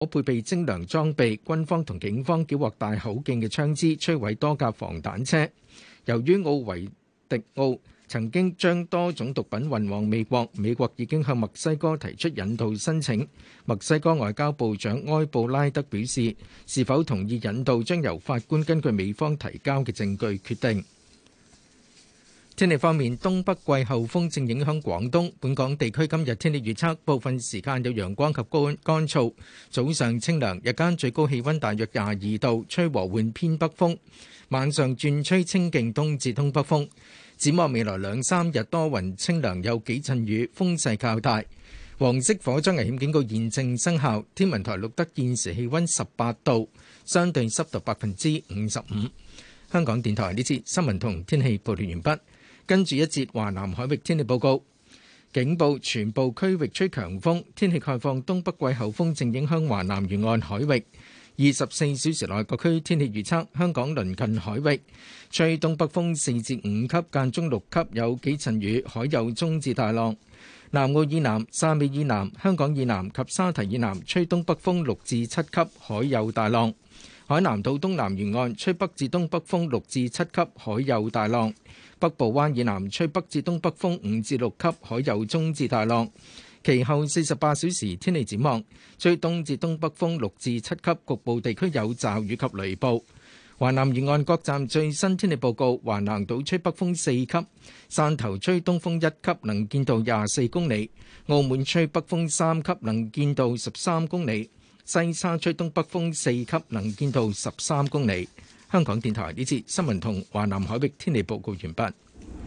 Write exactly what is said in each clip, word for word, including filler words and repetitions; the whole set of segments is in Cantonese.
配備精良裝備，軍方同警方繳獲大口徑嘅槍支，摧毀多架防彈車。由於奧維迪奧曾經將多種毒品運往美國，美國已經向墨西哥提出引渡申請。墨西哥外交部長埃布拉德表示，是否同意引渡將由法官根據美方提交嘅證據決定。天氣方面，東北季候風正影響廣東。本港地區今日天氣預測，部分時間有陽光及乾乾燥，早上清涼，日間最高氣溫大約廿二度，吹和緩偏北風。晚上轉吹清勁東至東北風。展望未來兩三日多雲清涼，有幾陣雨，風勢較大。黃色火災危險警告現正生效。天文台錄得現時氣溫十八度，相對濕度百分之五十五。香港電台呢次新聞同天氣報道完畢。跟住一節華南海域天氣報告，警報全部區域吹強風，天氣概況，東北季候風正影響華南沿岸海域。二十四小時內各區天氣預測，香港鄰近海域吹東北風四至五級，間中六級，有幾陣雨，海有中至大浪。南澳以南、汕尾以南、香港以南及沙堤以南吹東北風六至七級，海有大浪。海南島東南沿岸吹北至東北風六至七級，海有大浪。北部灣以南吹北至東北風五至六級，海有中至大浪。其後四十八小時天氣展望，吹東至東北風六至七級，局部地區有驟雨及雷暴。華南沿岸各站最新天氣報告：華南島吹北風四級，汕頭吹東風一級，能見度廿四公里；澳門吹北風三級，能見度十三公里；西沙吹東北風四級，能見度十三公里。香港電台呢次新聞同華南海域天氣報告完畢。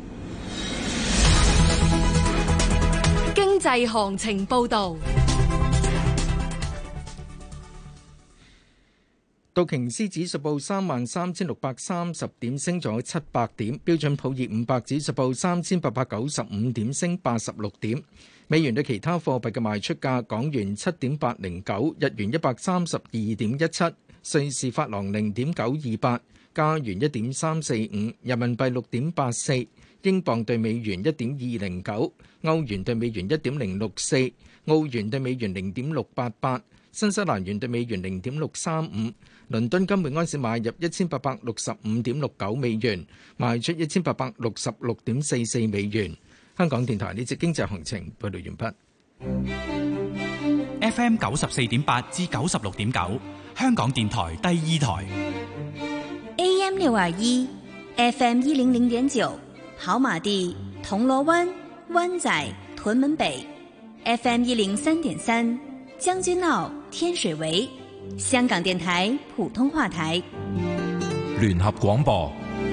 經濟行情報導。 道瓊斯指數報三萬三千六百三十點，升咗七百點；標準普爾五百指數報三千八百九十五點，升八十六點。美元對其他貨幣嘅賣出價：港元七點八零九，日元一百三十二點一七，瑞士法郎零點九二八，加元一點三四五，人民幣六點八四，英鎊對美元一點二零九，歐元對美元一點零六四，澳元對美元零點六八八，新西蘭元對美元零點六三五。倫敦金每安士買入一千八百六十五點六九美元，賣出一千八百六十六點四四美元。香港電台呢節經濟行情報道完畢。 F M 九十四點八至九十六點九，香港電台第二台。 A M 六二一 ，F M 一零零點九，跑馬地、銅鑼灣、灣仔、屯門北 ，F M 一零三點三，將軍澳、天水圍。香港電台普通話台聯合廣播。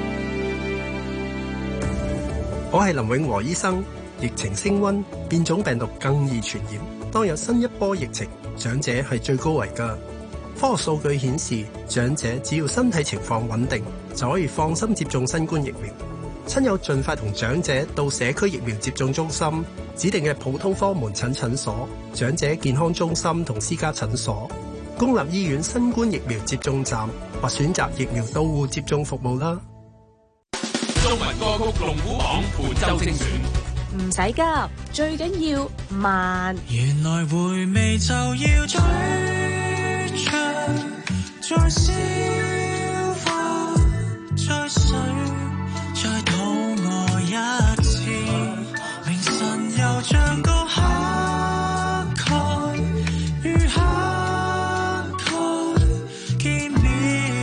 我係林永和醫生。疫情升溫，變種病毒更易傳染。當有新一波疫情，長者係最高危㗎。科學數據顯示，長者只要身體情況穩定，就可以放心接種新冠疫苗。親友盡快同長者到社區疫苗接種中心、指定嘅普通科門診診所、長者健康中心同私家診所、公立醫院新冠疫苗接種站或選擇疫苗到戶接種服務啦。 中文歌曲龍虎榜本周精選， 唔使急，最緊要慢。 原來回味就要追唱，再消化，再水，再肚餓一次，明晨又像個乞丐，與乞丐見面。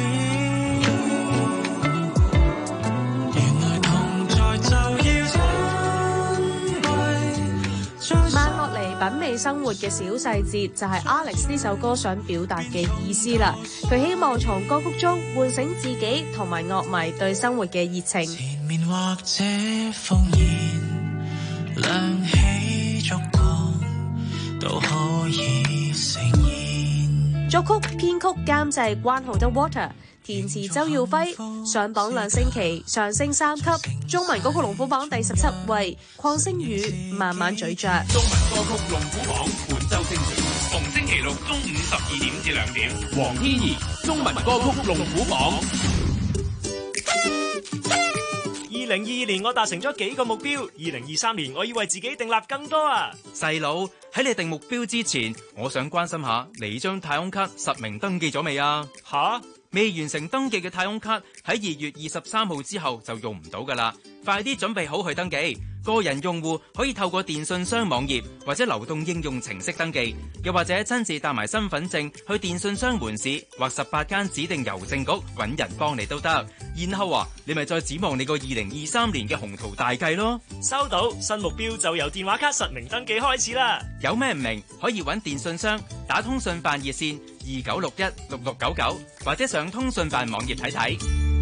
原來同在就要珍貴。 慢落嚟品味生活嘅小細節，就係 Alex 呢首歌想表達嘅意思啦。佢希望從歌曲中喚醒自己同埋樂迷對生活嘅熱情。 前面或者烽煙亮起燭光，都可以呈現。 作曲、編曲、監製關浩德 Water， 填詞周耀輝，上榜兩星期，上升三級。中文歌曲龍虎榜第十七位，鄺星宇慢慢咀嚼。 中文歌曲龍虎榜本周精選，逢星期六中午十二點至兩點。黃天怡，中文歌曲龍虎榜。 二零二二年我達成咗幾個目標，二零二三年我要為自己訂立更多啊！ 細佬，喺你定目標之前，我想關心下你張太空卡實名登記咗未啊？ 吓？ 未完成登記嘅太空卡喺二月二十三號之後就用唔到噶啦，快啲準備好去登記。個人用戶可以透過電信商網頁或者流動應用程式登記，又或者親自帶埋身份證去電信商門市或十八間指定郵政局揾人幫你都得。然後啊，你咪再展望你個二零二三年嘅宏圖大計咯。 收到，新目標就由電話卡實名登記開始啦。 有咩唔明可以揾電信商打通訊辦熱線二九六一六六九九，或者上通訊辦網頁睇睇。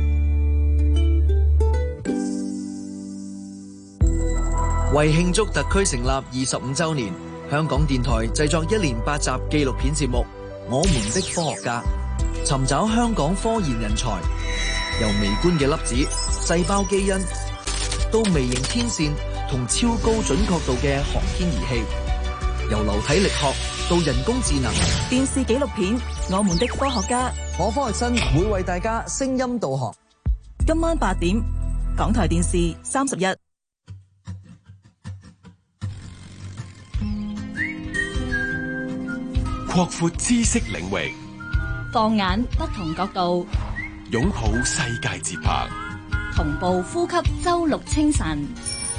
為慶祝特區成立二十五周年，香港電台製作一連八集紀錄片節目《我們的科學家》，尋找香港科研人才，由微觀嘅粒子、細胞基因到微型天線同超高準確度嘅航天儀器，由流體力學到人工智能。 電視紀錄片《我們的科學家》， 我科學生會為大家聲音導航。 今晚八點，港台電視三十一。 擴闊知識領域， 放眼不同角度， 擁抱世界節拍， 同步呼吸周六清晨。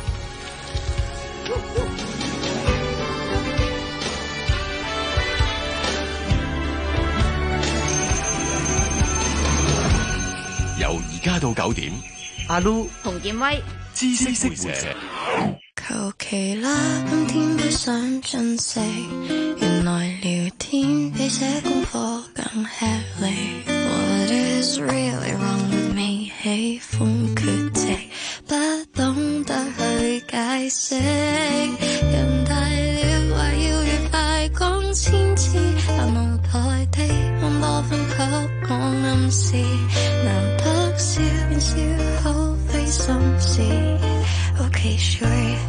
由而家到九點， 阿 Lu 洪建威， 知識會社。 求其啦，今天不想進食，原來聊天比寫功課更吃力。What is really wrong with me？ 喜歡缺席，不懂得去解釋。人大了，話要愉快講千次，但無台地看多分給我暗示，難得笑便笑好非心事。Okay, sure.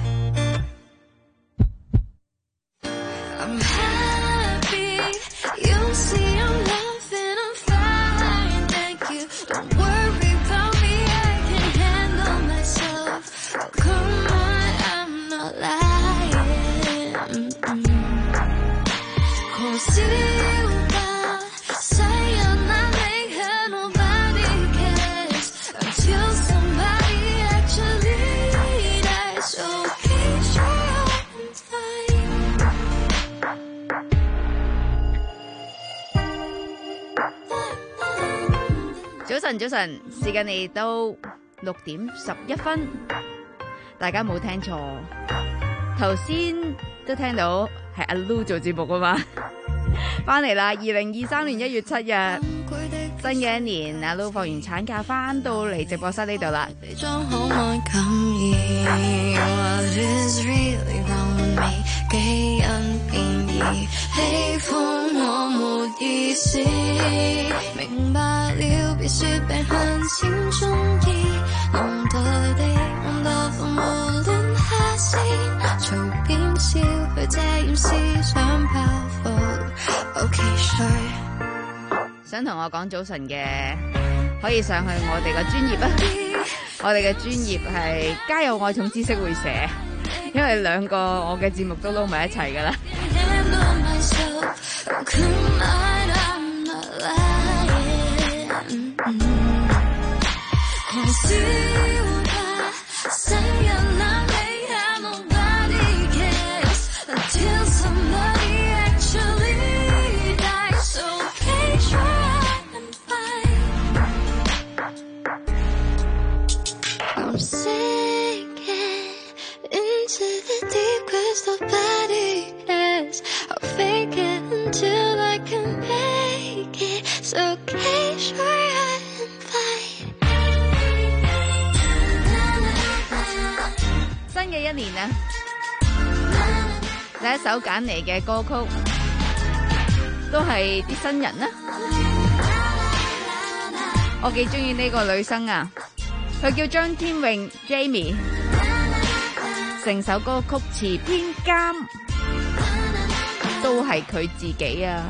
I'm happy. You see, I'm laughing. I'm fine. Thank you. Don't worry about me. I can handle myself. Oh, come on, I'm not lying. Mm-mm. 'Cause you got saying I make her nobody cares until somebody actually. 早晨，早晨，時間嚟到六點十一分，大家冇聽錯，頭先都聽到係阿 Lu 做節目啊嘛，翻嚟啦！二零二三年一月七日，新嘅一年，阿 Lu 放完產假翻到嚟直播室呢度啦。 基因變異，喜歡我沒意思，明白了別說病恨先中意，能代地望到服無論下線，隨便笑去遮掩思想包袱。OK sure， 想同我講早晨嘅，可以上去我哋嘅專頁啊！我哋嘅專頁係家有愛寵知識會社。因為兩個我嘅節目都撈埋一齊噶啦。 To the deepest of body cares, I'll fake it until I can make it. So okay, sure I'm fine. 新嘅一年啊，第一首揀嚟嘅歌曲都係啲新人啊。我幾中意呢個女生啊，佢叫張天穎 Jamie。成首歌曲詞編監都係佢自己啊！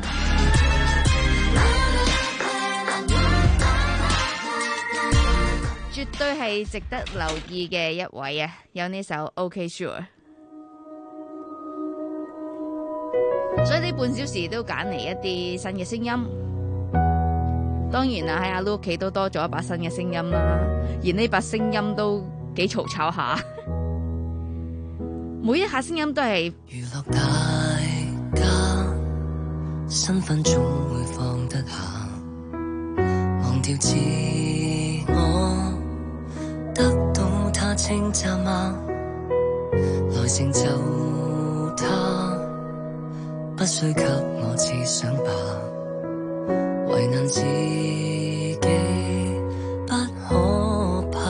絕對係係值得留意嘅一位啊，有呢首 OK Sure。所以呢半小時都揀嚟一啲新嘅聲音。當然啦，喺阿 Lu 屋企都多咗一把新嘅聲音啦，而呢把聲音都幾嘈吵下，每一下聲音都係娛樂大家，身份總會放得下，忘掉自我，得到他稱讚嗎？來成就他，不需給我設想吧，為難自己不可怕，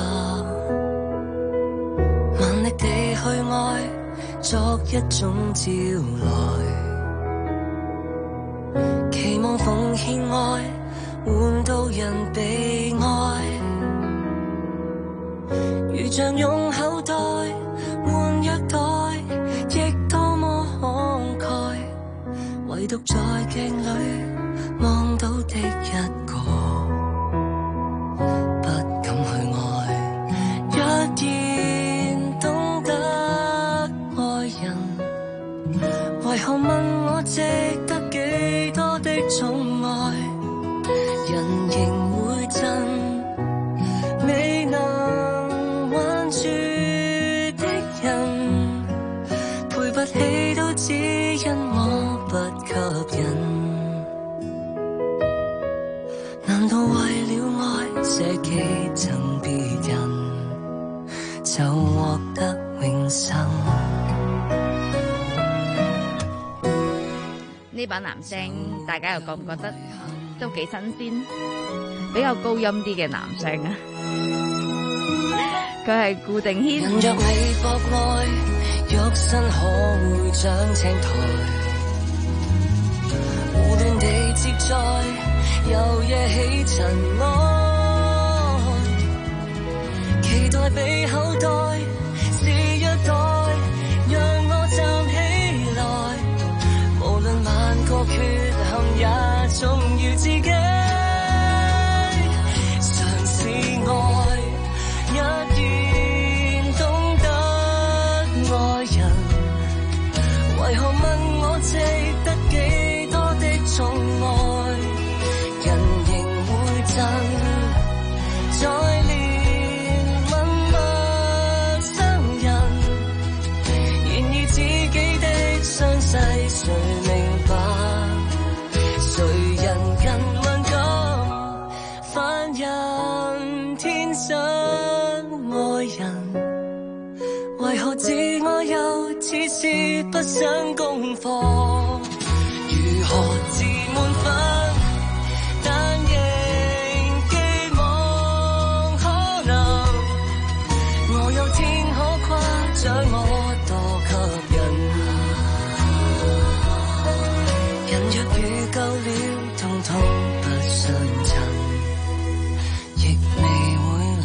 萬力地去愛，作一種招來，期望奉獻愛，換到人被愛，如像用口袋換虐待，亦多麼慷慨，唯獨在鏡裏望到的一個，不敢去愛。若然懂得愛人，為何問我值得幾多的寵愛？人仍會震，未能挽住的人，賠不起都只因我不吸引。難道為了愛捨己贈別人，就獲得永生？ 呢把男聲，大家又覺唔覺得都幾新鮮？比較高音啲嘅男聲啊！佢係顧定軒。 人若你博愛，肉身可會長青苔，胡亂地接載，又惹起塵埃，期待被口袋是虐待，讓我站起來，無論萬個缺陷也重要自己，嘗試愛，一言懂得愛人，為何問我值得幾多的寵愛？人仍會震，再連問陌生人，然而自己的傷勢誰明白？誰人更敏感？凡人天生愛人，為何自我又似是不想功課？如何自滿分？但仍寄望可能，我有天可誇獎我多吸引。人若遇夠了痛痛不相襯，亦未會淪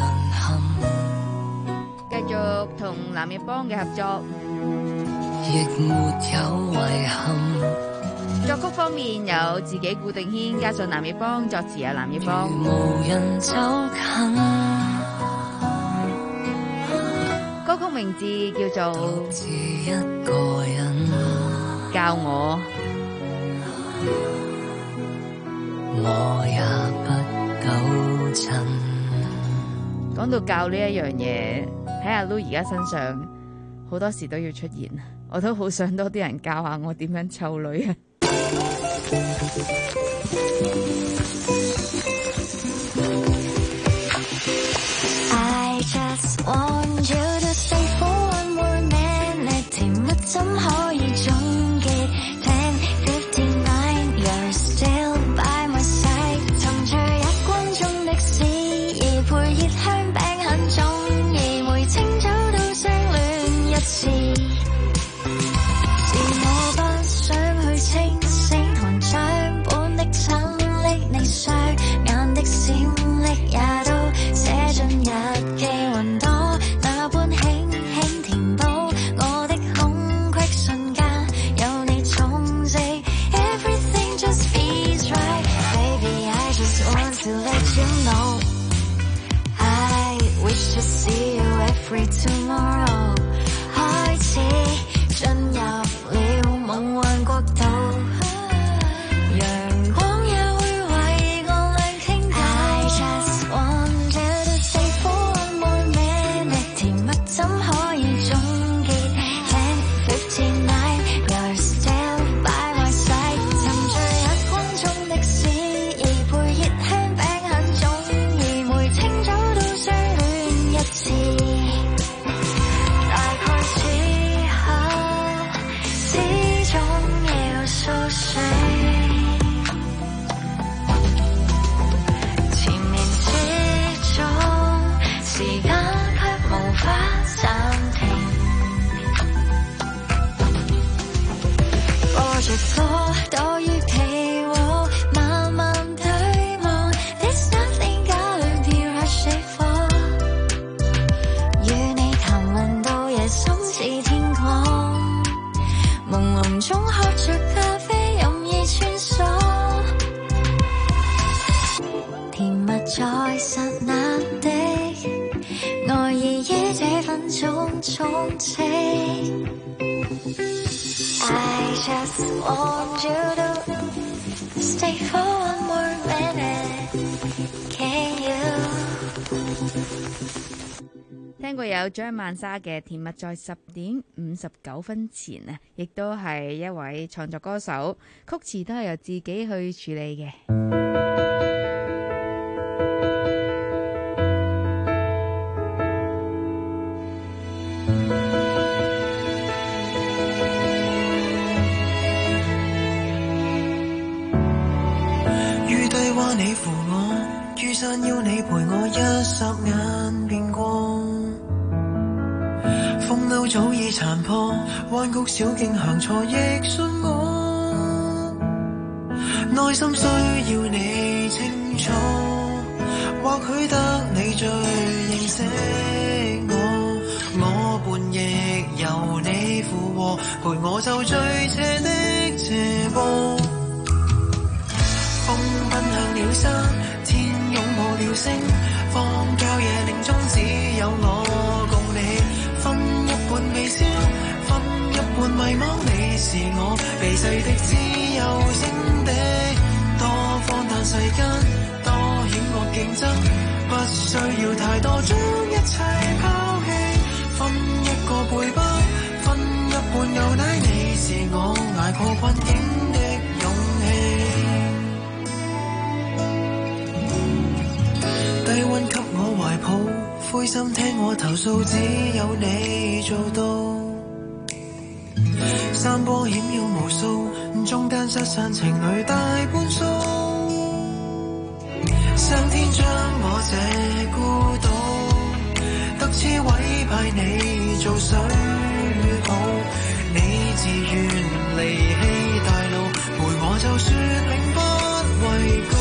陷。 繼續同南粵邦嘅合作， 亦沒有遺憾。 作曲方面有自己顧定軒，加上南粵邦作詞有南粵邦。 無人走近， 歌曲名字叫做獨自一個人， 教我， 我也不糾纏。 講到教呢一樣嘢，喺阿 Lu 而家身上好多時都要出現，我都好想多啲人教下我點樣湊女啊！ I just want you to stay for one more minute， 甜蜜怎可以終結 ？Ten fifty nine， you're still by my side， 沉醉日光中的詩意，配熱香餅很中意，每清早都相戀一次。是我不想去清醒，寒窗般的親。 wish to see you every tomorrow。開始進入了夢幻國度，陽光也會為我亮傾倒。I just want you to stay for one more minute， 甜蜜怎可以終結 ？Ten fifty nine you're still by my side， 沉醉日光中的詩意，配熱香餅很中意，每清早都相戀一次。多於期望，慢慢對望 There's nothing gotta be rushed for， 與你談論到夜深似天光，朦朧中喝着咖啡任意穿梭，甜蜜在剎那的愛意於這分鐘充斥。I just want you to stay for one more minute, can you？ 聽過有張曼莎嘅《甜蜜在十點五十九分前》啊，亦都係一位創作歌手，曲詞都係由自己去處理嘅。 你扶我，雨傘要你陪我，一霎眼變光。風褸早已殘破，彎曲小徑行錯，亦信我。內心需要你清楚，或許得你最認識我。我伴亦由你附和，陪我走最斜的斜坡。風奔向了山，天擁抱了星，放教夜靈中只有我共你，分一半微笑，分一半迷惘，你是我離世的自由聲的，多荒誕世間，多險惡競爭，不需要太多，將一切拋棄，分一個背包，分一半牛奶，你是我捱過困境的勇氣。低溫給我懷抱，灰心聽我投訴，只有你做到。山坡險要無數，中間失散情侶大半數。上天將我這孤島，特此委派你做水泡，你自願離棄大路，陪我就算永不畏高。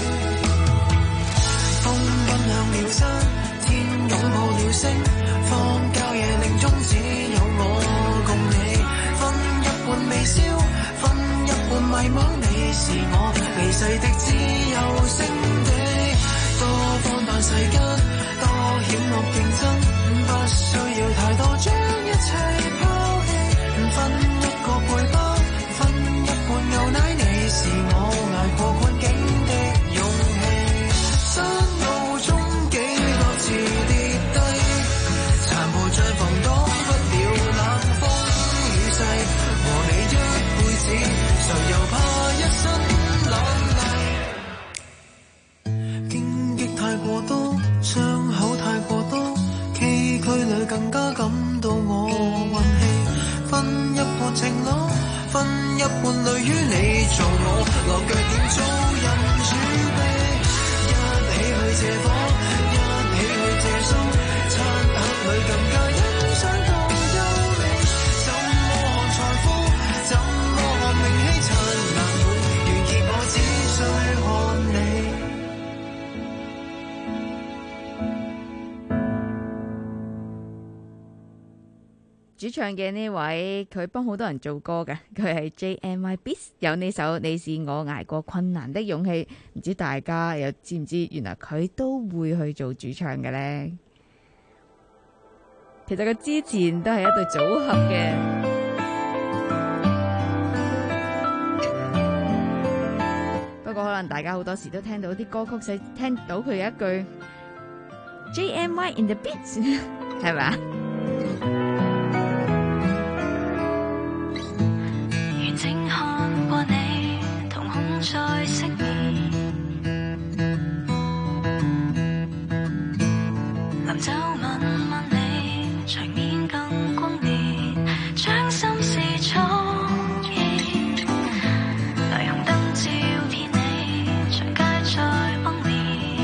風奔向了山，天擁抱了星，放教夜靈中只有我共你，分一半微笑，分一半迷惘，你是我離世的自由聲的，多荒誕世間，多險惡競爭，不需要太多，將一切拋棄，分一個背包，分一半牛奶，你是我捱過困境的勇氣。山路中幾多次跌低，殘破帳篷擋不了冷風雨勢，和你一輩子，誰又怕一身冷厲？荊棘太過多，傷口太過多，崎嶇裏更加感到我運氣，分一半情郎，分一半淚於你做我落腳點，做人儲備。借火一起去借宿，漆黑裏更加欣賞到優美。怎麼看財富，怎麼看名氣，燦爛滿完結，我只需看你。 主唱嘅呢位，佢幫好多人做歌嘅，佢係 J M Y Beats， 有呢首《你是我捱過困難的勇氣》，唔知大家又知唔知？原來佢都會去做主唱嘅呢？ 其實佢之前都係一對組合嘅。不過可能大家好多時都聽到啲歌曲，就聽到佢有一句 J M Y in the beat， 係咪？ 完整看過你，瞳孔再熄滅，臨走問問你，場面更轟烈，將心事重現，霓虹燈照遍你，長街再崩裂，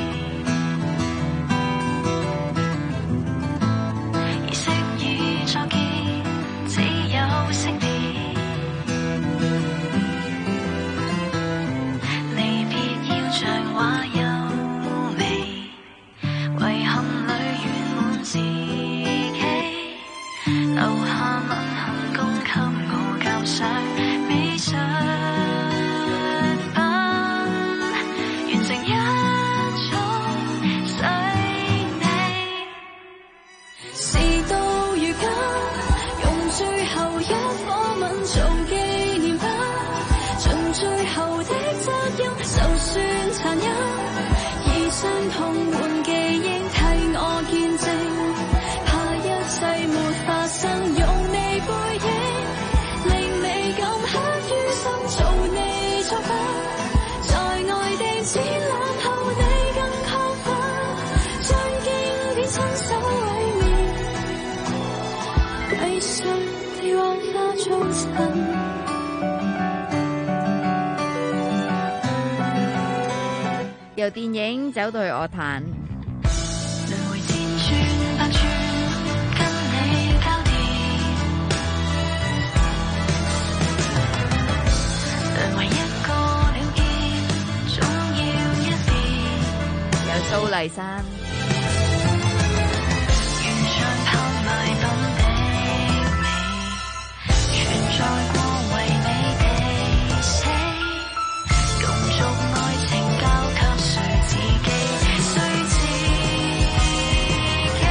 儀式已作結，只有惜別。離別要像話優美，遺憾裏圓滿自己，留下吻痕供給我鑑賞美術品，完成一種細膩。事到如今，用最後一顆吻做紀念品，盡最後的責任，就算殘忍，以傷痛換記憶替我見證，怕一切沒發生，用你背影，令你感刻於心，做你作品，在愛的展覽後你更亢奮，將經典親手毀滅，藝術地幻化做塵。 由電影走到去樂壇， 輪迴千轉百轉，跟你交疊，淪為一個了結，總要一別。 有蘇麗珊， 原像拍賣品的美，存在過為你地死，共續愛情交給誰自己，誰自己。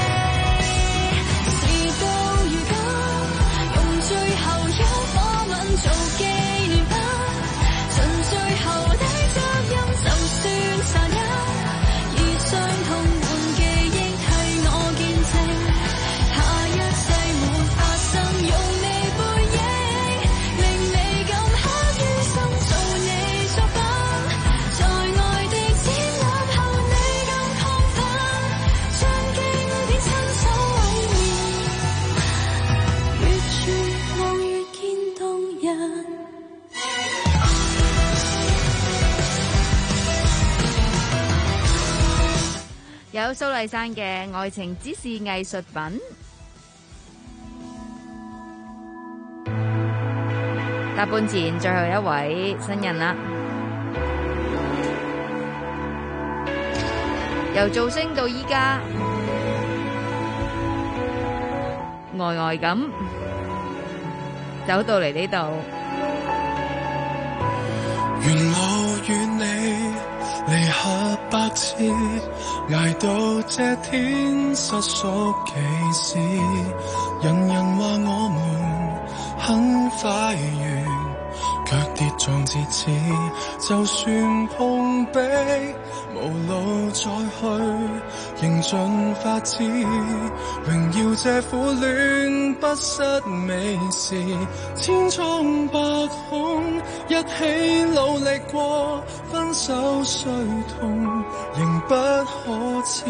事到如今，用最後一顆吻做紀念品，盡最後的責任，就算殘忍，以傷痛換記憶替我見證，怕一切沒發生，用你背影，令你感刻於心，做你作品，在愛的展覽後你更亢奮，將經典親手毀滅，越絕望越見動人。 有蘇麗珊嘅《愛情只是藝術品》。搭半前最後一位新人啦，由造星到依家，呆呆咁走到嚟呢度。 願我與你離合百次，捱到這天失宿期時，人人話我們很快完，卻跌撞節齒，就算碰壁無路再去，仍盡法子榮耀這苦戀不失美事，千瘡百孔一起努力過，分手雖痛仍不可恥，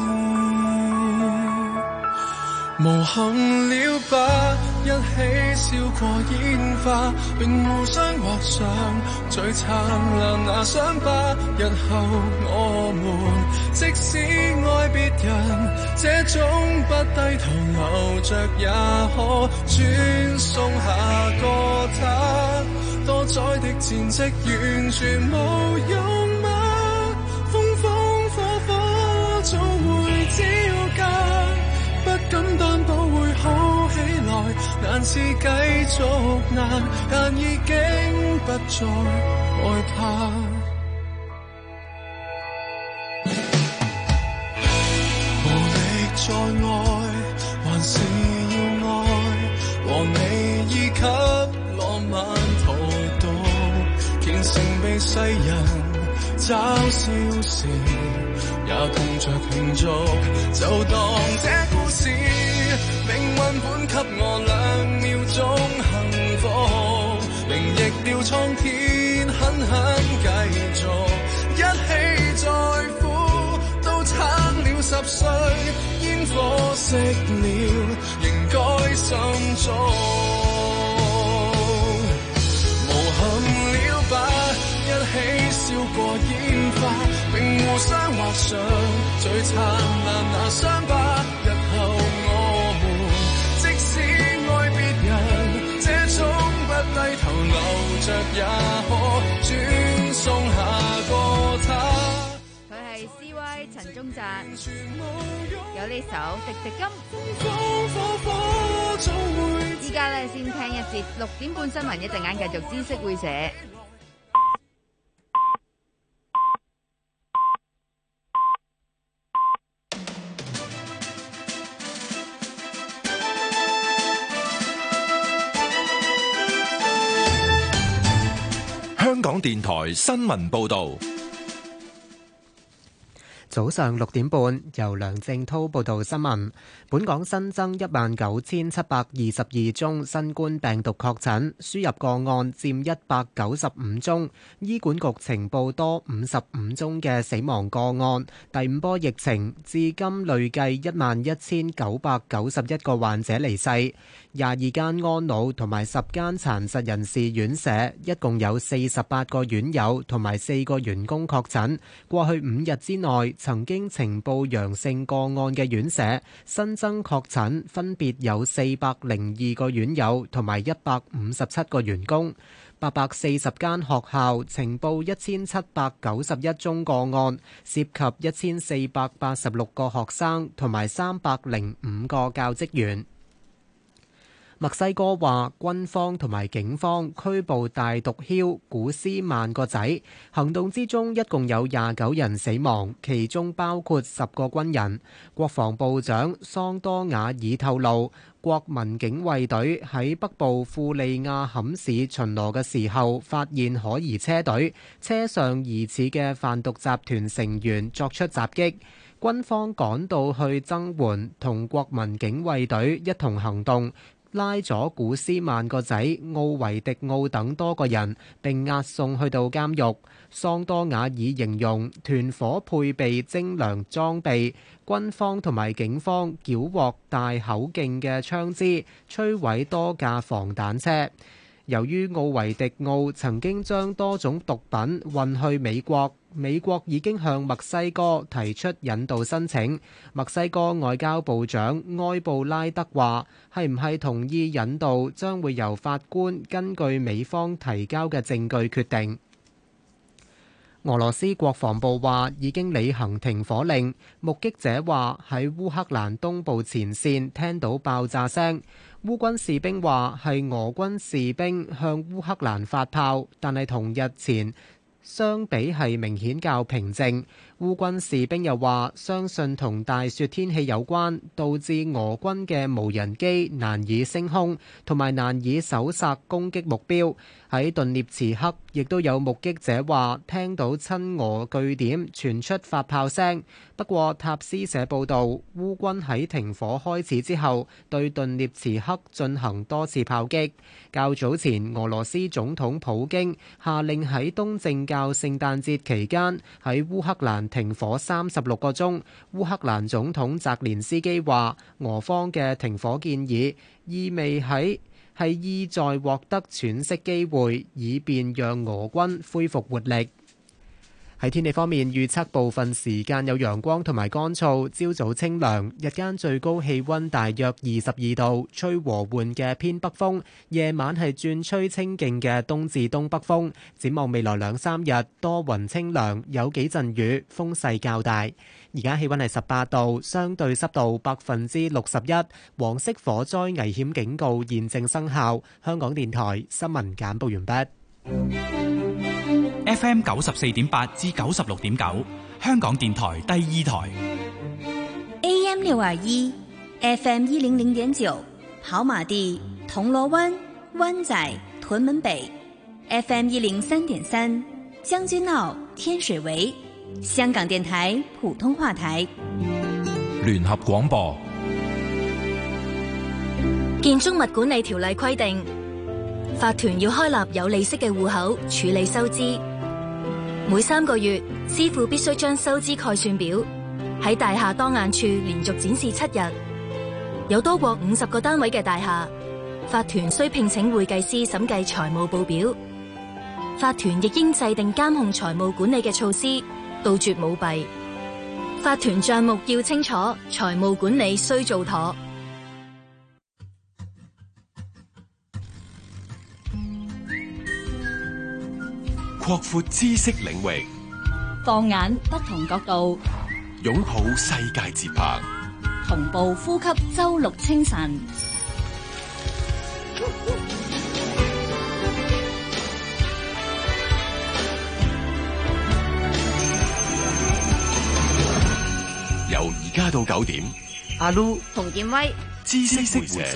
無憾了吧，一起燒過煙花，並互相畫上最燦爛那傷疤，日後我們即使愛別人，這種不低頭留着也可轉送下個他，多載的戰績完全無用嗎？風風火火總會招架，不敢擔保會好起來，難是繼續難，但已經不再害怕。無力再愛，還還是要愛，和你以給浪漫荼毒，虔誠被世人嘲笑時，也痛着慶祝，就當這故事命運本給我兩秒鐘幸福，另逆掉蒼天，狠狠繼續一起在乎，都撐了十歲，煙火熄了，仍該心中無憾了吧，一起燒過煙花，並互相畫上最燦爛那傷疤，日後我們即使愛別人，這種不低頭留着也可轉送下個他。 佢係 C Y 陳宗澤，有呢首《滴滴金》。依家咧先聽一節六點半新聞，一陣間繼續知識會社。 香港電台新聞報導。 早上六點半，由梁正滔報道新聞。本港新增一萬九千七百二十二宗新冠病毒確診，輸入個案佔一百九十五宗。醫管局呈報多五十五宗嘅死亡個案。第五波疫情至今累計一萬一千九百九十一個患者離世。廿二間安老同埋十間殘疾人士院舍，一共有四十八個院友同埋四個員工確診。過去五日之內，曾經呈報陽性個案嘅院舍，新增確診分別有四百零二個院友同埋一百五十七個員工。八百四十間學校呈報一千七百九十一宗個案，涉及一千四百八十六個學生同埋三百零五個教職員。墨西哥話，軍方同埋警方拘捕大毒梟古斯曼個仔，行動之中一共有廿九人死亡，其中包括十個軍人。國防部長桑多瓦爾透露，國民警衛隊喺北部庫利亞坎市巡邏嘅時候，發現可疑車隊，車上疑似嘅販毒集團成員作出襲擊。軍方趕到去增援，同國民警衛隊一同行動，拉咗古斯曼個仔奧維迪奧等多個人，並押送去到監獄。桑多瓦爾形容團伙配備精良裝備，軍方同埋警方繳獲大口徑嘅槍支，摧毀多架防彈車。由於奧維迪奧曾經將多種毒品運去美國，美國已經向墨西哥提出引渡申請。墨西哥外交部長埃布拉德話，係唔係同意引渡，將會由法官根據美方提交嘅證據決定。俄羅斯國防部話已經履行停火令，目擊者話喺烏克蘭東部前線聽到爆炸聲。烏軍士兵話係俄軍士兵向烏克蘭發炮，但係同日前相比係明顯較平靜。烏軍士兵又話相信同大雪天氣有關，導致俄軍嘅無人機難以升空，同埋難以搜索攻擊目標。喺頓涅茨克，亦都有目擊者話聽到親俄據點傳出發炮聲。不過塔斯社報導，烏軍喺停火開始之後，對頓涅茨克進行多次炮擊。較早前，俄羅斯總統普京下令喺東正教聖誕節期間喺烏克蘭停火三十六個鐘。烏克蘭總統澤連斯基話，俄方嘅停火建議意味喺係意在獲得喘息機會，以便讓俄軍恢復活力。喺天氣方面，預測部分時間有陽光同埋乾燥，朝早清涼，日間最高氣溫大約二十二度，吹和緩嘅偏北風，夜晚係轉吹清勁嘅東至東北風。展望未來兩三日，多雲清涼，有幾陣雨，風勢較大。而家氣溫係十八度，相對濕度百分之六十一，黃色火災危險警告現正生效。香港電台新聞簡報完畢。 F M 九十四點八至九十六點九，香港電台第二台。 A M 六二一 F M 一零零點九，跑馬地、銅鑼灣、灣仔、屯門北 ；F M 一零三點三，將軍澳、天水圍。香港電台普通話台。 聯合廣播。 建築物管理條例規定，法團要開立有利息嘅戶口處理收支。每三個月，師傅必須將收支概算表喺大廈當眼處連續展示七日。有多過五十個單位嘅大廈，法團需聘請會計師審計財務報表。法團亦應制定監控財務管理嘅措施，杜絕舞弊。法團賬目要清楚，財務管理須做妥。 擴闊知識領域， 放眼不同角度， 擁抱世界節拍， 同步呼吸周六清晨。 由而家到九點， 阿 Lu 馮建威， 知識會社。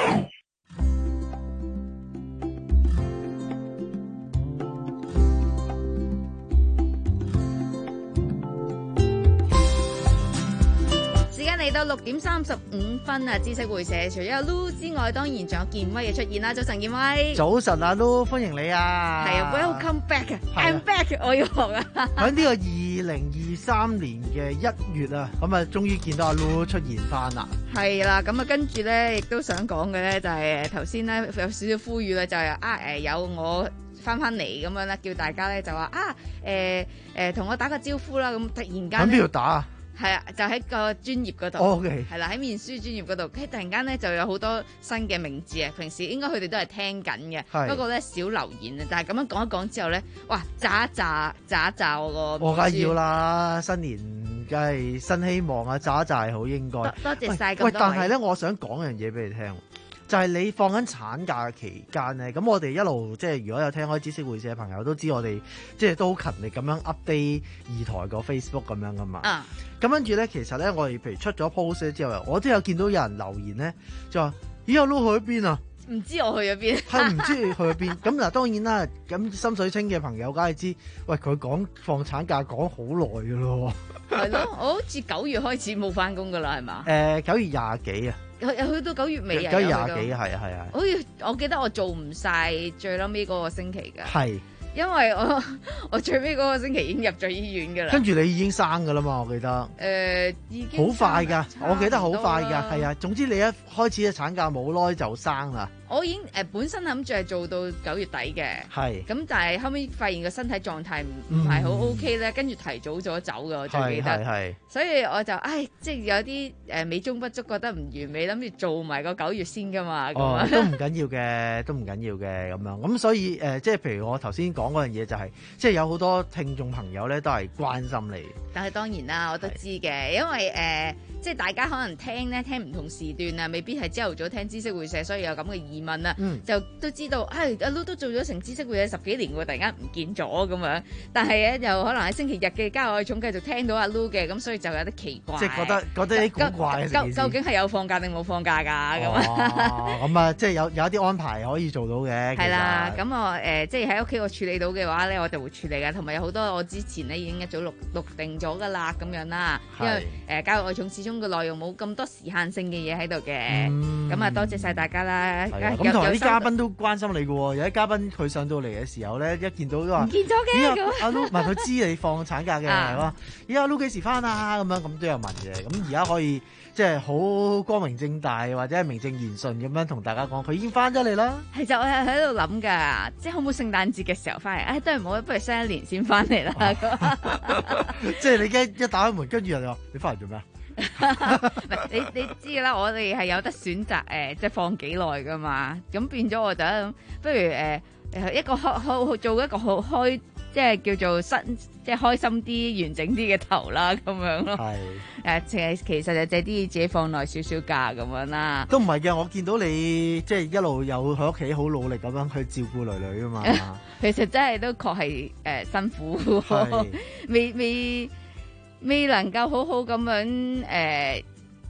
嚟到六點三十五分啊！知識會社除咗阿 Lu 之外，當然仲有建威嘅出現啦。早晨，建威。 早晨，阿 Lu，歡迎你啊！ 係啊 ，Welcome back 啊 ，I'm back，我要學啊！ 喺呢個二零二三年嘅一月啊，咁啊，終於見到阿 Lu 出現翻啦。 係啦，咁啊，跟住咧，亦都想講嘅咧，就係頭先咧有少少呼籲啦，就係啊誒有我翻翻嚟咁樣啦，叫大家咧就話啊誒誒同我打個招呼啦，咁突然間喺邊度打啊？ 係啊，就喺個專頁嗰度，係、 oh, okay. 啦，喺面書專頁嗰度，突然間咧就有好多新嘅名字啊！平時應該佢哋都係聽緊嘅，不過咧少留言啊。但係咁樣講一講之後咧，哇，炸一炸，炸一炸我個面書。我梗係要啦，新年梗係新希望啊！炸一炸係好應該。多多謝晒咁多位。喂，但係咧，我想講樣嘢俾你聽。就係你放緊產假嘅期間咧，咁我哋一路即係如果有聽開知識會社嘅朋友都知我哋即係都好勤力咁樣 update 二台個 Facebook 咁樣噶嘛。啊！咁跟住咧，其實咧我哋譬如出咗 post 之後，我都有見到有人留言咧，就話：咦，阿 Lu 去咗邊啊？唔知我去咗邊，係唔知你去咗邊。咁嗱，當然啦，咁心水清嘅朋友梗係知，喂，佢講放產假講好耐噶咯。係咯，我好似九月開始冇翻工噶啦，係嘛？誒，九月廿幾啊。又去到九月尾啊！九月廿幾，係啊係啊！好似我記得我做唔晒最撚尾嗰個星期㗎，係因為我我最尾嗰個星期已經入咗醫院㗎啦。跟住你已經生㗎啦嘛，我記得。誒、呃，已經好快㗎，我記得好快㗎，係啊。總之你一開始嘅產假冇耐就生啦。我已經誒、呃、本身諗住係做到九月底嘅，係咁，但係後尾發現個身體狀態唔唔係好 OK 咧，跟住提早咗走嘅，我最記得。係係。所以我就唉，即係有啲誒美中不足，覺得唔完美，諗住做埋個九月先㗎嘛。哦，都唔緊要嘅，都唔緊要嘅咁樣。咁所以誒、呃，即係譬如我頭先講嗰樣嘢，就係即係有好多聽眾朋友咧都係關心你。但係當然啦，我都知嘅，因為誒。呃即係大家可能聽咧聽唔同時段啊，未必係朝頭早聽知識會社，所以有咁嘅疑問啊、嗯，就都知道，唉、哎，阿 Lu 都做咗成知識會社十幾年喎，突然間唔見咗咁樣，但係咧又可能喺星期日嘅郊外重繼續聽到阿 Lu 嘅，咁所以就有啲奇怪，即係覺得覺得啲古怪究究竟係有放假定冇放假㗎咁啊？咁啊，即係有有一啲安排可以做到嘅。係啦，咁我誒、呃、即係喺屋企我處理到嘅話咧，我就會處理嘅，同埋有好多我之前咧已經一早錄錄定咗㗎啦，咁樣啦，因為誒郊外重始終嘅內容冇咁多時限性嘅嘢喺度嘅，咁、嗯、啊多謝晒大家啦。咁同埋啲嘉賓都關心你嘅喎，有啲嘉賓佢上到嚟嘅時候咧，一見到都話唔見咗嘅。阿 Lu 唔係佢知你放產假嘅，係嘛？咦，阿 Lu 幾時翻啊？咁樣咁都有問嘅。咁而家可以即係好光明正大或者係名正言順咁樣同大家講，佢已經翻咗嚟啦。係就我係喺度諗㗎，即係可唔可以聖誕節嘅時候翻嚟？誒、哎、都係唔好，不如新一年先翻嚟啦。即係你一一打開門，跟住人就話你翻嚟做咩啊？你你知㗎啦，我哋係有得選擇誒、呃，即係放幾耐噶嘛，咁變咗我就諗，不如誒誒、呃、一個開開做一個好開，即係叫做新，即係開心啲、完整啲嘅頭啦，咁樣咯。係誒，其實其實就借啲自己放耐少少假咁樣啦。都唔係嘅，我見到你即係一路有喺屋企好努力咁樣去照顧女女啊嘛。其實真係都確係誒、呃、辛苦，未未。未能夠好好咁樣誒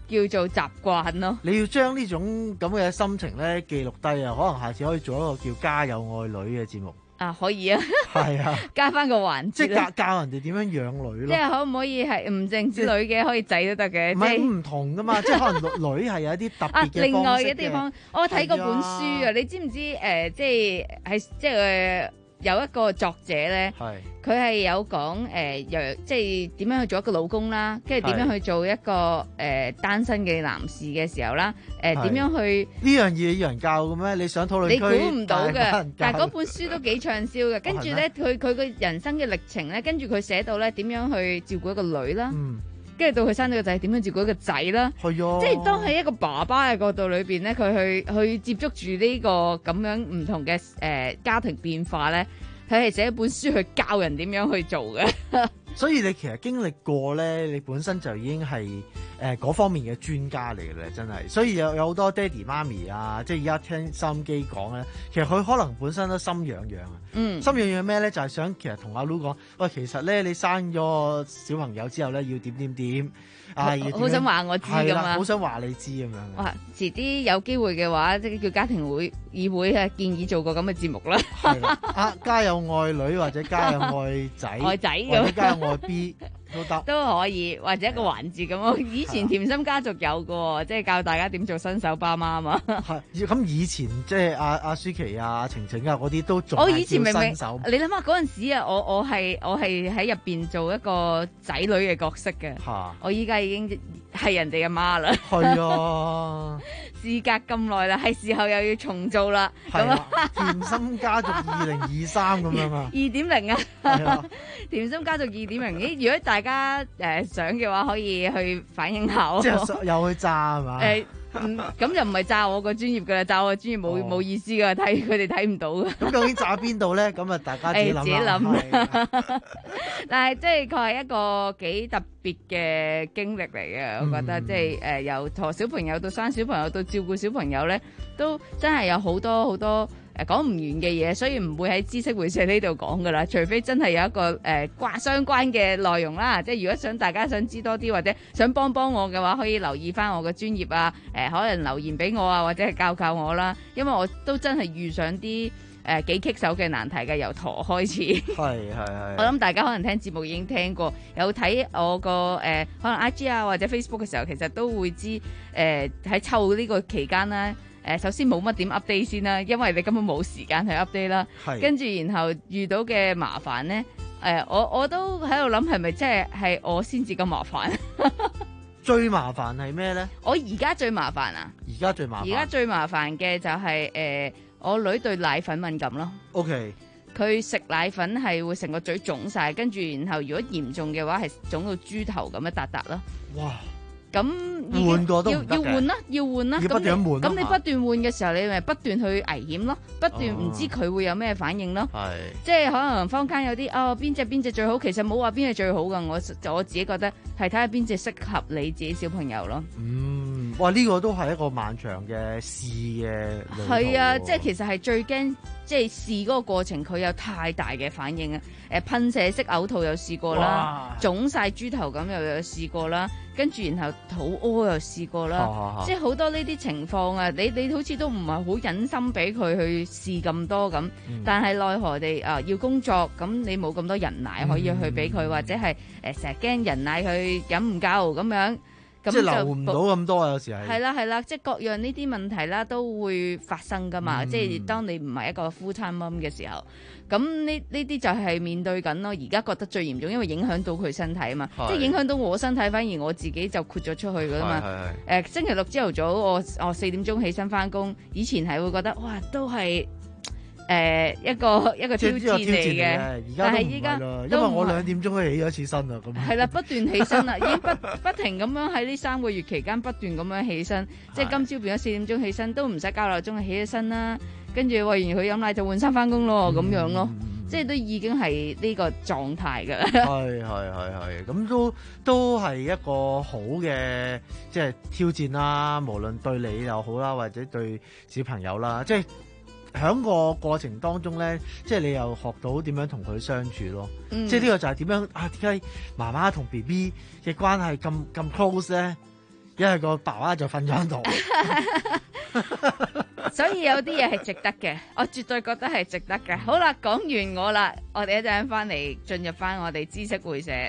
叫做習慣咯。 你要將呢種咁嘅心情咧記錄低啊，可能下次可以做一個叫家有愛女嘅節目。 啊，可以啊， 係啊， 加翻個環節， 即係教教人哋點樣養女咯。 即係可唔可以係唔淨止女嘅，可以仔都得嘅。 唔係唔同噶嘛，即係可能女係有一啲特別嘅方式嘅。 另外嘅地方，我睇過本書啊， 啊你知唔知誒、呃？即係係即係有一個作者咧，佢係有講誒，若、呃、即係點樣去做一個老公啦，跟住點樣去做一個誒、呃、單身嘅男士嘅時候啦，誒、呃、點樣去呢樣嘢要人教嘅咩？你想討論區， 你估唔到嘅，但係嗰本書都幾暢銷嘅。跟住咧，佢佢個人生嘅歷程咧，跟住佢寫到咧點樣去照顧一個女啦。嗯跟住到佢生咗個仔，點樣照顧一個仔啦？係啊，即係當喺一個爸爸嘅角度裏邊咧，佢去去接觸住呢個咁樣唔同嘅誒、呃、家庭變化咧，佢係寫一本書去教人點樣去做嘅。 所以你其實經歷過咧，你本身就已經係誒嗰方面嘅專家嚟嘅咧，真係。所以有有好多爹哋媽咪啊，即係而家聽收音機講咧，其實佢可能本身都心癢癢啊。嗯，心癢癢咩咧？就係、是、想其實同阿 Lu 講，喂，其實咧你生咗小朋友之後咧，要點點點啊， 好想話我知㗎嘛， 好想話你知咁樣。 哇！遲啲有機會嘅話，即係叫家庭會議會啊，建議做個咁嘅節目啦。 係啦，啊，家有愛女或者家有愛仔， 愛仔或者家有愛 B 都得， 都可以，或者一個環節咁咯。以前甜心家族有嘅，即係教大家點做新手爸媽啊嘛。 係，咁以前即係阿阿舒淇啊、阿晴晴啊嗰啲都做。 我以前明明，你諗下嗰陣時啊，我我係我係喺入邊做一個仔女嘅角色嘅。嚇！我依家已經係人哋嘅媽啦。係啊，事隔咁耐啦，係時候又要重做啦。 係啊，甜心家族二零二三咁樣啊。 二點零啊！係啊，甜心家族二點零。咦？如果大家誒、呃、想嘅話，可以去反映下。 即係又去炸係嘛？ 誒，咁就唔係炸我個專業㗎啦，炸我個專業冇冇、哦、意思㗎，睇佢哋睇唔到㗎。 咁究竟炸邊度咧？咁啊，大家自己諗啦。自己諗。 但係即係佢係一個幾特別嘅經歷嚟嘅，我覺得、嗯、即係誒、呃、由陀小朋友到生小朋友到照顧小朋友咧，都真係有好多好多。誒講唔完嘅嘢，所以唔會喺知識會社呢度講噶啦，除非真係有一個誒關、呃、相關嘅內容啦。即係如果想大家想知多啲或者想幫幫我嘅話，可以留意翻我嘅專業啊。誒、呃、可能留言俾我啊，或者係教教我啦。因為我都真係遇上啲誒、呃、幾棘手嘅難題嘅，由陀開始。係係係。我諗大家可能聽節目已經聽過，有睇我個誒、呃、可能 I G 啊或者 Facebook 嘅時候，其實都會知誒喺湊呢個期間啦。誒，首先冇乜點 update 先啦，因為你根本冇時間去 update 啦。跟住然後遇到嘅麻煩咧，誒、呃，我我都喺度諗係咪即係係我先至咁麻煩？ 最麻煩係咩咧？ 我而家最麻煩啊！ 而家最麻煩， 而家最麻煩嘅就係、是、誒、呃，我女對奶粉敏感咯。 OK， 佢食奶粉係會成個嘴腫晒，跟住然後如果嚴重嘅話係腫到豬頭咁一笪笪咯。哇！咁換過都唔得嘅， 要要換啦，要換啦。 要不斷換。 咁你，你不斷換嘅時候，你咪不斷去危險咯，不斷唔知佢會有咩反應咯。係、哦。即係可能坊間有啲哦，邊隻邊隻最好，其實冇話邊隻最好噶。我我自己覺得係睇下邊隻適合你自己小朋友咯。 嗯，哇！呢、這個都係一個漫長嘅試嘅。 係啊，即係其實係最驚，即係試嗰個過程，佢有太大嘅反應啊！誒，噴射式嘔吐又試過啦，腫晒豬頭咁又有試過啦。跟住然後肚屙又試過啦，啊啊、即係好多呢啲情況啊！你你好似都唔係好忍心俾佢去試咁多咁，嗯、但係奈何地啊要工作，咁你冇咁多人奶可以去俾佢，嗯、或者係誒成日驚人奶佢飲唔夠咁樣，咁即係留唔到咁多啊！有時係係啦係啦，即係各樣呢啲問題啦都會發生噶嘛！嗯、即係當你唔係一個 full time mom 嘅時候。咁呢呢啲就係面對緊咯，而家覺得最嚴重，因為影響到佢身體啊嘛，即係影響到我身體，反而我自己就豁咗出去噶啦嘛。誒、呃、星期六朝頭早我我四點鐘起身翻工，以前係會覺得哇都係誒、呃、一個一個挑戰嚟嘅，但係依家因為我兩點鐘都起咗一次身啦，咁係啦，不斷起身啦，已經不不停咁樣喺呢三個月期間不斷咁樣起身，即係今朝變咗四點鐘起身，都唔使校鬧鐘起咗身啦。跟住餵完佢飲奶就換衫翻工咯，咁、嗯、樣咯，即係都已經係呢個狀態㗎啦。 係係係係，咁都都係一個好嘅即係挑戰啦。無論對你又好啦，或者對小朋友啦，即係喺個過程當中咧，即係你又學到點樣同佢相處咯。嗯、即係呢個就係點樣啊？點解媽媽同 B B 嘅關係咁咁 close 咧？ 因為個爸爸就瞓咗喺度。 所以有啲嘢係值得嘅，我絕對覺得係值得嘅。好啦，講完我啦，我哋一陣間翻嚟進入翻我哋知識會社。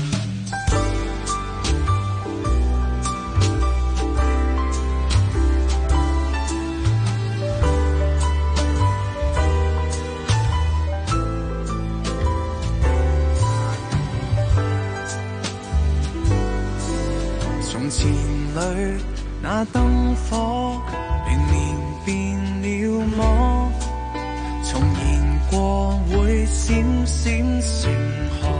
從前裏那燈火，年年變了麼？重現過會閃閃成河，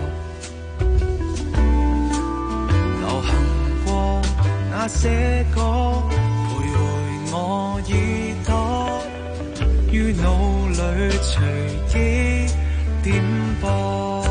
流行過那些歌，徘徊我耳朵，於腦裏隨意點播。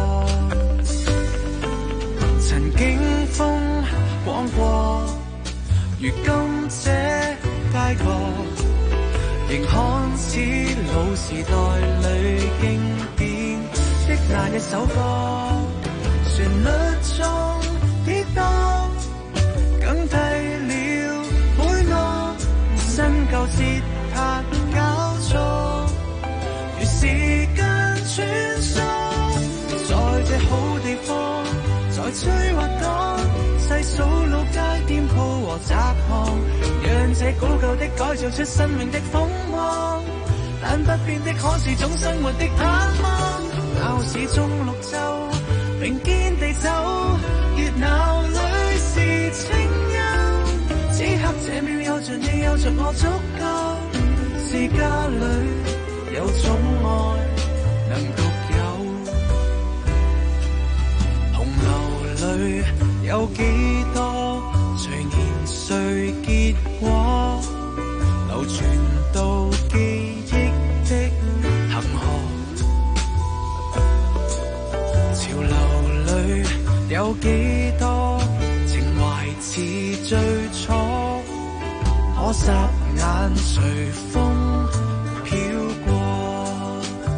曾經風光過，如今這街角，仍看似老時代裏經典的那一首歌。旋律中跌宕，更替了每個新舊節拍交錯，如時間穿梭，在這好地方，在翠華港細數老街店鋪和窄巷，讓這古舊的改造出生命的風光。但不變的可是種生活的盼望。鬧市中綠洲，並肩地走，熱鬧裏是清幽。此刻這秒有着你，有着我足夠，是家裏有種愛能獨有。紅樓裏有幾多隨年歲結果，流傳到記憶的恆河。潮流裏有幾多情懷似最初，可霎眼隨風飄過，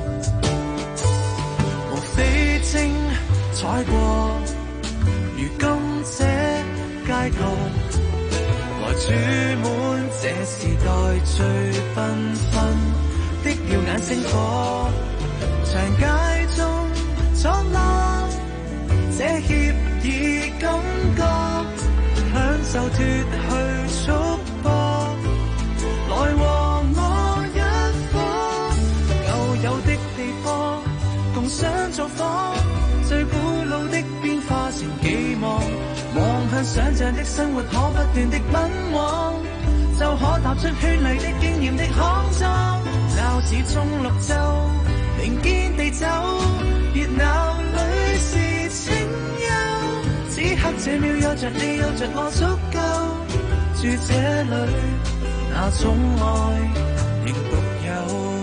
無非精彩過如今這街角，來注滿這時代最繽紛的耀眼星火。長街中作浪，這愜意感覺，享受脫去束縛，來和我一夥，舊有的地方共相造訪，最古老的變化成寄望，望向想像的生活可不斷的奔往，就可踏出絢麗的經驗的康莊。鬧市中綠洲，並肩地走，熱鬧裏是清幽。此刻這秒有着你，有着我足夠，住這裏那種愛仍獨有。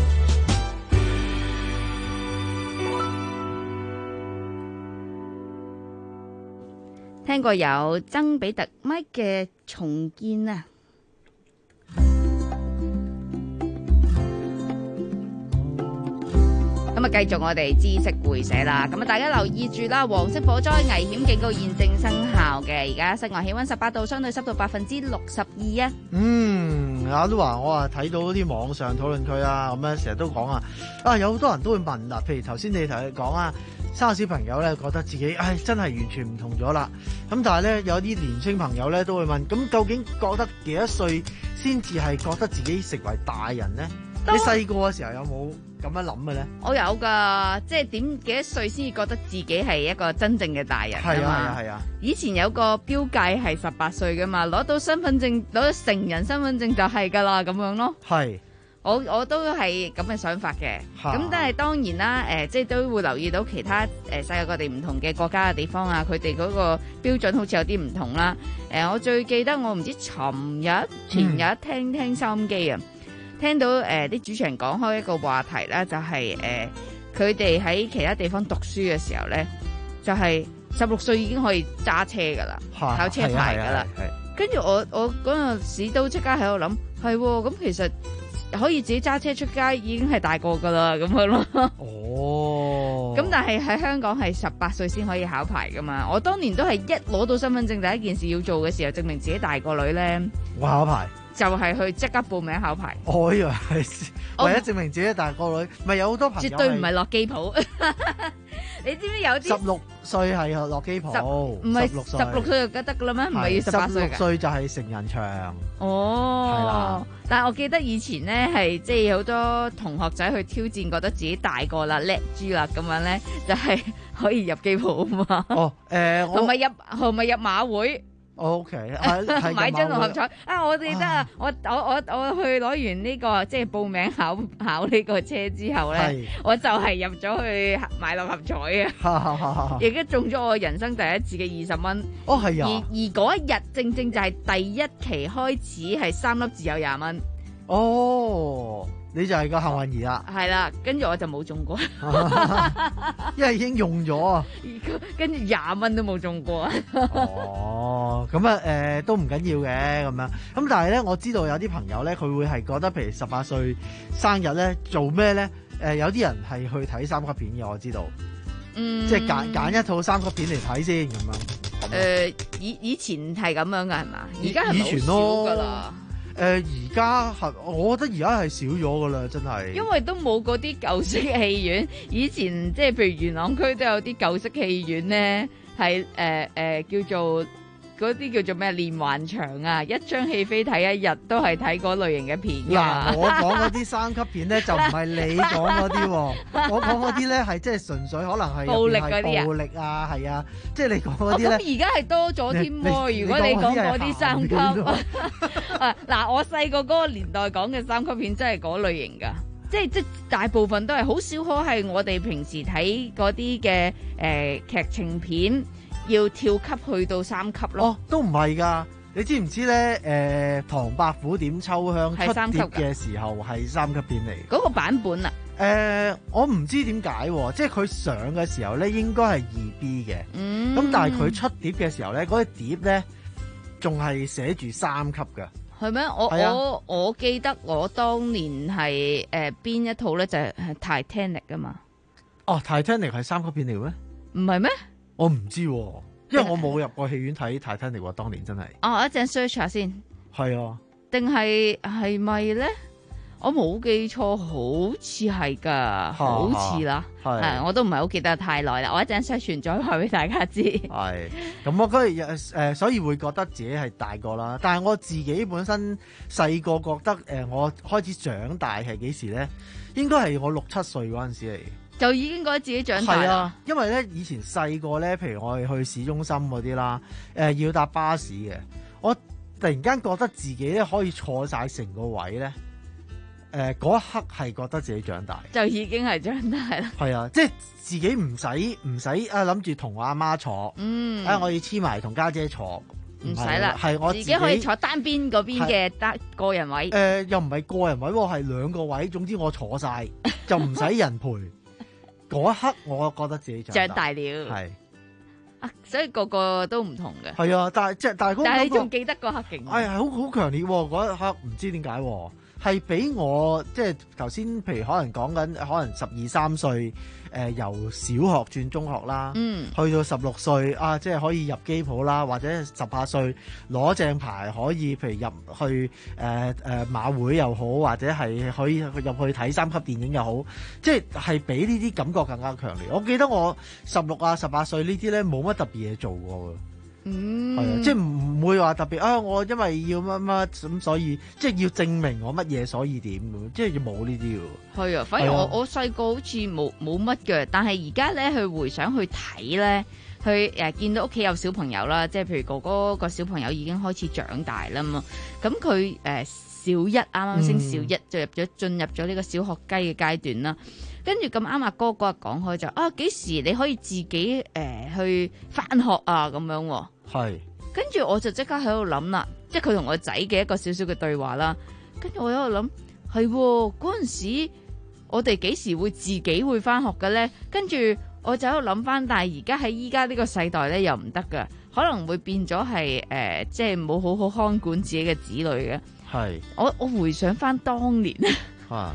聽過有曾比特咪嘅重建啊！咁啊，繼續我哋知識會社啦。咁啊，大家留意住啦，黃色火災危險警告現正生效嘅。而家室外氣溫十八度，相對濕度百分之六十二啊。 嗯，阿都話我啊睇到啲網上討論區啊，咁樣成日都講啊，啊有好多人都會問啦，譬如頭先你同佢講啊。生個小朋友咧，覺得自己唉真係完全唔同咗啦。咁但係咧，有啲年輕朋友咧都會問：咁究竟覺得幾多歲先至係覺得自己成為大人咧？你細個嘅時候有冇咁樣諗嘅咧？ 我有㗎，即係點幾多歲先至覺得自己係一個真正嘅大人啊嘛？ 係啊係啊係啊！ 以前有個標界係十八歲㗎嘛，攞到身份證，攞到成人身份證就係㗎啦，咁樣咯。係。我我都係咁嘅想法嘅，咁但係當然啦，誒、呃，即係都會留意到其他誒、呃、世界各地唔同嘅國家嘅地方啊，佢哋嗰個標準好似有啲唔同啦。誒、呃，我最記得我唔知尋日前日聽聽收音機啊，聽到誒啲、呃、主持人講開一個話題啦，就係誒佢哋喺其他地方讀書嘅時候咧，就係十六歲已經可以揸車噶啦，考車牌噶啦。跟住我我嗰陣時都即刻喺度諗，係咁其實。可以自己揸車出街已經係大個噶啦，咁樣咯。哦， 咁但係喺香港係十八歲先可以考牌噶嘛。我當年都係一攞到身份證第一件事要做嘅時候，證明自己大個女咧， 我考牌就係去即刻報名考牌。 我以為係為咗證明自己大個女，咪有好多朋友絕對唔係落機鋪。你知唔知有啲十六歲係落機鋪， 唔係十六歲就得得噶啦咩？唔係要十八歲㗎？ 十六歲就係成人場。 哦， 係啦。 但係我記得以前咧係即係好多同學仔去挑戰，覺得自己大個啦、叻豬啦咁樣咧，就係、是、可以入機鋪啊嘛。 哦，誒、呃， 同埋入同埋入馬會。 O K，係買張六合彩啊！我哋得啊！我我我我去攞完呢、這個即係報名考考呢個車之後咧，我就係入咗去買六合彩啊！亦都中咗我人生第一次嘅二十蚊。 哦，係啊！ 而而嗰一日正正就係第一期開始係三粒字有廿蚊。 哦，你就係個幸運兒啦。 係啦，跟住我就冇中過， 因為已經用咗啊。 跟住廿蚊都冇中過。 哦，咁啊，誒、呃，都唔緊要嘅咁樣。咁但係咧，我知道有啲朋友咧，佢會係覺得，譬如十八歲生日咧，做咩咧？誒、呃，有啲人係去睇三級片嘅，我知道。嗯。即係揀揀一套三級片嚟睇先咁樣。誒、 呃，以以前係咁樣噶係嘛？而家係好少噶啦。 誒，而家係，我覺得而家係少咗噶啦，真係。 因為都冇嗰啲舊式戲院，以前即係譬如元朗區都有啲舊式戲院咧，係誒誒叫做嗰啲叫做咩連環場啊，一張戲飛睇一日都係睇嗰類型嘅片㗎。 嗱，我講嗰啲三級片咧就唔係你講嗰啲，我講嗰啲咧係即係純粹可能係暴力嗰啲啊， 暴力啊，係啊，即係你講嗰啲咧。 咁而家係多咗添喎，如果你講嗰啲三級。啊嗱，我細個嗰個年代講嘅三級片真係嗰類型㗎，即係即係大部分都係好少可係我哋平時睇嗰啲嘅誒劇情片。要跳級去到三級咯？ 哦，都唔係㗎，你知唔知咧？誒、呃，唐伯虎點秋香出碟嘅時候係三級片嚟。 嗰個版本啊？ 誒、呃，我唔知點解，即係佢上嘅時候咧，應該係二 B 嘅。嗯。咁但係佢出碟嘅時候咧，嗰、那個碟咧仲係寫住三級㗎。 係咩？我、啊、我我記得我當年係誒邊一套咧，就係、是、Titanic 㗎嘛。 哦 ，Titanic 係三級片嚟咩？ 唔係咩？ 我唔知、啊，因為我冇入過戲院睇 Titanic 喎，當年真係。 哦，我一陣 search 下先。 係啊。定係係咪咧？我冇記錯，好似係㗎，好似啦。係，我都唔係好記得太耐啦。我一陣 search 完再話俾大家知。 係。咁我嗰日誒，所以會覺得自己係大個啦。但係我自己本身細個覺得誒、呃，我開始長大係幾時咧？應該係我六七歲嗰陣時嚟。 就已經覺得自己長大啦。係啊， 因為咧以前細個咧，譬如我哋去市中心嗰啲啦，誒、呃、要搭巴士嘅，我突然間覺得自己咧可以坐晒成個位咧，誒、呃、嗰一刻係覺得自己長大， 就已經係長大啦。 係啊，即係自己唔使唔使啊諗住同我阿媽坐，嗯，啊我要黐埋同家姐坐， 唔使啦， 係我自己可以坐單邊嗰邊嘅單個人位。 誒、呃、又唔係個人位喎，係兩個位，總之我坐晒就唔使人陪。嗰一刻，我覺得自己長大， 長大了， 係啊，所以個個都唔同嘅。 係啊，但係即係但係嗰個， 但係你仲記得嗰刻勁？ 係係好好強烈喎！嗰一刻唔知點解喎，係俾我即係頭先，譬如可能講緊可能十二三歲。誒、呃、由小學轉中學啦，嗯，去到十六歲啊，即係可以入機鋪啦，或者十八歲攞正牌可以，譬如入去誒誒、呃呃、馬會又好，或者係可以入去睇三級電影又好，即係係比呢啲感覺更加強烈。我記得我十六啊、十八歲呢啲咧冇乜特別嘢做過嘅。嗯，係啊，即係唔會話特別啊！我因為要乜乜咁，所以即係要證明我乜嘢，所以點咁，即係要冇呢啲喎。 係啊，反而我我細個好似冇冇乜嘅，但係而家咧去回想去睇咧，去誒、呃、見到屋企有小朋友啦，即係譬如哥哥個小朋友已經開始長大啦嘛，咁佢誒小一啱啱升小一、嗯、就入咗進入咗呢個小學雞嘅階段啦。跟住咁啱阿哥嗰日講開就啊，幾時你可以自己誒、呃、去返學啊咁樣喎。 係， 跟住我就即刻喺度諗啦，即係佢同我仔嘅一個少少嘅對話啦。跟住我喺度諗，係嗰陣時我哋幾時會自己會翻學嘅咧？跟住我就喺度諗翻，但係而家喺依家呢個世代咧又唔得噶，可能會變咗係誒，即係冇好好看管自己嘅子女嘅。係，我我回想翻當年啊，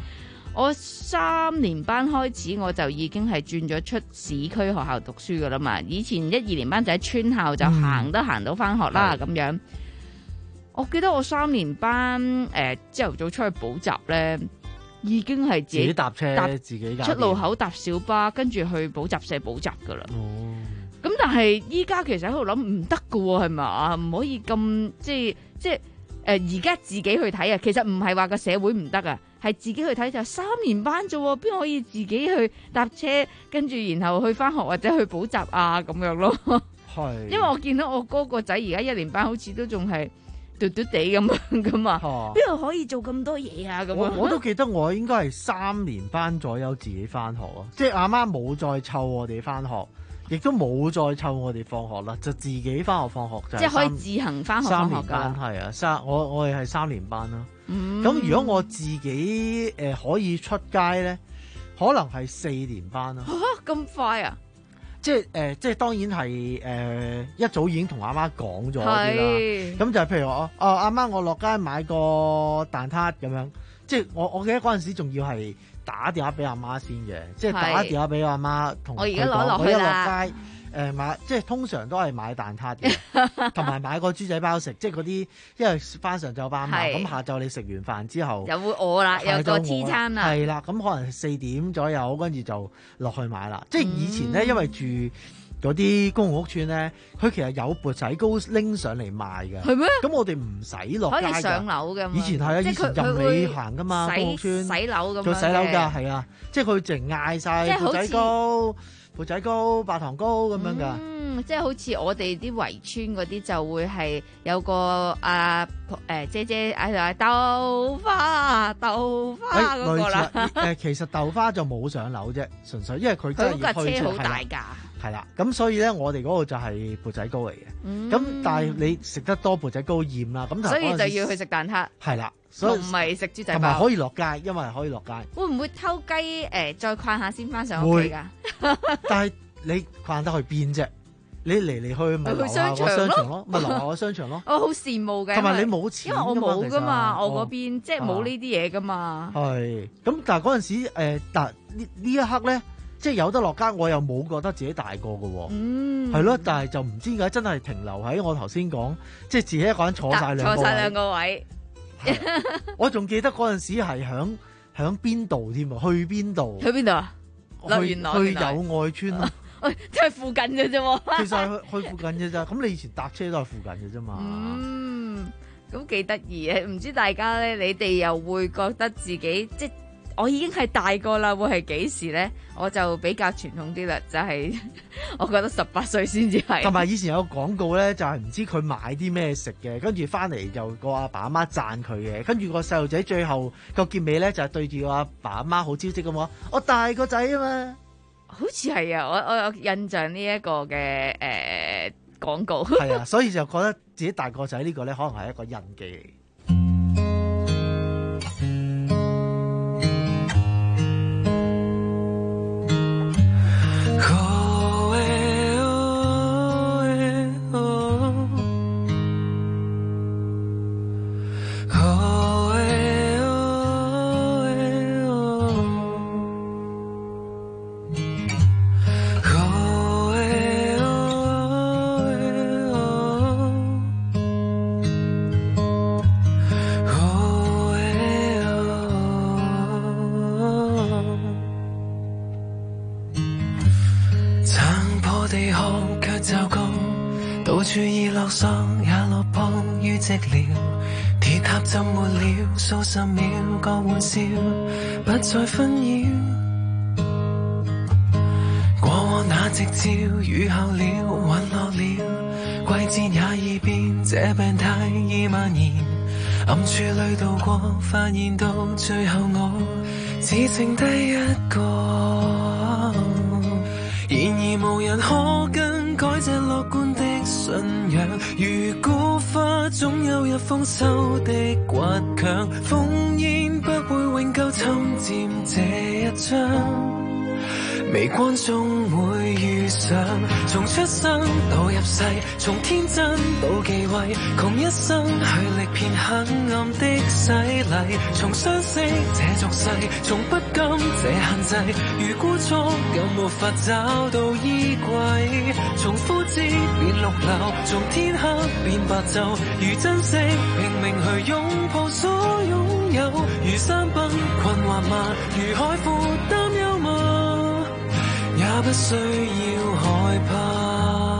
我三年班開始我就已經係轉咗出市區學校讀書噶啦嘛。以前一二年班就喺村校就行都行到翻學啦咁、嗯、樣。我記得我三年班誒朝頭早出去補習咧，已經係自己， 自己搭車， 搭自己出路口搭小巴，跟住去補習社補習噶啦。咁、哦、但係依家其實喺度諗唔得噶喎，係咪？唔可以咁即係即係誒而家自己去睇啊。其實唔係話個社會唔得啊。係自己去睇就三年班啫，邊可以自己去搭車跟住然後去翻學或者去補習啊咁樣咯？係，因為我見到我哥個仔而家一年班好似都仲係嘟嘟地咁樣噶嘛，邊度可以做咁多嘢啊？咁我我都記得我應該係三年班左右自己翻學咯，即係阿媽冇再湊我哋翻學，亦都冇再湊我哋放學啦，就自己翻學放學就係、 即係可以自行翻學放學㗎。 三年班係啊，三我我哋係三年班啦。咁、嗯、如果我自己誒、呃、可以出街咧，可能係四年班啦。 嚇咁快啊！ 即係誒、呃，即係當然係誒、呃，一早已經同阿媽講咗啲啦。咁就係譬如我，哦阿媽，我落街買個蛋撻咁樣。即係我我記得嗰陣時仲要係打電話俾阿媽先嘅，即係打電話俾阿媽同佢講，我而家攞落去啦。我一落街。誒、呃、買即係通常都係買蛋撻嘅，同埋買個豬仔包食，即係嗰啲，因為翻上晝班嘛，咁下晝你食完飯之後又會餓啦，有個 tea 餐啦， 係啦，咁可能四點左右，跟住就落去買啦。即係以前咧、嗯，因為住嗰啲公共屋邨咧，佢其實有缽仔糕拎上嚟賣嘅，係咩？咁我哋唔使落街㗎，可以上樓㗎。以前係啊，以前任你行㗎嘛，公共屋邨洗樓咁，做洗樓㗎，係啊，即係佢淨嗌晒缽仔糕。缽仔糕、白糖糕咁樣噶， 嗯，即係好似我哋啲圍村嗰啲就會係有個啊誒、呃、姐姐嗌佢豆花豆花嗰個啦。誒、 呃，其實豆花就冇上樓啫，純粹因為佢真係要去車好大㗎。係啦，咁所以咧，我哋嗰個就係缽仔糕嚟嘅。咁、嗯、但係你食得多缽仔糕厭啦，咁所以就要去食蛋撻。係啦，所以唔係食豬仔包。同埋可以落街，因為可以落街。 會唔會偷雞誒、呃、再逛下先翻上屋企㗎？ 但係你逛得去邊啫？你嚟嚟去咪樓下個商場咯，咪樓下個商場咯。 我好羨慕嘅， 同埋你冇錢， 因為我冇㗎嘛，我嗰邊、哦、即係冇呢啲嘢㗎嘛。 係，咁但係嗰陣時誒，但呢呢一刻咧。即係有得落街，我又冇覺得自己大個嘅喎，係、嗯、咯，但係就唔知點解真係停留喺我頭先講，即係自己一個人坐晒兩個位， 坐晒兩個位。 我仲記得嗰陣時係響響邊度添啊？去邊度？ 去邊度啊？去去友愛村咯， 即係附近嘅啫。 其實係去，去附近嘅咋，咁你以前搭車都係附近嘅啫嘛。 嗯，咁幾得意嘅，唔知大家咧，你哋又會覺得自己即我已經係大個啦，會係幾時咧？我就比較傳統啲啦，就係、是、我覺得十八歲先至係。 同埋以前有個廣告咧，就係、是、唔知佢買啲咩食嘅，跟住翻嚟就個阿爸阿媽讚佢嘅，跟住個細路仔最後個結尾咧就係、是、對住個阿爸阿媽好招積咁話：我大個仔啊嘛！ 好似係啊，我我有印象呢一個嘅誒廣告。 係啊，所以就覺得自己大個仔呢個咧，可能係一個印記嚟。 到處已落霜，也落泡於寂寥。鐵塔浸沒了，數十秒個玩笑，不再紛擾。過往那夕照，雨後了，隕落了，季節也已變，這病態已蔓延。暗處裏度過，發現到最後我只剩低一個。然而無人可更改這樂觀的信仰，如古花總有日豐收的倔強，烽煙不會永久侵佔這一張微光中會遇上，從出生到入世，從天真到忌諱，窮一生去歷遍黑暗的洗禮，從相識這俗世，從不甘這限制，如孤雛更無法找到衣櫃，從枯枝變綠柳，從天黑變白晝，如珍惜拼命去擁抱所擁有，如山崩困惑嗎？如海闊擔憂嗎？也不需要害怕。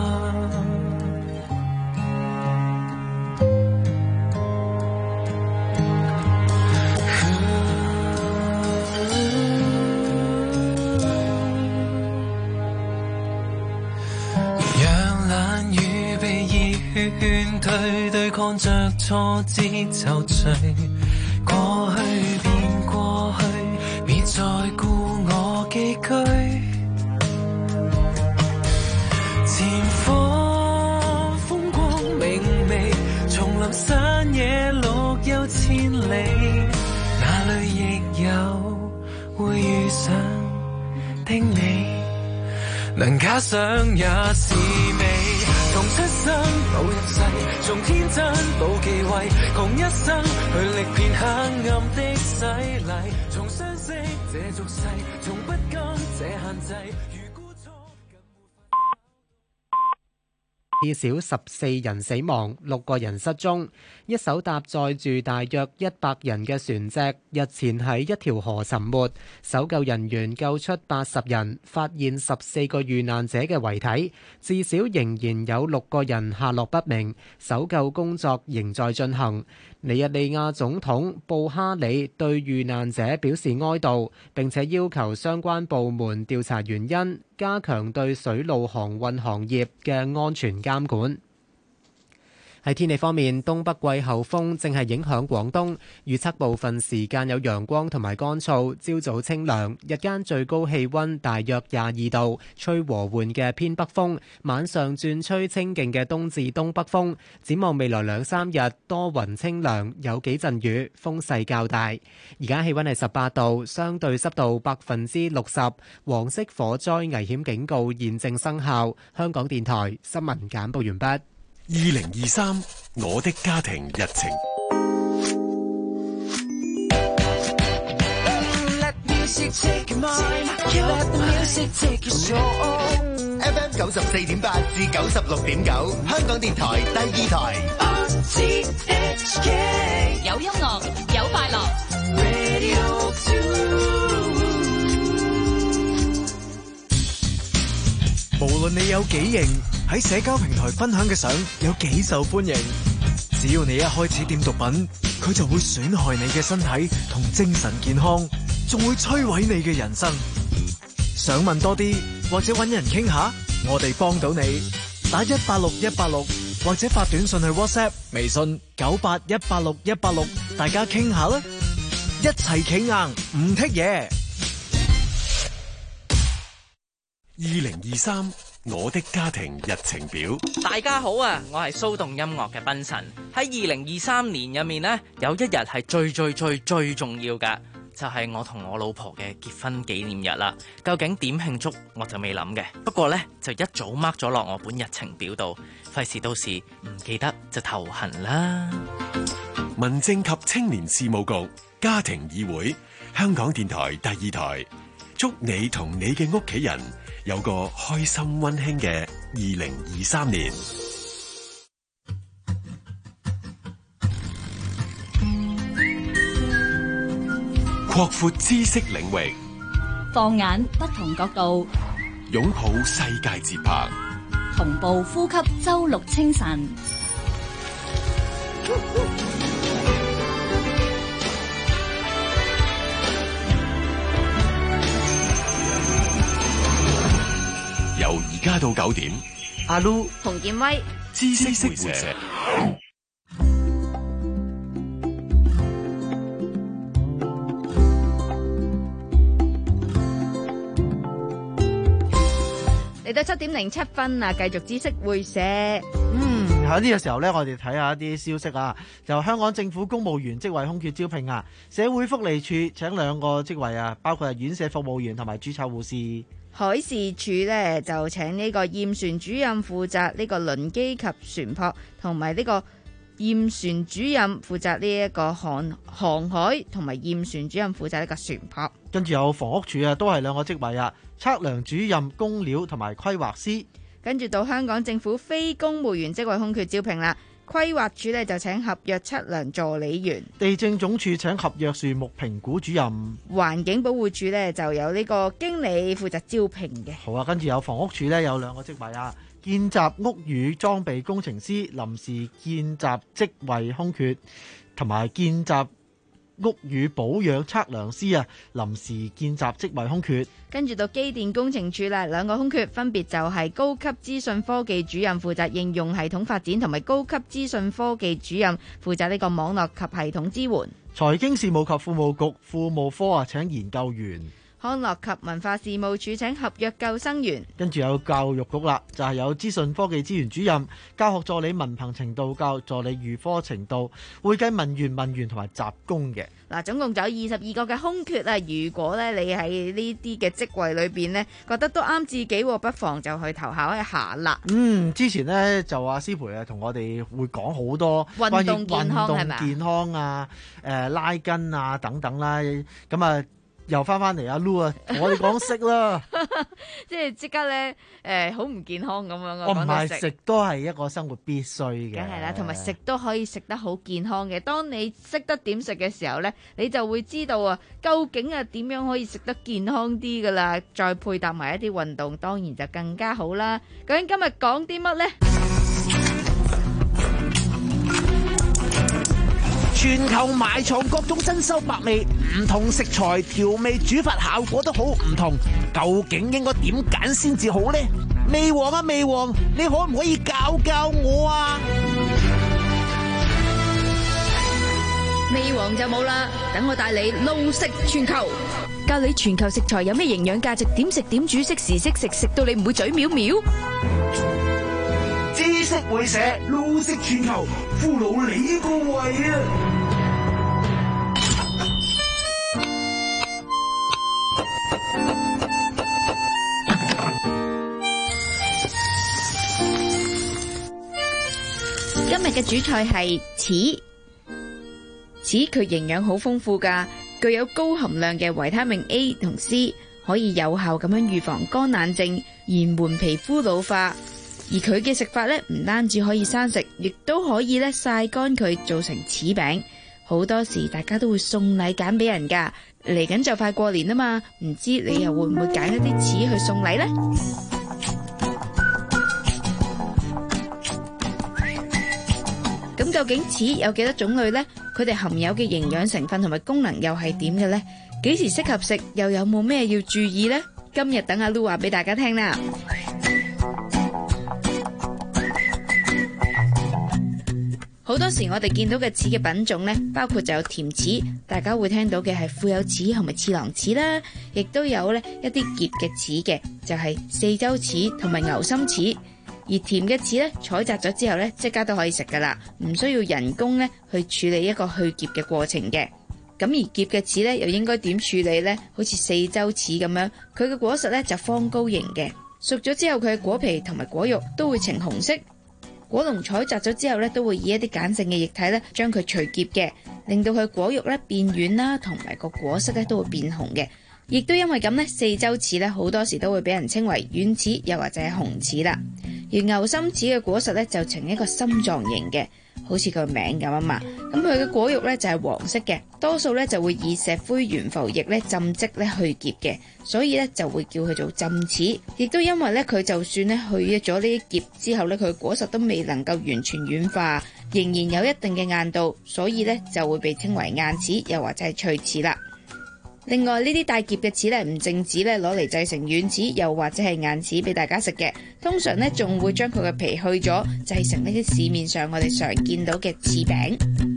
讓冷雨被熱血勸退，對抗着挫折就緒。過去便過去，別再顧我寄居。前方風光明媚，叢林山野綠幽千里，哪裏亦有會遇上的你。能假想也是美，從出生到入世，從天真到忌諱，窮一生去歷遍黑暗的洗禮，從相識這俗世，從不甘這限制。 至少十四人死亡，六個人失蹤。一艘搭載住大約一百人嘅船隻日前喺一條河沉沒，搜救人員救出八十人，發現十四個遇難者嘅遺體，至少仍然有六個人下落不明，搜救工作仍在進行。尼日利亞總統布哈里對遇難者表示哀悼，並且要求相關部門調查原因，加強對水路航運行業嘅安全監管。喺天氣方面，東北季候風正係影響廣東，預測部分時間有陽光同埋乾燥，朝早清涼，日間最高氣溫大約廿二度，吹和緩嘅偏北風，晚上轉吹清勁嘅東至東北風。展望未來兩三日，多雲清涼，有幾陣雨，風勢較大。而家氣溫係十八度，相對濕度百分之六十，黃色火災危險警告現正生效。香港電台新聞簡報完畢。 二零二三，我的家庭日程。 F M 九十四點八至九十六點九，香港電台第二台。 有音樂，有快樂。 無論你有幾型，喺社交平台分享嘅相有幾受歡迎，只要你一開始掂毒品，佢就會損害你嘅身體同精神健康，仲會摧毀你嘅人生。想問多啲或者搵人傾下，我哋幫到你。打一八六一八六或者發短信去 WhatsApp、微信九八一八六一八六，大家傾下啦，一齊企硬唔剔嘢。 二零二三，我的家庭日程表。 大家好啊，我係騷動音樂嘅賓神。喺二零二三年入面呢，有一日係最最最最重要㗎，就係我同我老婆嘅結婚紀念日啦。究竟點慶祝我就未諗嘅，不過呢，就一早 mark 咗落我本日程表度，費事到時唔記得就頭痕啦。 民政及青年事務局家庭議會，香港電台第二台，祝你同你嘅屋企人有個開心溫馨嘅二零二三年。擴闊知識領域， 放眼不同角度， 擁抱世界節拍， 同步呼吸周六清晨。 由而家到九點， 阿 Lu、 洪建威、 知識會社。 嚟到七點零七分啊，繼續知識會社。 嗯，喺呢個時候呢，我哋睇下一啲消息啊。就香港政府公務員職位空缺招聘啊，社會福利署請兩個職位啊，包括係院舍服務員同埋註冊護士。 海事處呢就請呢個驗船主任負責呢個輪機及船舶，同埋呢個驗船主任負責呢一個航航海，同埋驗船主任負責呢個船舶。 跟住有房屋署啊，都係兩個職位啊，測量主任、工料同埋規劃師。 跟住到香港政府非公務員職位空缺招聘啦。規劃署呢就請合約測量助理員， 地政總署請合約樹木評估主任， 環境保護署呢就有呢個經理負責招聘嘅。 好啊，跟住有房屋署呢有兩個職位啊，見習屋宇裝備工程師臨時見習職位空缺，同埋見習屋宇保養測量師啊臨時見習職位空缺。 跟住到機電工程署啦，兩個空缺分別就係高級資訊科技主任負責應用系統發展，同埋高級資訊科技主任負責呢個網絡及系統支援。 財經事務及庫務局庫務科啊請研究員。 康樂及文化事務署請合約救生員。 跟住有教育局啦，就係、是、有資訊科技資源主任、教學助理文憑程度、教育助理預科程度、會計文員、文員同埋雜工嘅。 嗱，總共就有二十二個嘅空缺啊！如果咧你喺呢啲嘅職位裏邊呢，覺得都啱自己，不妨就去投考一下啦。 嗯，之前呢，就阿師培啊同我哋會講好多關於運動健康係咪？ 運動健康啊、誒、呃、拉筋啊等等啦，咁啊。又翻翻嚟阿 Lu 啊，同我哋講食啦， 即係即刻咧，誒好唔健康咁樣啊！ 我唔係食都係一個生活必須嘅， 梗係啦，同埋食都可以食得好健康嘅。當你識得點食嘅時候咧，你就會知道啊，究竟啊點樣可以食得健康啲噶啦。再配搭埋一啲運動，當然就更加好啦。究竟今日講啲乜咧？ 全球埋藏各種珍饈百味，唔同食材調味煮法效果都好唔同，究竟應該點揀先至好呢？味王啊味王，你可唔可以教教我啊？ 味王就冇啦，等我帶你路食全球，教你全球食材有咩營養價值，點食點煮，適時適食，食到你唔會嘴藐藐。 知識會社路食全球，俘虜你個胃啊！ 今日嘅主菜係柿，柿佢營養好豐富㗎，具有高含量嘅維他命 A 同 C， 可以有效咁樣預防乾眼症，延緩皮膚老化。而佢嘅食法咧，唔單止可以生食，亦都可以咧曬乾佢做成柿餅。好多時大家都會送禮揀俾人㗎，嚟緊就快過年啊嘛，唔知你又會唔會揀一啲柿去送禮呢？咁究竟柿有幾多種類呢？佢哋含有嘅營養成分同埋功能又係點嘅呢？幾時適合食？又有冇咩要注意呢？今日等阿 Lu 話俾大家聽啦。好多時我哋見到嘅柿嘅品種呢，包括就有甜柿，大家會聽到嘅係富有柿同埋次郎柿啦，亦都有呢一啲澀嘅柿嘅，就係四洲柿同埋牛心柿。而甜嘅柿呢，採摘咗之後呢，即刻都可以食噶啦，唔需要人工呢去處理一個去澀嘅過程嘅。咁而澀嘅柿呢，又應該點處理呢？好似四洲柿咁樣，佢嘅果實呢就方膏形嘅，熟咗之後佢嘅果皮同埋果肉都會呈紅色。果農採摘咗之後咧，都會以一啲鹼性嘅液體咧，將佢除澀嘅，令到佢果肉咧變軟啦，同埋個果色咧都會變紅嘅。亦都因為咁咧，四洲柿咧好多時都會俾人稱為軟柿，又或者係紅柿啦。而牛心柿嘅果實咧就呈一個心狀形嘅，好似個名咁啊嘛。咁佢嘅果肉咧就係黃色嘅，多數咧就會以石灰懸浮液咧浸漬咧去澀嘅，所以咧就會叫佢做浸柿。亦都因為咧佢就算咧去咗呢啲澀之後咧，佢果實都未能夠完全軟化，仍然有一定嘅硬度，所以咧就會被稱為硬柿，又或者係脆柿啦。另外呢啲帶澀嘅柿咧，唔淨止咧攞嚟製成軟柿，又或者係硬柿俾大家食嘅。通常咧仲會將佢嘅皮去咗，製成呢啲市面上我哋常見到嘅柿餅。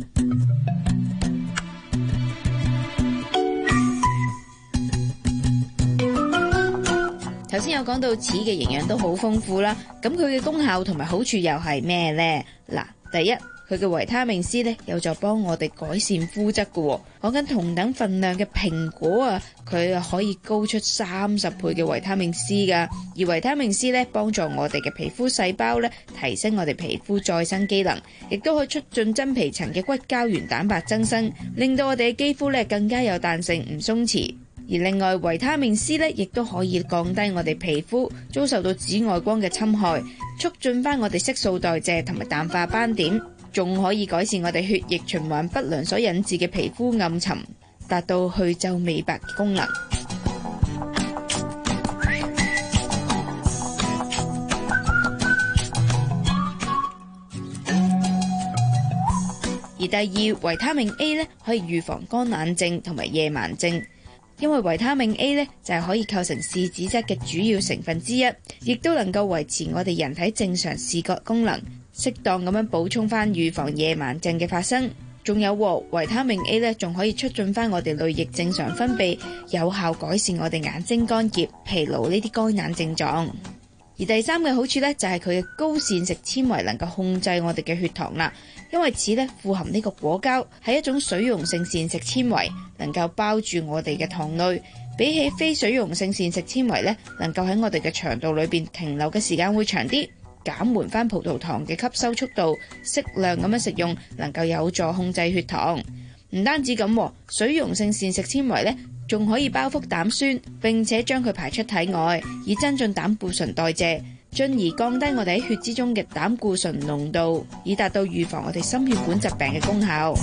頭先有講到柿嘅營養都好豐富啦，咁佢嘅功效同埋好處又係咩呢？嗱，第一， 佢嘅維他命 C 咧有助幫我哋改善膚質嘅。講緊同等份量嘅蘋果啊，佢可以高出三十倍嘅維他命 C 噶。而維他命 C 咧幫助我哋嘅皮膚細胞咧提升我哋皮膚再生機能，亦都可以促進真皮層嘅骨膠原蛋白增生，令到我哋嘅肌膚咧更加有彈性，唔鬆弛。而另外維他命 C 咧，亦都可以降低我哋皮膚遭受到紫外光嘅侵害，促進翻我哋色素代謝同埋淡化斑點，仲可以改善我哋血液循環不良所引致嘅皮膚暗沉，達到去皺美白嘅功能。而第二，維他命 A 咧可以預防乾眼症同埋夜盲症。因為維他命 A 咧就係可以構成視紫質嘅主要成分之一，亦都能夠維持我哋人體正常視覺功能，適當咁樣補充翻預防夜盲症嘅發生。仲有維他命 A 咧仲可以促進翻我哋淚液正常分泌，有效改善我哋眼睛乾澀、疲勞呢啲乾眼症狀。而第三個好處咧就係佢嘅高膳食纖維能夠控制我哋嘅血糖啦，因為此咧富含呢個果膠係一種水溶性膳食纖維，能夠包住我哋嘅糖類，比起非水溶性膳食纖維咧，能夠喺我哋嘅腸道裏邊停留嘅時間會長啲，減緩翻葡萄糖嘅吸收速度，適量咁樣食用能夠有助控制血糖。唔單止咁，水溶性膳食纖維咧仲可以包覆膽酸，並且將佢排出體外，以增進膽固醇代謝，進而降低我哋喺血之中嘅膽固醇濃度，以達到預防我哋心血管疾病嘅功效。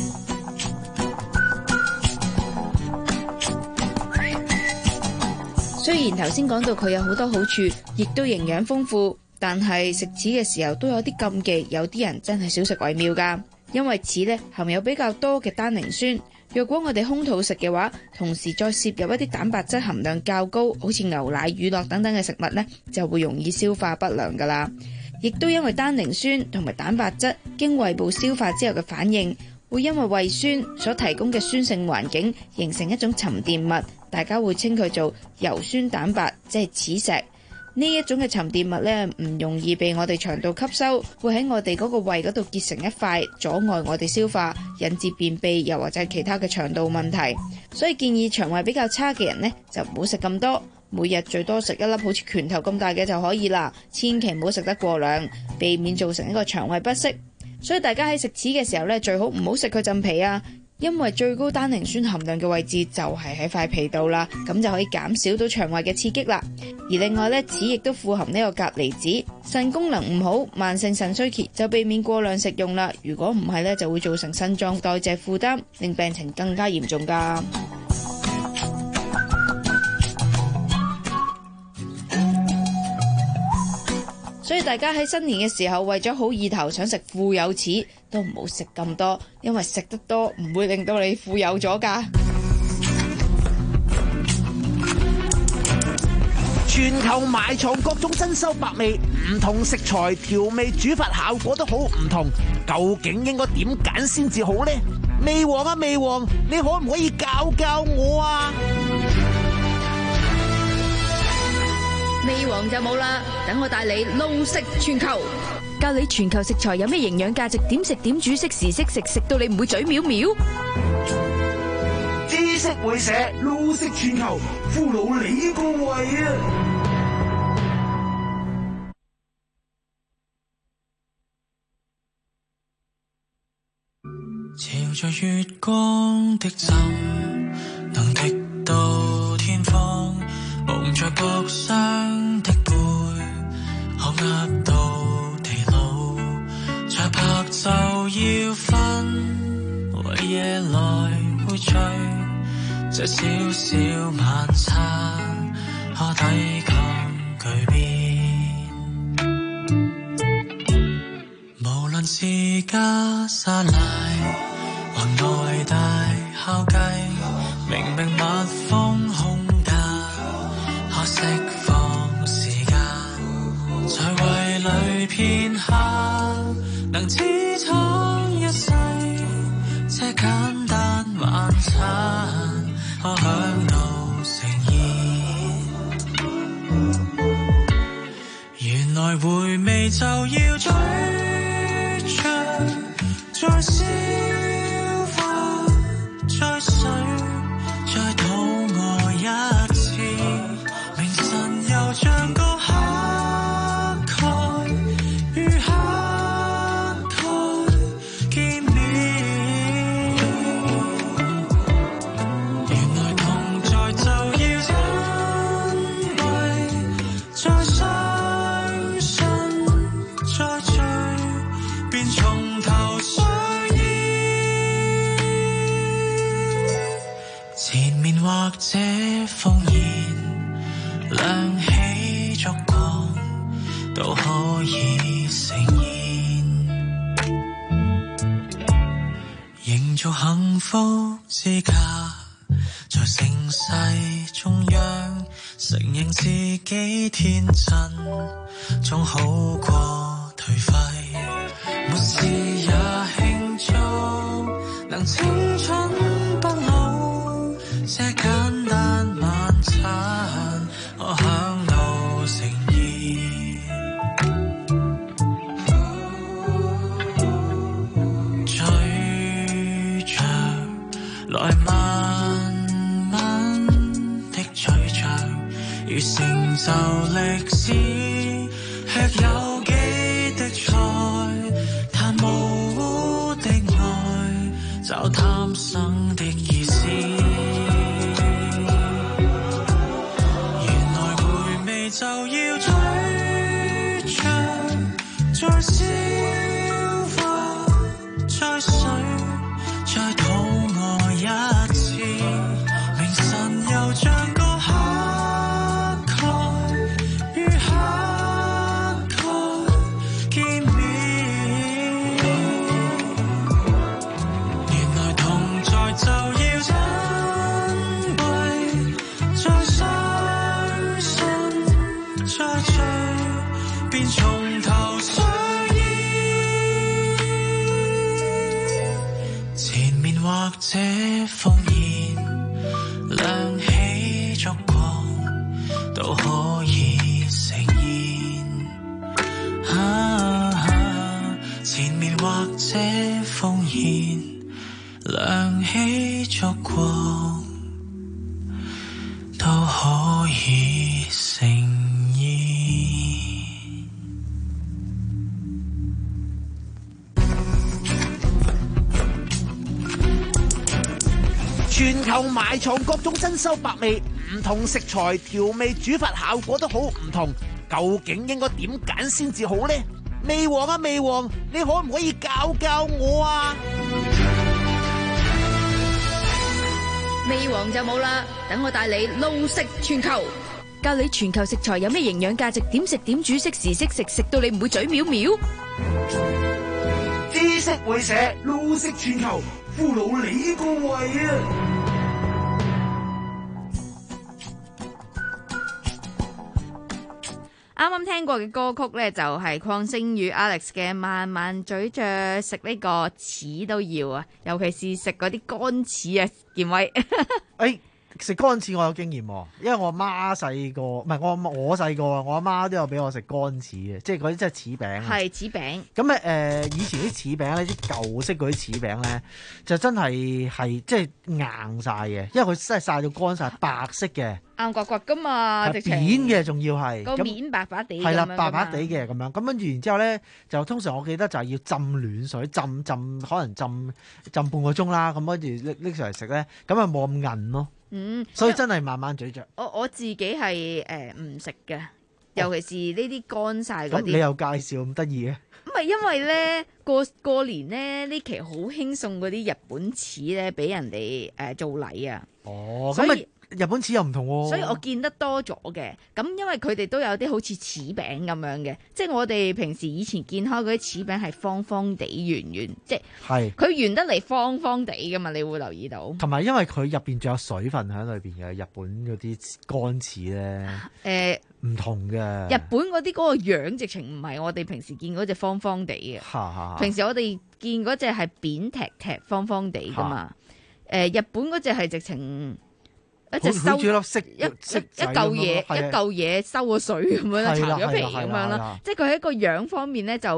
雖然頭先講到佢有好多好處，亦都營養豐富，但係食柿嘅時候都有啲禁忌，有啲人真係少食為妙㗎，因為柿呢含有比較多嘅單寧酸。若果我哋空肚食嘅話，同時再攝入一啲蛋白質含量較高，好似牛奶、乳酪等等嘅食物呢，就會容易消化不良㗎啦。亦都因為單寧酸同埋蛋白質經胃部消化之後嘅反應，會因為胃酸所提供嘅酸性環境形成一種沉澱物，大家會稱佢做油酸蛋白，即係齒石。呢一種嘅沉澱物咧，唔容易被我哋腸道吸收，會喺我哋嗰個胃嗰度結成一塊，阻礙我哋消化，引致便秘，又或者係其他嘅腸道問題。所以建議腸胃比較差嘅人呢，就唔好食咁多，每日最多食一粒好似拳頭咁大嘅就可以啦，千祈唔好食得過量，避免造成一個腸胃不適。所以大家喺食柿嘅時候咧，最好唔好食佢浸皮啊，因為最高單寧酸含量嘅位置就係喺塊皮度啦，咁就可以減少到腸胃嘅刺激啦。而另外咧，柿亦都富含呢個鉀離子，腎功能唔好、慢性腎衰竭就避免過量食用啦。如果唔係咧，就會造成腎臟代謝負擔，令病情更加嚴重㗎。所以大家喺新年嘅時候，為咗好意頭想食富有柿，都唔好食咁多，因為食得多唔會令到你富有咗㗎。 全球埋藏各種珍饈百味，唔同食材調味煮法效果都好唔同，究竟應該點揀先至好呢？味王啊味王，你可唔可以教教我啊？ 味王就冇啦，等我帶你路食全球，教你全球食材有咩營養價值，點食點煮，適時適食，食到你唔會嘴藐藐。 知識會社，路食全球，俘虜你個胃啊！ 朝着月光的針，能滴到天荒，蒙着國殤的背，可壓到地老，再拍就要分，為夜來會醉，這小小晚餐可抵抗巨變，無論是加沙拉還外帶烤雞，明明蜜蜂空間可釋放時間，在胃裏片刻能支撐一世，這簡單晚餐可享到誠意，原來回味就要追出再消化，再水，再肚餓一次，明晨又像個乞丐，與乞丐見面。原來同在就要珍貴，再相信，再醉，便從頭上前面或者烽煙亮起燭光，都可以呈現，營造幸福之家，在盛世中央，承認自己天真，總好過頹廢。沒事也慶祝，能青春不老，這簡單晚餐可享到誠意。追着來慢慢的咀嚼，如成就歷史，吃有機的菜，談無污的愛，找貪生的意思。原來回味就要咀嚼，再消化，再水，再肚餓一次，明晨又像個乞丐，與乞丐見面。原來同在就要珍貴，再相信，再醉，便從頭上前面或者烽煙亮起燭光，都可以呈現。啊啊，前面或者烽煙亮起燭光，都可以呈現。 全球埋藏各種珍饈百味，唔同食材調味煮法效果都好唔同，究竟應該點揀先至好呢？味王啊味王，你可唔可以教教我啊？ 味王就冇啦，等我帶你路食全球，教你全球食材有咩營養價值，點食點煮，適時適食，食到你唔會嘴藐藐。 知識會社路食全球，俘虜你個胃啊！ 啱啱聽過嘅歌曲呢，就係鄺星宇 Alex 嘅《慢慢咀嚼》，食呢個柿都要啊，尤其是食嗰啲乾柿啊，健威。 誒食乾柿我有經驗喎，因為我媽細個，唔係我我細個啊，我阿媽都有俾我食乾柿嘅，即係嗰啲即係柿餅。 係柿餅。咁誒、呃、以前啲柿餅咧，啲舊式嗰啲柿餅咧，就真係係即係硬晒嘅，因為佢真係曬到乾晒，白色嘅。 硬刮刮噶嘛，直情扁嘅，仲要係個面白白地， 係啦，白白地嘅咁樣。咁跟住然之後咧，就通常我記得就係要浸暖水，浸浸可能浸浸半個鐘啦。咁跟住拎拎上嚟食咧，咁啊冇咁韌咯。 嗯， 所以真係慢慢咀嚼。 我我自己係誒唔食嘅，尤其是呢啲乾晒嗰啲。 咁你又介紹咁得意嘅？ 咁咪因為咧過過年咧呢期好興送嗰啲日本柿咧俾人哋誒、呃、做禮啊。 哦， 所以。 日本柿又唔同喎、啊， 所以我見得多咗嘅。咁因為佢哋都有啲好似柿餅咁樣嘅，即係我哋平時以前見開嗰啲柿餅係方方地圓圓，即係佢圓得嚟方方地噶嘛，你會留意到。 同埋因為佢入邊仲有水分喺裏邊嘅，日本嗰啲乾柿咧，誒、呃、唔同嘅。 日本嗰啲嗰個樣直情唔係我哋平時見嗰隻方方地嘅，平時我哋見嗰隻係扁踢踢方方地噶嘛。誒、呃，日本嗰隻係直情。一隻收一一一嚿嘢，一嚿嘢收個水咁樣啦，搽咗皮咁樣啦，即係佢喺個樣方面咧就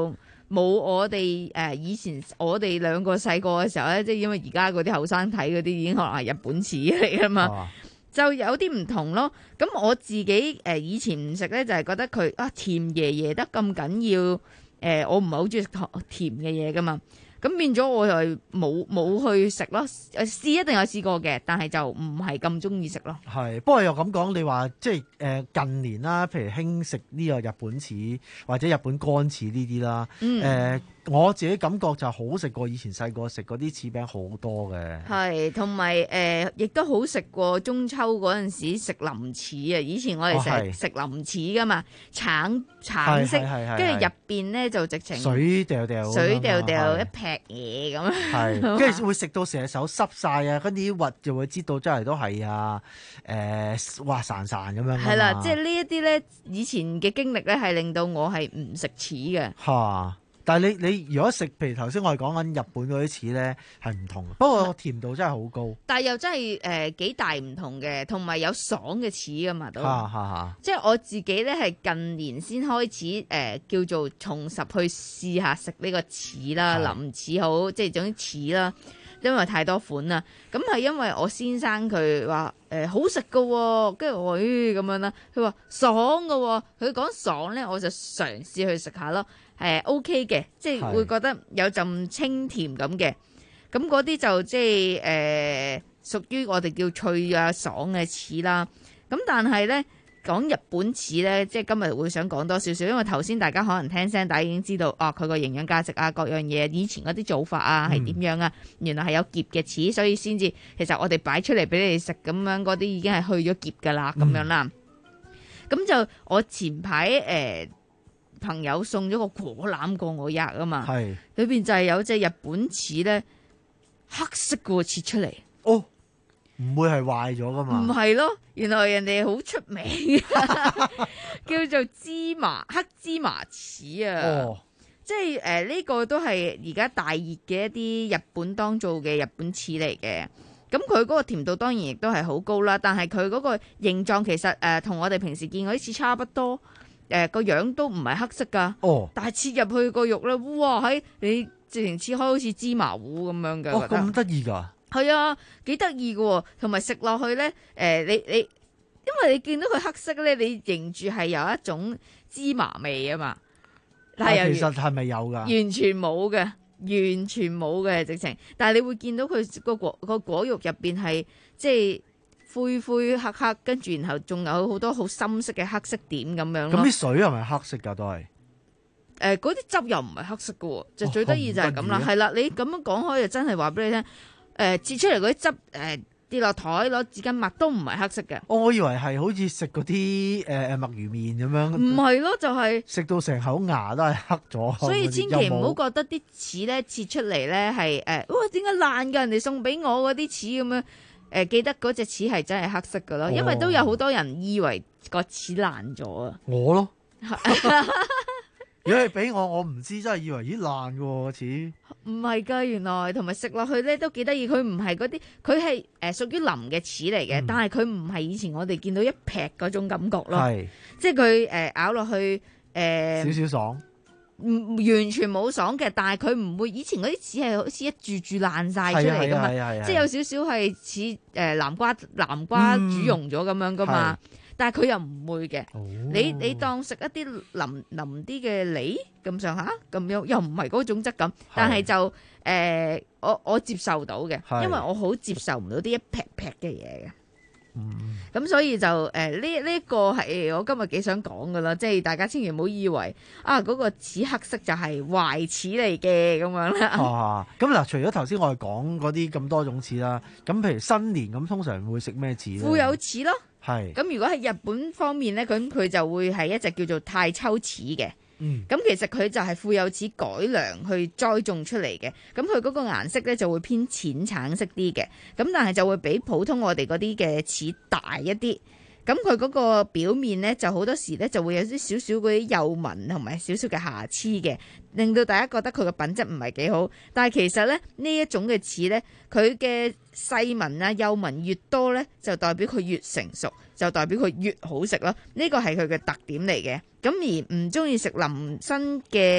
冇我哋誒、呃、以前我哋兩個細個嘅時候咧，即係因為而家嗰啲後生睇嗰啲已經可能係日本似嚟噶嘛，啊、就有啲唔同咯。咁我自己誒、呃、以前唔食咧，就係、是、覺得佢啊甜爺爺得咁緊要，誒、呃、我唔係好中意食甜嘅嘢噶嘛。咁變咗我又冇冇去食咯，試一定有試過嘅，但係就唔係咁中意食咯。 係，不過又咁講，你話即係誒近年啦，譬如興食呢個日本柿或者日本乾柿呢啲啦，誒、 嗯呃、我自己感覺就好食過以前細個食嗰啲柿餅好多嘅。係， 同埋誒亦都好食過中秋嗰陣時食林柿啊！以前我哋成日食林柿噶嘛，橙橙色，跟住入邊咧就直情水掉掉， 水掉掉一劈嘢咁， 係，跟住會食到成隻手濕晒啊，跟住啲核就會知道真係都係啊，誒、呃，哇潺潺咁樣。 係啦，即係呢一啲咧，以前嘅經歷咧，係令到我係唔食柿嘅。 嚇！但係你你如果食，譬如頭先我哋講緊日本嗰啲柿咧，係唔同嘅，不過甜度真係好高。 但係又真係誒幾大唔同嘅，同埋有，有爽嘅柿噶嘛都。 嚇嚇嚇！ 即係我自己咧係近年先開始誒、呃、叫做重拾去試下食呢個柿啦，林柿好，即係總之柿啦，因為太多款啦。咁係因為我先生佢話誒好食噶喎，跟住我咦咁樣啦，佢話爽噶喎，佢講爽咧，我就嘗試去食下咯。誒、呃、OK 嘅，即係會覺得有陣清甜咁嘅，咁嗰啲就即係誒、呃、屬於我哋叫脆啊爽嘅柿啦。咁但係咧講日本柿咧，即係今日會想講多少少，因為頭先大家可能聽聲帶已經知道，哦佢個營養價值啊各樣嘢，以前嗰啲做法啊係點樣啊，嗯、原來係有澀嘅柿，所以先至其實我哋擺出嚟俾你哋食咁樣，嗰啲已經係去咗澀噶啦咁樣啦。咁、嗯、就我前排誒。呃朋友送咗個果籃過我日啊嘛，裏邊就係有隻日本柿咧，黑色嘅切出嚟。 哦，唔會係壞咗噶嘛？ 唔係咯，原來人哋好出名，叫做芝麻黑芝麻柿啊。哦，即係誒呢個都係而家大熱嘅一啲日本當造嘅日本柿嚟嘅。咁佢嗰個甜度當然亦都係好高啦，但係佢嗰個形狀其實誒同、呃、我哋平時見嗰啲柿差不多。誒、呃、個樣都唔係黑色噶，哦、但係切入去個肉咧，哇！喺你直情切開好似芝麻糊咁樣嘅。 哦，咁得意㗎？ 係啊，幾得意嘅，同埋食落去咧，誒、呃、你你，因為你見到佢黑色咧，你認住係有一種芝麻味啊嘛。 但係其實係咪有㗎？ 完全冇嘅，完全冇嘅直情。但係你會見到佢個果個果肉入邊係即係。灰灰黑黑，跟住然後仲有好多好深色嘅黑色點咁樣咯。 咁啲水係咪黑色㗎？都係誒，嗰啲汁又唔係黑色嘅喎，就最得意就係咁啦。係啦，你咁樣講開就真係話俾你聽，誒、呃、切出嚟嗰啲汁誒、呃、跌落台攞紙巾抹都唔係黑色嘅。 我以為係好似食嗰啲誒誒墨魚麵咁樣。 唔係咯，就係、是、 食到成口牙都係黑咗。 所以千祈唔好覺得啲柿咧切出嚟咧係誒，哇點解爛㗎？人哋送俾我嗰啲柿咁樣。誒、呃、記得嗰隻柿係真係黑色㗎咯，因為都有好多人以為個柿爛咗啊！ 我咯，如果係俾我，我唔知真係以為咦爛㗎喎柿。 唔係㗎，原來同埋食落去咧都幾得意，佢唔係嗰啲，佢係誒屬於腍嘅柿嚟嘅，嗯、但係佢唔係以前我哋見到一劈嗰種感覺咯，係即係佢誒咬落去誒、呃、 少少爽。 唔完全冇爽嘅，但係佢唔會以前嗰啲柿係好似一柱柱爛晒出嚟噶嘛，即係有少少係似誒南瓜南瓜煮溶咗咁樣噶嘛，嗯、但係佢又唔會嘅、哦。你你當食一啲腍腍啲嘅梨咁上下咁樣，又唔係嗰種質感，但係就誒、呃、我我接受到嘅，因為我好接受唔到啲一劈劈嘅嘢嘅。嗯，咁所以就誒呢呢個係我今日幾想講噶啦，即係大家千祈唔好以為啊嗰、那個柿黑色就係壞柿嚟嘅咁樣啦。 啊，咁嗱，除咗頭先我哋講嗰啲咁多種柿啦，咁譬如新年咁，通常會食咩柿咧？ 富有柿咯， 係。咁如果喺日本方面咧，咁佢就會係一隻叫做太秋柿嘅。嗯，咁其實佢就係富有柿改良去栽種出嚟嘅，咁佢嗰個顏色咧就會偏淺橙色啲嘅，咁但係就會比普通我哋嗰啲嘅柿大一啲，咁佢嗰個表面咧就好多時咧就會有啲少少嗰啲幼紋同埋少少嘅瑕疵嘅，令到大家覺得佢嘅品質唔係幾好，但係其實咧呢一種嘅柿咧，佢嘅細紋啊幼紋越多咧，就代表佢越成熟，就代表佢越好食咯，呢個係佢嘅特點嚟嘅。咁而唔中意食腍身嘅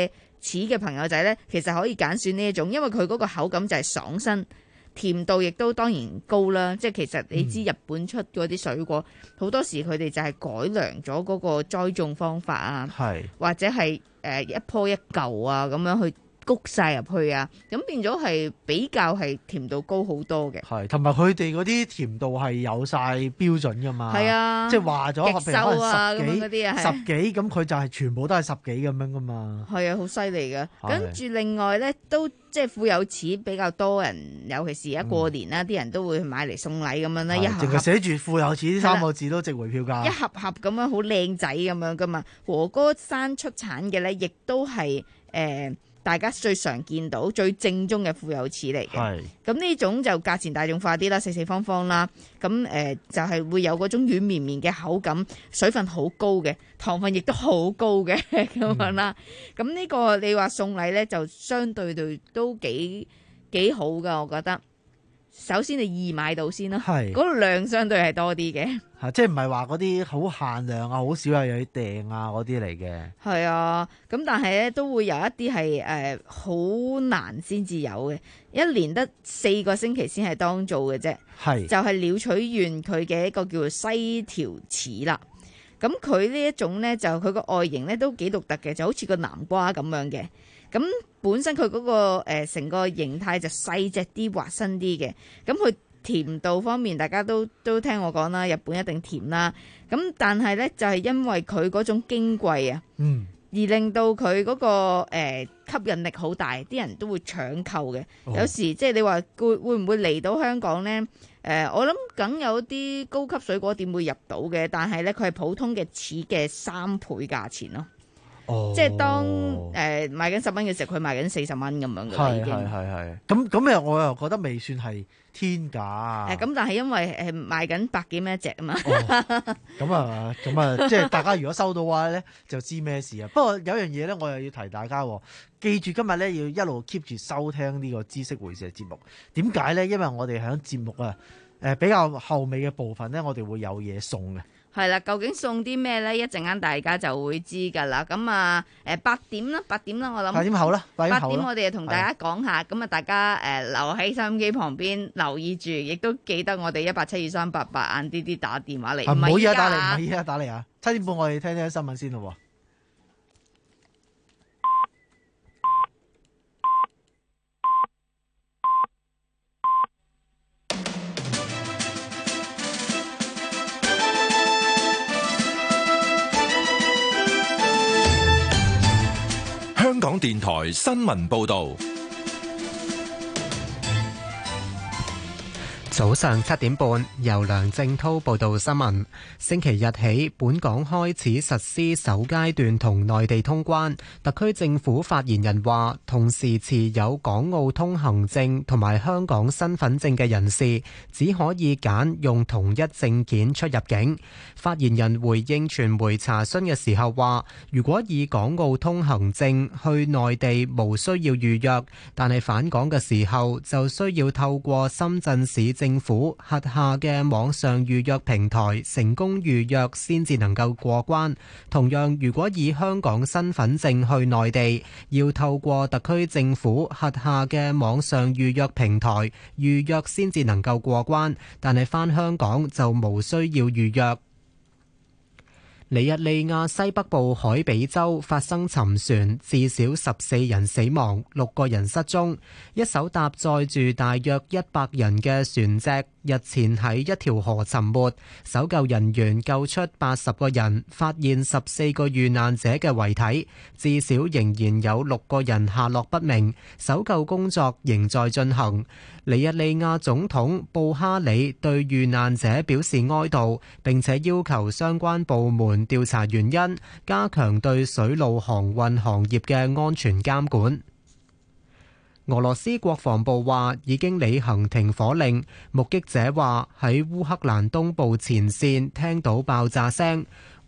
齒嘅朋友仔呢，其實可以揀選呢一種，因為佢嗰個口感就係爽身。甜度亦都當然高啦，即係其實你知日本出嗰啲水果好、嗯、多時佢哋就係改良咗嗰個栽種方法啊，或者係誒一棵一嚿啊咁樣去谷晒入去啊，咁變咗係比較係甜度高好多嘅。 係，同埋佢哋嗰啲甜度係有晒標準噶嘛。係啊，即係話咗譬如可能十幾嗰啲啊，十幾咁佢就係全部都係十幾咁樣噶嘛。係啊，好犀利㗎。跟住另外咧都。即係富有齒比較多人，尤其是而家過年啦，啲、嗯、人都會買嚟送禮咁樣啦。一盒盒寫住富有齒呢三個字都值回票價。一盒盒咁樣好靚仔咁樣噶嘛。和歌山出產嘅咧，亦都係誒、呃、大家最常見到、最正宗嘅富有齒嚟嘅。係。咁呢種就價錢大眾化啲啦，四四方方啦。咁誒、呃、就係、是、會有嗰種軟綿綿嘅口感，水分好高嘅，糖分亦都好高嘅咁樣啦。咁呢、嗯、個你話送禮咧，就相對對都幾幾好噶，我覺得。首先你易買到先啦，嗰、那個量相對係多啲嘅。係，即係唔係話嗰啲好限量啊，好少有嘢訂啊嗰啲嚟嘅。係啊，咁但係咧都會有一啲係誒好難先至有嘅，一年得四個星期先係當造嘅啫。係，就係、是、鳥取縣佢嘅一個叫做西條齒啦。咁佢呢一種咧就佢個外形咧都幾獨特嘅，就好似個南瓜咁樣嘅。咁本身佢嗰、那個成、呃、個形態就細隻啲、滑身啲嘅。咁佢甜度方面，大家都都聽我講啦，日本一定甜啦。咁但係咧就係、是、因為佢嗰種矜貴啊，嗯，而令到佢嗰、那個、呃、吸引力好大，啲人都會搶購嘅。哦、有時即係你話會會唔會嚟到香港咧？誒、呃，我諗梗有啲高級水果店會入到嘅，但係咧佢係普通嘅齒嘅三倍價錢咯。哦、即係當誒、呃、賣緊十蚊嘅時候，佢賣緊四十蚊咁樣嘅啦，已經係係係。咁咁又我又覺得未算係天價啊。誒咁、呃，但係因為誒賣緊百幾蚊一隻啊嘛。咁啊咁啊，即係大家如果收到嘅話咧，就知咩事啊。不過有樣嘢咧，我又要提大家，記住今日咧要一路 keep 住收聽呢個知識會社節目。點解咧？因為我哋喺節目啊誒比較後尾嘅部分咧，我哋會有嘢送嘅。係啦，究竟送啲咩咧？一陣間大家就會知㗎啦。咁啊，誒八點啦，八點啦，我諗八點後啦，八點後啦。八點我哋就同大家講下。咁啊，大家誒留喺收音機旁邊留意住，亦都記得我哋一八七二三八八晏啲啲打電話嚟。唔好依家打嚟，唔係依家打嚟啊！七點半我哋聽聽新聞先咯。 香港電台新聞報道。 早上七點半，由梁正濤報道新聞。星期日起，本港開始實施首階段同內地通關。特區政府發言人話，同時持有港澳通行證同埋香港身份證嘅人士，只可以揀用同一證件出入境。發言人回應傳媒查詢嘅時候話，如果以港澳通行證去內地無需要預約，但係返港嘅時候就需要透過深圳市政府轄下嘅網上預約平台成功預約先至能夠過關。同樣，如果以香港身份證去內地，要透過特區政府轄下嘅網上預約平台預約先至能夠過關，但係返香港就無需要預約。尼日利亞西北部海比州發生沉船，至少十四人死亡，六個人失蹤。一艘搭載住大約一百人嘅船隻日前喺一條河沉沒，搜救人員救出八十個人，發現十四個遇難者嘅遺體，至少仍然有六個人下落不明，搜救工作仍在進行。尼日利亞總統布哈里對遇難者表示哀悼，並且要求相關部門調查原因，加強對水路航運行業嘅安全監管。俄羅斯國防部話已經履行停火令，目擊者話喺烏克蘭東部前線聽到爆炸聲。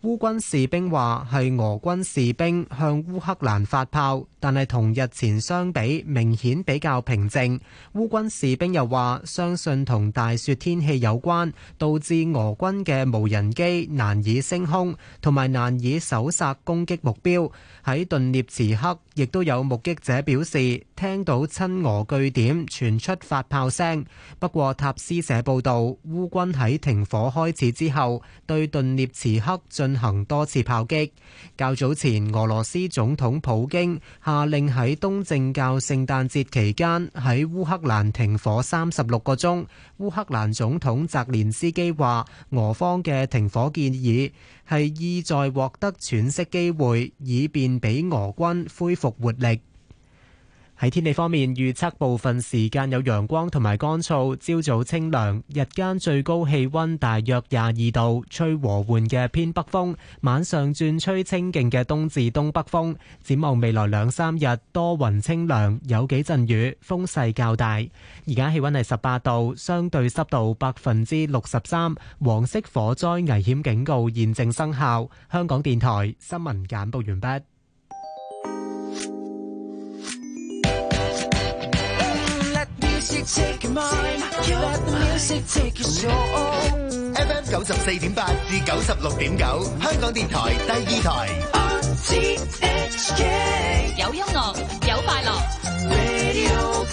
烏軍士兵話係俄軍士兵向烏克蘭發炮，但係同日前相比明顯比較平靜。烏軍士兵又話相信同大雪天氣有關，導致俄軍嘅無人機難以升空，同埋難以搜殺攻擊目標。喺頓涅茨克，亦都有目擊者表示聽到親俄據點傳出發炮聲。不過塔斯社報道，烏軍喺停火開始之後，對頓涅茨克進行多次炮擊。較早前，俄羅斯總統普京下令喺東正教聖誕節期間喺烏克蘭停火三十六個鐘。烏克蘭總統澤連斯基話，俄方嘅停火建議係意在獲得喘息機會，以便俾俄軍恢復活力。喺天氣方面，預測部分時間有陽光同埋乾燥，朝早清涼，日間最高氣溫大約廿二度，吹和緩嘅偏北風，晚上轉吹清勁嘅東至東北風。展望未來兩三日，多雲清涼，有幾陣雨，風勢較大。而家氣溫係十八度，相對濕度百分之六十三，黃色火災危險警告現正生效。香港電台新聞簡報完畢。 Take your mind, let the music take your soul. F M 九十四點八至九十六點九，香港電台第二台。R T H K 有音樂，有快樂。 Radio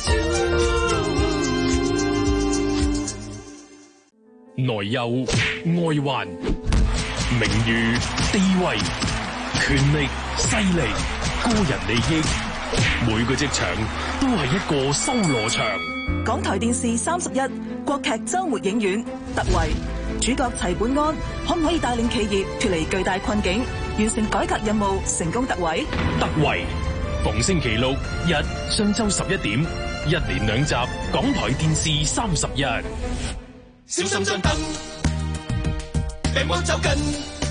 two 內憂外患，名譽、地位、權力、勢力、個人利益，每個職場都係一個修羅場。 港台電視三十一國劇周末影院突圍，主角齊本安可唔可以帶領企業脫離巨大困境，完成改革任務，成功突圍？ 突圍，逢星期六日上晝十一點，一連兩集，港台電視三十一。 小心張凳，病魔走近，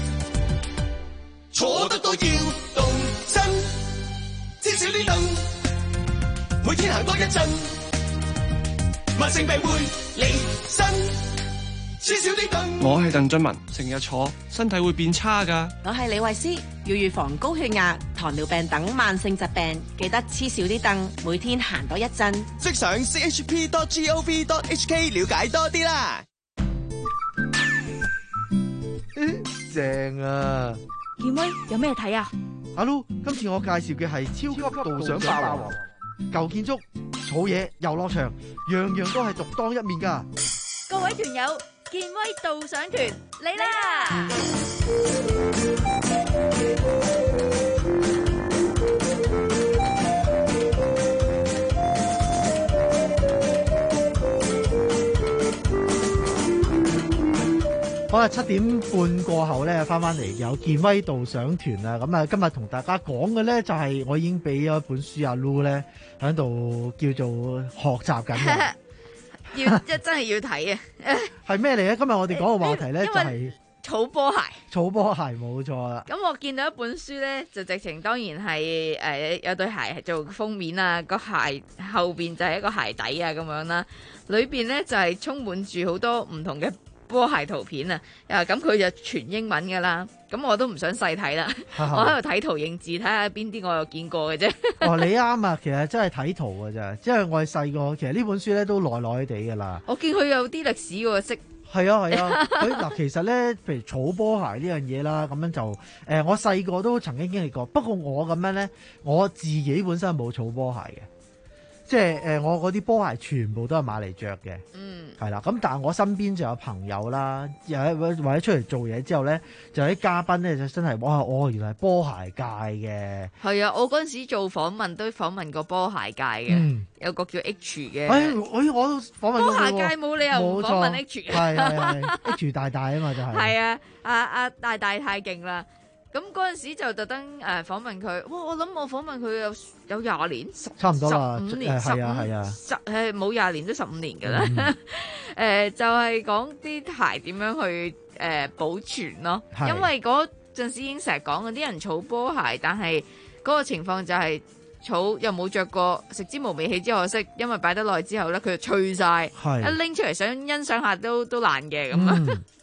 坐得多要動身，至少呢凳，每天行多一陣。慢性病會離身，至少啲凳。 我係鄧俊文，成日坐，身體會變差㗎。 我係李慧詩，要預防高血壓、糖尿病等慢性疾病，記得黐少啲凳，每天行多一陣。 即上 c h p dot gov dot h k 了解多啲啦。 正啊！ 健威有咩睇啊？ 阿 Lu，今次我介紹嘅係超級導賞霸王，舊建築、草野、遊樂場，樣樣都係獨當一面噶。 各位團友，健威導賞團嚟啦！ 好啦，七點半過後咧，翻翻嚟有健威導賞團啦。咁啊，今日同大家講嘅咧就係我已經俾咗一本書阿 Lu 咧喺度叫做學習緊嘅。 要即真係要睇啊！ 係咩嚟咧？今日我哋講嘅話題咧就係草波鞋。 草波鞋冇錯啦。 咁我見到一本書咧，就直情當然係誒、呃、有對鞋係做封面啊，個鞋後邊就係一個鞋底啊咁樣啦。裏邊咧就係、是、充滿住好多唔同嘅波鞋圖片啊！啊咁佢就全英文噶啦，咁我都唔想細睇啦，我喺度睇圖認字，睇下邊啲我有見過嘅啫。 哦，你啱啊！其實真係睇圖㗎咋，即係我係細個，其實呢本書咧都耐耐地噶啦。 我見佢有啲歷史喎，識係啊係啊。佢嗱其實咧，譬如草波鞋呢樣嘢啦，咁樣就誒、呃，我細個都曾經經歷過。不過我咁樣咧，我自己本身係冇草波鞋嘅。即係誒、呃，我嗰啲波鞋全部都係買嚟着嘅，嗯，係啦。咁但係我身邊就有朋友啦，又或者出嚟做嘢之後咧，就有啲嘉賓咧就真係哇，哦，原來係波鞋界嘅。係啊， 我嗰陣時做訪問都訪問過波鞋界嘅，嗯、有個叫 H 嘅。 哎，我我都訪問過波鞋界冇理由唔訪問 H 嘅， 係係係 H 大大啊嘛，就係、是。 係啊，阿、啊、阿大大太勁啦。咁嗰陣時就特登誒訪問佢，哇！我諗我訪問佢有有廿年，十差唔多啦， 十五年， 係、呃、啊係啊， 十誒冇廿年都十五年㗎啦。誒、嗯呃、就係、是、講啲鞋點樣去誒、呃、保存咯，因為嗰陣時已經成日講嗰啲人儲波鞋，但係嗰個情況就係儲又冇着過，食之無味棄之可惜，因為擺得耐之後咧佢就脆晒，一拎出嚟想欣賞下都都爛嘅咁啊。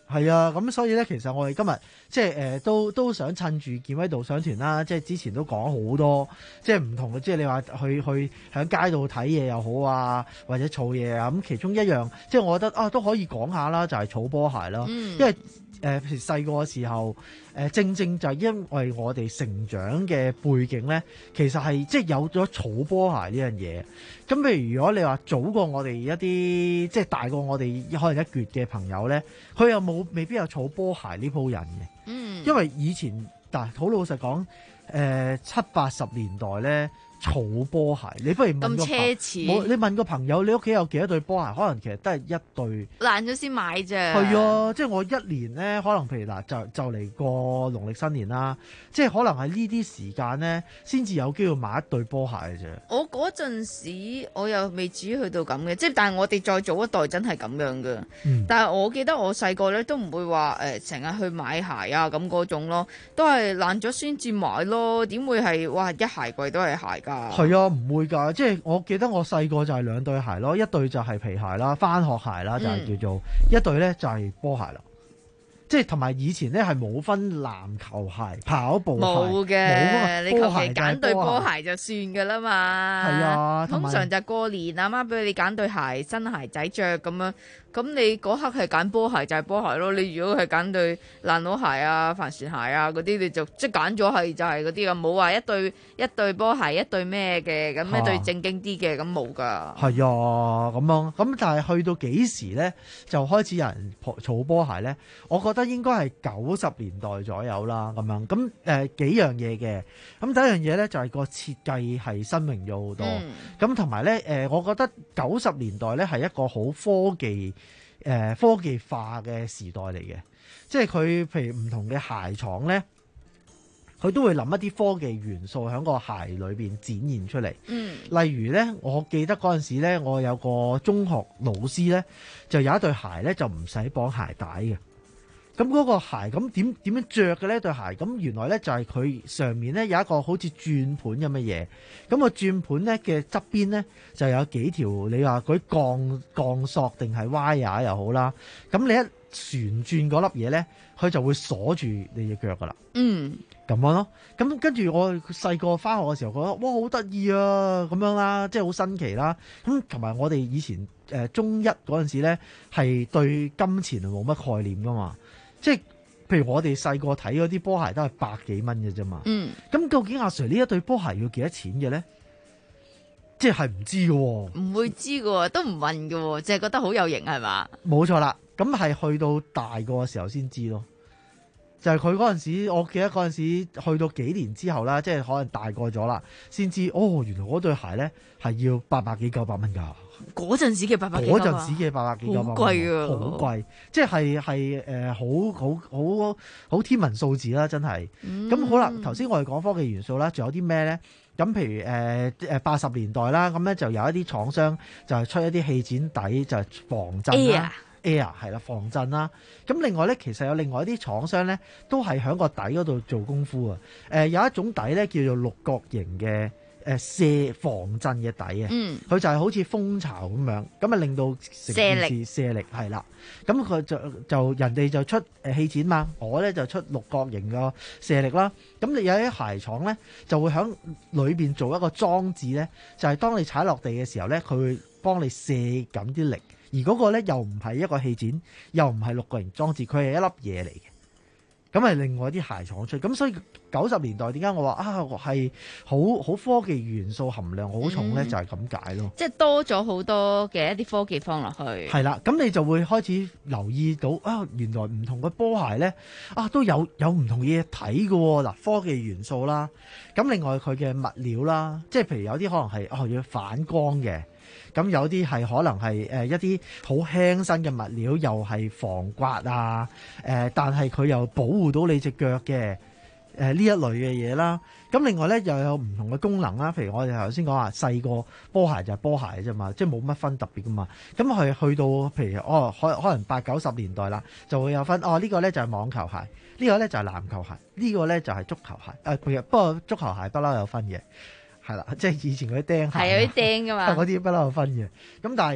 係啊，咁所以咧，其實我哋今日即係誒、呃、都都想趁住健威導賞團啦，即係之前都講好多，即係唔同嘅，即係你話去去喺街度睇嘢又好啊，或者儲嘢啊，咁其中一樣，即係我覺得啊都可以講下啦，就係、是、儲波鞋啦，嗯、因為。誒、呃，譬如細個嘅時候，誒、呃、正正就係因為我哋成長嘅背景咧，其實係即係有咗儲波鞋呢樣嘢。咁譬如如果你話早過我哋一啲，即係大過我哋可能一橛嘅朋友咧，佢又冇未必有儲波鞋呢鋪人嘅。嗯，因為以前但係好老實講，誒、呃、七八十年代咧。儲波鞋，你不如問個咁奢侈， 冇你問個朋友，你屋企有幾多對波鞋？可能其實都係一對， 爛咗先買啫。 係啊，即係我一年咧，可能譬如嗱，就就嚟過農曆新年啦，即係可能係呢啲時間咧，先至有機會買一對波鞋嘅啫。 我嗰陣時，我又未至於去到咁嘅，即係但係我哋再早一代真係咁樣嘅。嗯、但係我記得我細個咧都唔會話誒成日去買鞋啊咁嗰種咯，都係爛咗先至買咯。點會係哇一鞋櫃都係鞋？ 係啊，唔會㗎，即係我記得我細個就係兩對鞋咯，一對就係皮鞋啦，返學鞋啦，就係、是、叫做、嗯、一對咧就係波鞋啦。即係同埋以前咧係冇分籃球鞋、跑步鞋， 冇嘅，你求其揀對波鞋就算㗎啦嘛。 係啊， 通常就過年阿媽俾你揀對鞋新鞋仔着咁樣，咁你嗰刻係揀波鞋就係波鞋咯。你如果係揀對爛佬鞋啊、帆船鞋啊嗰啲，你就即係揀咗係就係嗰啲㗎，冇話一對一對波鞋一對咩嘅，咁一對正經啲嘅咁冇㗎。 係啊，咁樣咁但係去到幾時咧就開始有人儲波鞋咧？我覺得應該係九十年代左右啦，咁樣咁誒、呃、幾樣嘢嘅。咁第一樣嘢咧就係、是、個設計係新穎咗好多。咁同埋咧誒，我覺得九十年代咧係一個好科技誒、呃、科技化嘅時代嚟嘅，即係佢譬如唔同嘅鞋廠咧，佢都會諗一啲科技元素喺個鞋裏邊展現出嚟。嗯，例如咧，我記得嗰陣時咧，我有個中學老師咧，就有一對鞋咧就唔使綁鞋帶嘅。咁嗰個鞋咁點點樣着嘅呢對鞋？咁原來咧就係佢上面咧有一個好似轉盤咁嘅嘢。咁個轉盤咧嘅側邊咧就有幾條，你話嗰啲鋼鋼索定係 wire 又好啦。咁你一旋轉嗰粒嘢咧，佢就會鎖住你隻腳噶啦。嗯，咁樣咯。咁跟住我細個返學嘅時候覺得哇好得意啊咁樣啦，即係好新奇啦。咁同埋我哋以前誒、呃、中一嗰陣時咧係對金錢係冇乜概念噶嘛。即係譬如我哋細個睇嗰啲波鞋都係百幾蚊嘅啫嘛。嗯，咁究竟阿 Sir 呢一對波鞋要幾多錢嘅咧？即係唔知嘅喎， 唔會知嘅喎，都唔問嘅喎，淨係覺得好有型係嘛？ 冇錯啦，咁係去到大個嘅時候先知咯。就係佢嗰陣時，我記得嗰陣時去到幾年之後啦，即係可能大個咗啦，先知哦，原來嗰對鞋咧係要八百幾九百蚊㗎。 嗰陣時嘅八百幾， 嗰陣時嘅八百幾九百蚊， 好貴啊！ 好貴，即係係誒好好好好天文數字啦，真係。咁、嗯、好啦，頭先我哋講科技元素啦，仲有啲咩咧？咁譬如誒誒八十年代啦，咁咧就有一啲廠商就係出一啲氣墊底，就係、是、防震啦。Air 係啦，防震啦。咁另外咧，其實有另外一啲廠商咧，都係喺個底嗰度做功夫啊。誒、呃、有一種底咧叫做六角形嘅誒射防震嘅底啊。嗯，佢就係好似蜂巢咁樣，咁啊令到成件事射力係啦。咁佢就就人哋就出誒氣墊嘛，我咧就出六角形嘅射力啦。咁你有啲鞋廠咧就會喺裏邊做一個裝置咧，就係、是、當你踩落地嘅時候咧，佢會幫你射緊啲力。而嗰個咧又唔係一個氣墊，又唔係六角形裝置，佢係一粒嘢嚟嘅。咁係另外啲鞋廠出，咁所以九十年代點解我話啊係好好科技元素含量好重咧，嗯、就係咁解咯。 即係多咗好多嘅一啲科技放落去。 係啦，咁你就會開始留意到啊，原來唔同嘅波鞋咧啊都有有唔同嘢睇嘅喎。嗱，科技元素啦，咁另外佢嘅物料啦，即係譬如有啲可能係哦要反光嘅。咁有啲係可能係誒一啲好輕身嘅物料，又係防刮啊！誒、呃，但係佢又保護到你隻腳嘅誒呢一類嘅嘢啦。咁另外咧又有唔同嘅功能啦。譬如我哋頭先講話細個波鞋就係波鞋啫嘛，即係冇乜分特別噶嘛。咁係去到譬如哦，可可能八九十年代啦，就會有分哦。呢、呢個咧就係網球鞋，呢、呢個咧就係籃球鞋，呢、呢個咧就係足球鞋。誒、呃，其實不過足球鞋不嬲有分嘅。係啦，即係以前嗰啲釘鞋， 係有啲釘噶嘛， 嗰啲不嬲有分嘅。咁但係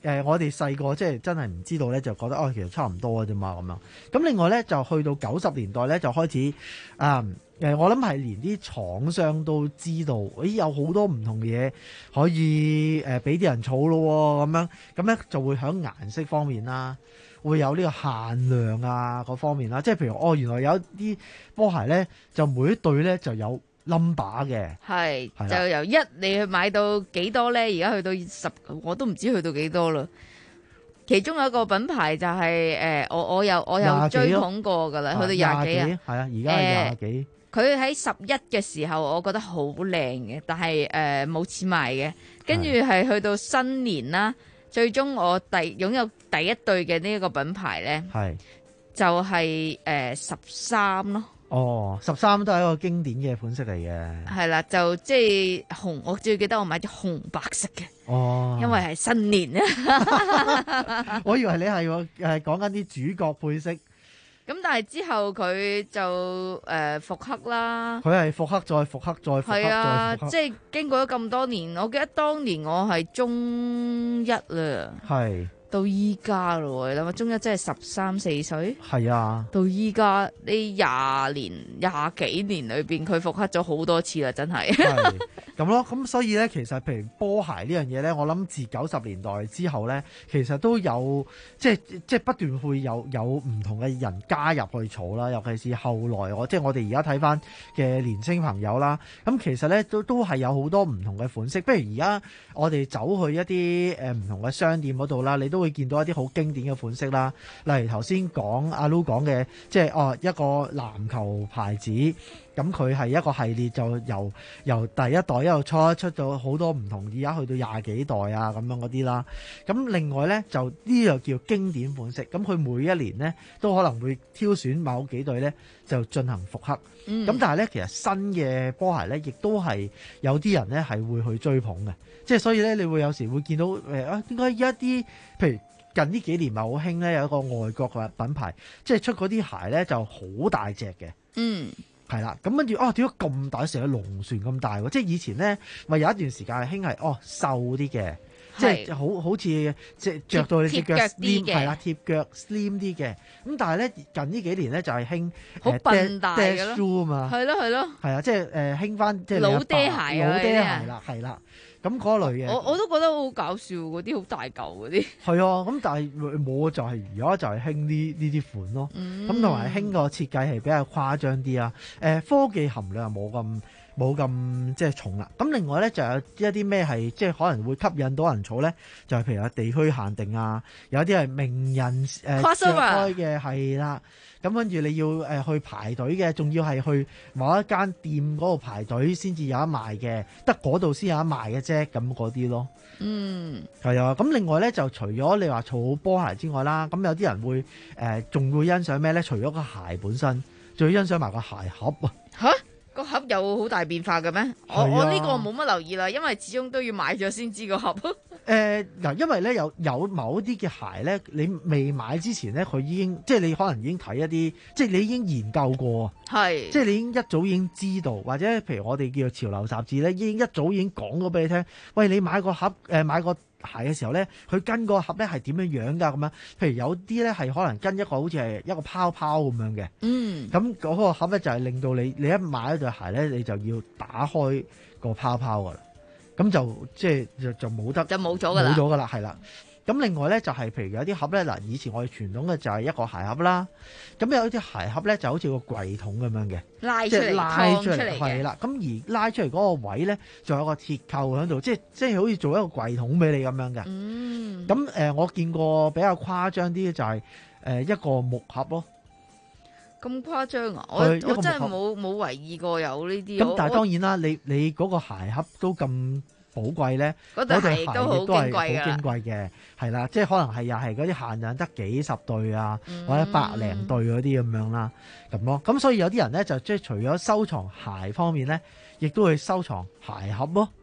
誒我哋細個即係真係唔知道咧，就覺得哦其實差唔多嘅啫嘛咁樣。咁另外咧就去到九十年代咧就開始啊誒、呃，我諗係連啲廠商都知道，咦有好多唔同嘅嘢可以誒俾啲人儲咯咁樣，咁咧就會喺顏色方面啦。會有呢個限量啊嗰方面啦，即係譬如哦，原來有啲波鞋咧，就每一對咧就有 number 嘅， 係係啦就由一你去買到幾多咧？而家去到十，我都唔知去到幾多啦。其中有一個品牌就係、誒，我我有我有追捧過㗎啦，去到廿幾啊， 廿幾係啊，而家係廿幾。 佢喺十一嘅時候，我覺得好靚嘅，但係誒冇錢買嘅。跟住係去到新年啦。最終我第擁有第一對嘅呢一個品牌咧， 係就係誒十三咯。 哦，十三都係一個經典嘅款式嚟嘅。 係啦，就即係紅，我最記得我買咗紅白色嘅。 哦， 因為係新年啊。 我以為你係誒講緊啲主角配色。 咁但係之後佢就誒復刻啦。 佢係復刻再復刻再復刻係啊， 再復刻即係經過咗咁多年，我記得當年我係中一啦， 係到依家咯，你諗下中一真係十三四歲， 係啊， 到依家呢廿年廿幾年裏邊，佢復刻咗好多次啦，真係。 係咁咯，咁所以咧，其實譬如波鞋呢樣嘢咧，我諗自九十年代之後咧，其實都有即係即係不斷會有有唔同嘅人加入去儲啦，尤其是後來我即係我哋而家睇翻嘅年輕朋友啦，咁其實咧都都係有好多唔同嘅款式。不如而家我哋走去一啲誒唔同嘅商店嗰度啦，你都會見到一啲好經典嘅款式啦，例如頭先講阿 Lu 講嘅，即係哦一個籃球牌子。咁佢係一個系列，就由由第一代一路出出到好多唔同，而家去到廿幾代啊咁樣嗰啲啦。咁另外呢，就呢個叫經典款式，咁佢每一年呢，都可能會挑選某幾對呢，就進行復刻。咁、嗯、但係呢，其實新嘅波鞋呢，亦都係有啲人呢係會去追捧嘅，即係所以呢，你會有時會見到誒啊點解一啲譬如近呢幾年咪好興呢，有一個外國嘅品牌，即係出嗰啲鞋呢就好大隻嘅。 嗯。 係啦，咁跟住哦，點解咁大成個龍船咁大喎？即係以前咧，咪有一段時間係興係哦瘦啲嘅，即係好好似即係著到你隻腳 slim 係啦，貼腳 slim 啲嘅。咁但係咧近呢幾年咧就係興好笨大嘅咯， 啊嘛， 係咯係咯， 係啊，即係誒興翻即係老爹鞋啊， 老爹鞋啦，係啦。咁嗰類嘅， 我我都覺得好搞笑，嗰啲好大嚿嗰啲。 係啊，咁但係冇就係而家就係興呢呢啲款咯。咁同埋興個設計係比較誇張啲啊。誒、呃、科技含量冇咁冇咁即係重啦。咁另外咧就有一啲咩係即係可能會吸引到人儲咧，就係、是、譬如有地區限定啊，有啲係名人誒著開嘅係啦。咁跟住你要誒去排隊嘅，仲要係去某一間店嗰度排隊先至有得賣嘅，得嗰度先有得賣嘅啫，咁嗰啲咯。 嗯， 係啊。咁另外咧，就除咗你話儲波鞋之外啦，咁有啲人會誒仲、呃、會欣賞咩咧？除咗個鞋本身，仲要欣賞埋個鞋盒啊！ 嚇，個盒有好大變化嘅咩？我我呢個冇乜留意啦，因為始終都要買咗先知個盒。 誒嗱、呃，因為咧有有某啲嘅鞋咧，你未買之前咧，佢已經即係你可能已經睇一啲，即係你已經研究過， 係即係你已經一早已經知道，或者譬如我哋叫做潮流雜誌咧，已經一早已經講咗俾你聽。喂，你買個盒誒、呃、買個鞋嘅時候咧，佢跟個盒咧係點樣樣㗎？咁樣，譬如有啲咧係可能跟一個好似係一個泡泡咁樣嘅， 嗯， 咁嗰個盒咧就係令到你你一買一對鞋咧，你就要打開個泡泡㗎啦。咁就即係就就冇得， 就冇咗噶啦， 冇咗噶啦，係啦。咁另外咧就係、是、譬如有啲盒咧，嗱以前我哋傳統嘅就係一個鞋盒啦。咁有啲鞋盒咧就好似個櫃桶咁樣嘅， 拉出嚟， 拉出嚟係啦。咁而拉出嚟嗰個位咧，仲有個鐵扣喺度，即係即係好似做一個櫃桶俾你咁樣嘅。 嗯。 咁誒、呃，我見過比較誇張啲就係、是、誒、呃、一個木盒咯。 咁誇張啊！我我真係冇冇為意過有呢啲。 咁但係當然啦，你你嗰個鞋盒都咁寶貴咧，嗰對鞋亦都係好矜貴嘅，係啦，即係可能係又係嗰啲限量得幾十對啊，嗯、或者百零對嗰啲咁樣啦，咁咯。咁所以有啲人咧就即係除咗收藏鞋方面咧，亦都會收藏鞋盒咯。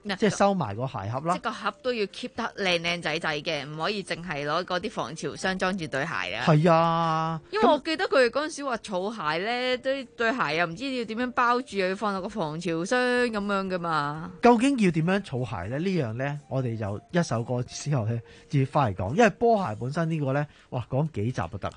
即係收埋個鞋盒啦。 即個盒都要 keep 得靚靚仔仔嘅，唔可以淨係攞嗰啲防潮箱裝住對鞋啊。 係啊， 因為我記得佢哋嗰陣時話儲鞋咧，對對鞋又唔知要點樣包住，又要放落個防潮箱咁樣噶嘛。 究竟要點樣儲鞋咧？呢樣咧，我哋就一首歌之後咧，至翻嚟講。因為波鞋本身個呢個咧，哇，講幾集都得。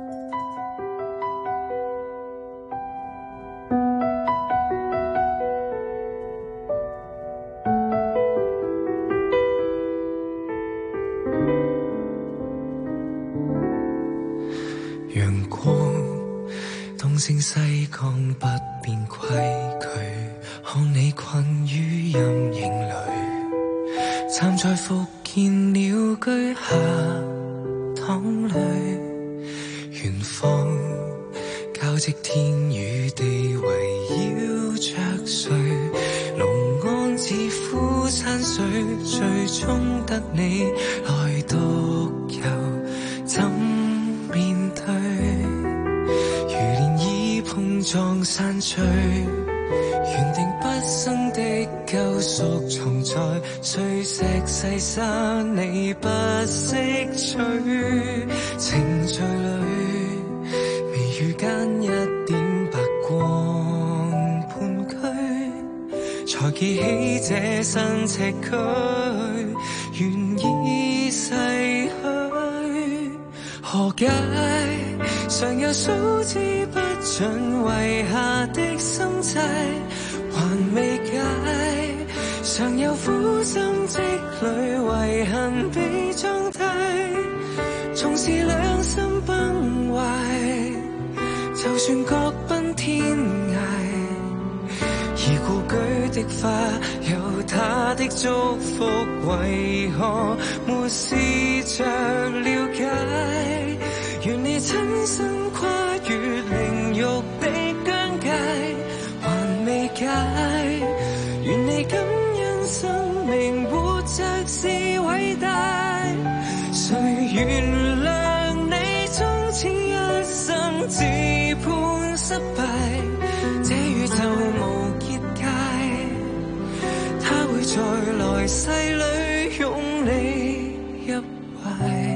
陽光東升西降不變規矩，看你困於陰影裏，站在復建鳥居下淌淚，遠方交織天與地圍繞着誰，龍安寺夫餐水，最終得你來獨遊，怎面對如漣漪碰撞散聚，原定畢生的救贖藏在碎石細沙，你不識取，程序裏微雨間一點白光盤踞，才記起這身赤軀願意逝去，何解常有數之不盡遺下的心債還未解，常有苦心積累遺恨被裝低，縱使兩心崩壞，就算各奔天涯，而故居的花有他的祝福，為何沒試着了解，願你親身跨越靈肉的疆界還未解，願你感恩生命活着是偉大，誰原諒你終此一生自判失敗，這宇宙無結界，他會在來世裏擁你入懷。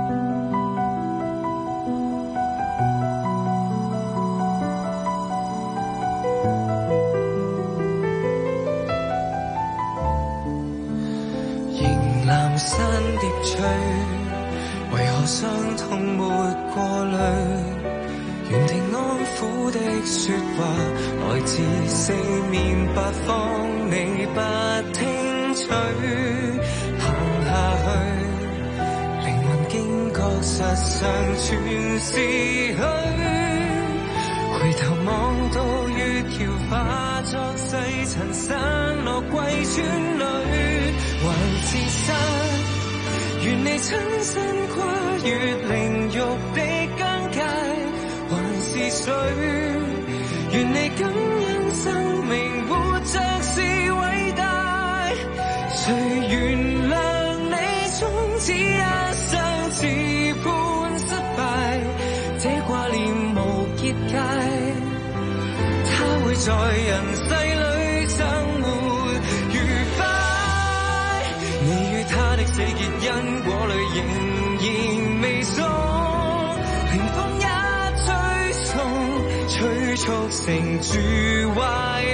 山疊翠，為何傷痛沒過濾？原定安撫的說話，來自四面八方，你不聽取。行下去，靈魂驚覺實上全是虛。回頭望到月橋化作細塵散落貴村裏，還是山。願你親身跨越靈肉的疆界，還是水？願你感恩生命活着是偉大，誰原諒你終此一生自判失敗，這掛念無結界，他會在人世裏生活愉快，你與他的死結因果裏仍然未鬆，凌風一追送，催促成住壞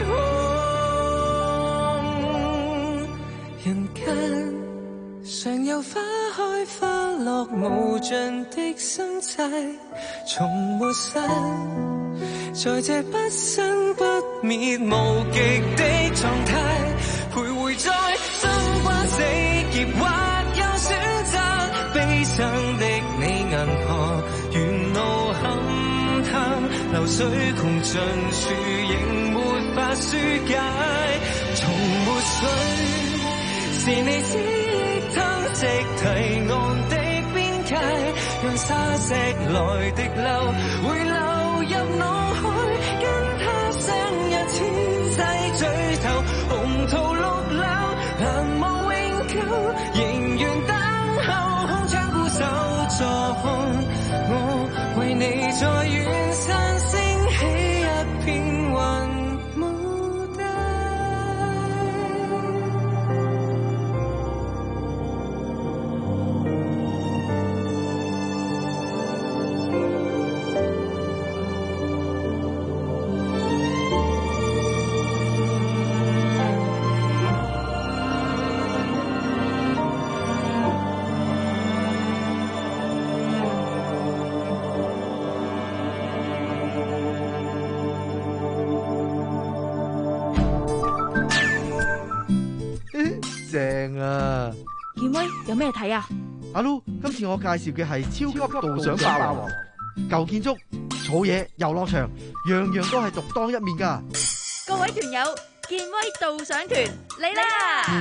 空。人間常有花開花落無盡的心債，從沒散，在這不生不滅無極的狀態，徘徊在生關死劫，或有選擇悲傷的你銀河，沿路勘探流水窮盡處，仍沒法紓解。從沒水，是你知憶吞食堤岸的邊界，讓沙石來滴流，會流入腦海，跟他相一千世聚頭，紅桃綠柳難忘永久，仍願等候空窗孤守坐看，我為你在遠山升起一片雲霧帶。 正啊！ 健威有咩睇啊？ 阿 Lu，今次我介紹嘅係超級導賞霸王，舊建築、草野、遊樂場，樣樣都係獨當一面噶。 各位團友，健威導賞團嚟啦！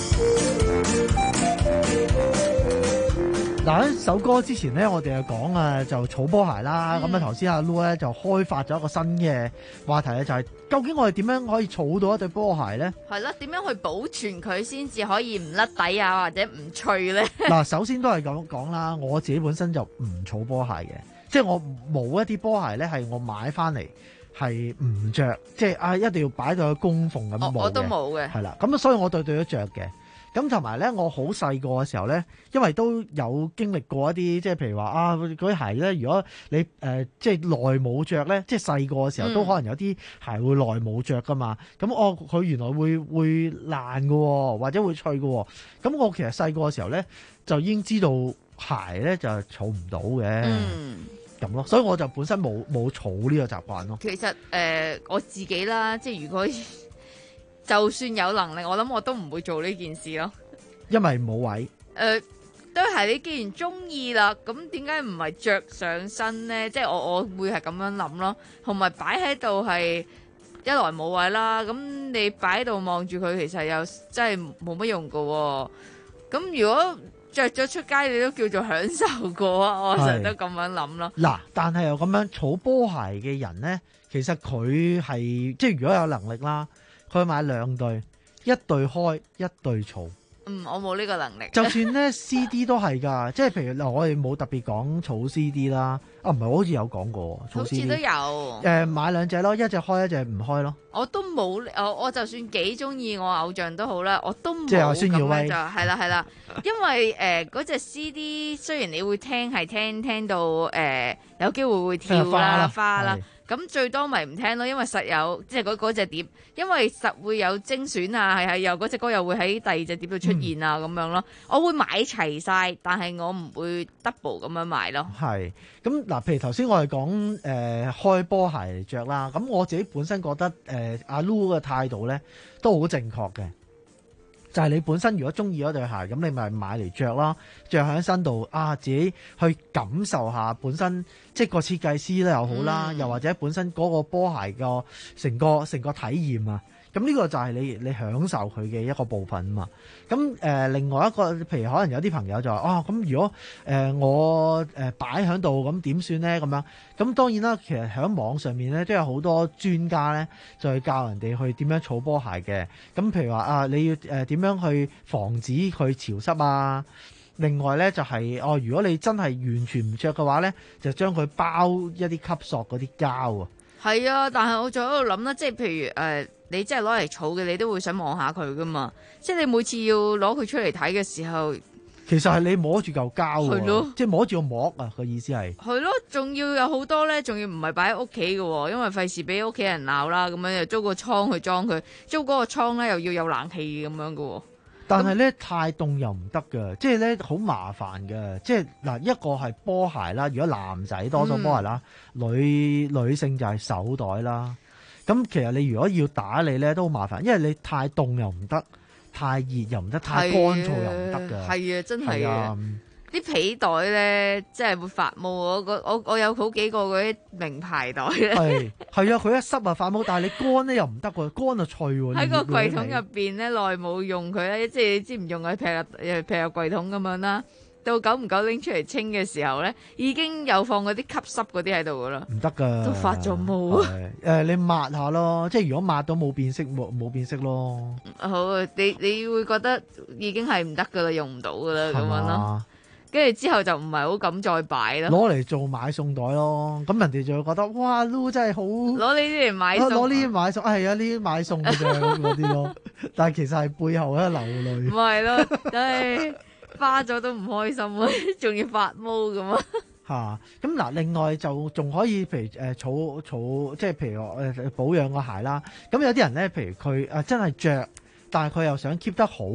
嗱，喺首歌之前咧，我哋就講啊，就草波鞋啦。咁啊、嗯，頭先阿 Lu 咧就開發咗一個新嘅話題咧，就係、是、究竟我哋點樣可以儲到一對波鞋咧？ 係啦，點樣去保存佢先至可以唔甩底啊，或者唔脆咧？ 嗱，首先都係咁講啦，我自己本身就唔儲波鞋嘅，即係我冇一啲波鞋咧係我買翻嚟係唔着，即係啊一定要擺到去供奉咁冇嘅。 我都冇嘅。 係啦，咁啊，所以我對對都着嘅。咁同埋咧，我好細個嘅時候咧，因為都有經歷過一啲，即係譬如話啊，嗰啲鞋咧，如果你誒、呃、即係耐冇着咧，即係細個嘅時候、嗯、都可能有啲鞋會耐冇着噶嘛。咁我佢原來會會爛嘅，或者會脆嘅。咁我其實細個嘅時候咧，就已經知道鞋咧就係儲唔到嘅，咁、嗯、咯。所以我就本身冇冇儲呢個習慣咯。 其實誒、呃、我自己啦，即係如果。就算有能力，我諗我都唔會做呢件事咯， 因為冇位。誒、 呃，都係你既然中意啦，咁點解唔係着上身呢？即係我我會係咁樣諗咯，同埋擺喺度係一來冇位啦，咁你擺喺度望住佢，其實又真係冇乜用噶。咁如果着咗出街，你都叫做享受過啊！我成日都咁樣諗咯。 嗱，但係又咁樣儲波鞋嘅人呢，其實佢係即係如果有能力啦。佢買兩對，一對開，一對儲。 嗯，我冇呢個能力。 就算咧 C D 都係㗎，即係譬如嗱，我哋冇特別講儲 C D 啦。啊，唔係，我好似有講過儲 C D。 好似都有。誒、 呃，買兩隻咯，一隻開，一隻唔開咯。 我都冇，我我就算幾中意我偶像都好啦，我都冇即係孫耀威就係啦係啦，因為誒嗰隻 C D 雖然你會聽係聽聽到誒、呃、有機會會跳啦花啦。咁最多咪唔聽咯，因為實有即係嗰嗰隻碟，因為實會有精選啊，係係又嗰隻歌又會喺第二隻碟度出現啊咁、嗯、樣咯。我會買齊晒，但係我唔會 double 咁樣買咯。 係咁嗱，譬如頭先我哋講誒開波鞋嚟着啦，咁我自己本身覺得誒、呃、阿 Lu 嘅態度咧都好正確嘅。就係、是、你本身如果中意嗰對鞋，咁你咪買嚟着啦，着喺身度啊，自己去感受下本身，即係個設計師咧又好啦、嗯，又或者本身嗰個波鞋個成個成個體驗啊。咁呢個就係你你享受佢嘅一個部分啊嘛。咁誒、呃，另外一個，譬如可能有啲朋友就話啊，咁如果誒、呃、我誒擺喺度，咁點算咧？咁樣咁當然啦，其實喺網上面咧都有好多專家咧，就去教人哋去點樣儲波鞋嘅。咁譬如話啊，你要誒點樣去防止佢潮濕啊？另外咧就係、是、哦，如果你真係完全唔着嘅話咧，就將佢包一啲吸索嗰啲膠啊。 係啊，但係我仲喺度諗啦，即係譬如誒。呃你真係攞嚟儲嘅，你都會想望下佢噶嘛？即係你每次要攞佢出嚟睇嘅時候， 其實係你摸住嚿膠喎， 係咯， 即係摸住個膜啊！個意思係係咯，仲要有好多咧，仲要唔係擺喺屋企嘅，因為費事俾屋企人鬧啦。咁樣又租個倉去裝佢，租嗰個倉咧又要有冷氣咁樣嘅。 但係咧太凍又唔得㗎，即係咧好麻煩嘅。即係嗱，一個係波鞋啦，如果男仔多數波鞋啦，嗯、女女性就係手袋啦。咁其實你如果要打理咧都好麻煩，因為你太凍又唔得，太熱又唔得，太乾燥又唔得㗎。 係啊，真係啊！啲皮袋咧，即係會發毛。我我我有好幾個嗰啲名牌袋咧。係係啊，佢一濕啊發毛，但係你乾咧又唔得喎，乾就脆喎。 喺個櫃桶入邊咧，耐冇用佢咧，即係你知唔用佢劈入誒劈入櫃桶咁樣啦。到久唔久拎出嚟清嘅時候咧，已經有放嗰啲吸濕嗰啲喺度噶啦， 唔得噶， 都發咗毛。 誒、呃，你抹下咯，即係如果抹到冇變色，冇冇變色咯。 好啊，你你會覺得已經係唔得噶啦，用唔到噶啦咁樣咯。跟住之後就唔係好敢再擺咯。 攞嚟做買餸袋咯，咁人哋就會覺得哇，Lu真係好。攞呢啲嚟買餸， 攞呢啲買餸，係啊，呢啲買餸嘅啫嗰啲咯。但係其實係背後咧流淚。唔係咯，唉。花咗都唔開心啊，仲要發毛咁啊！ 嚇咁嗱，另外就仲可以，譬如誒儲儲，即係譬如誒保養個鞋啦。咁有啲人咧，譬如佢誒真係着，但係佢又想 keep 得好，咁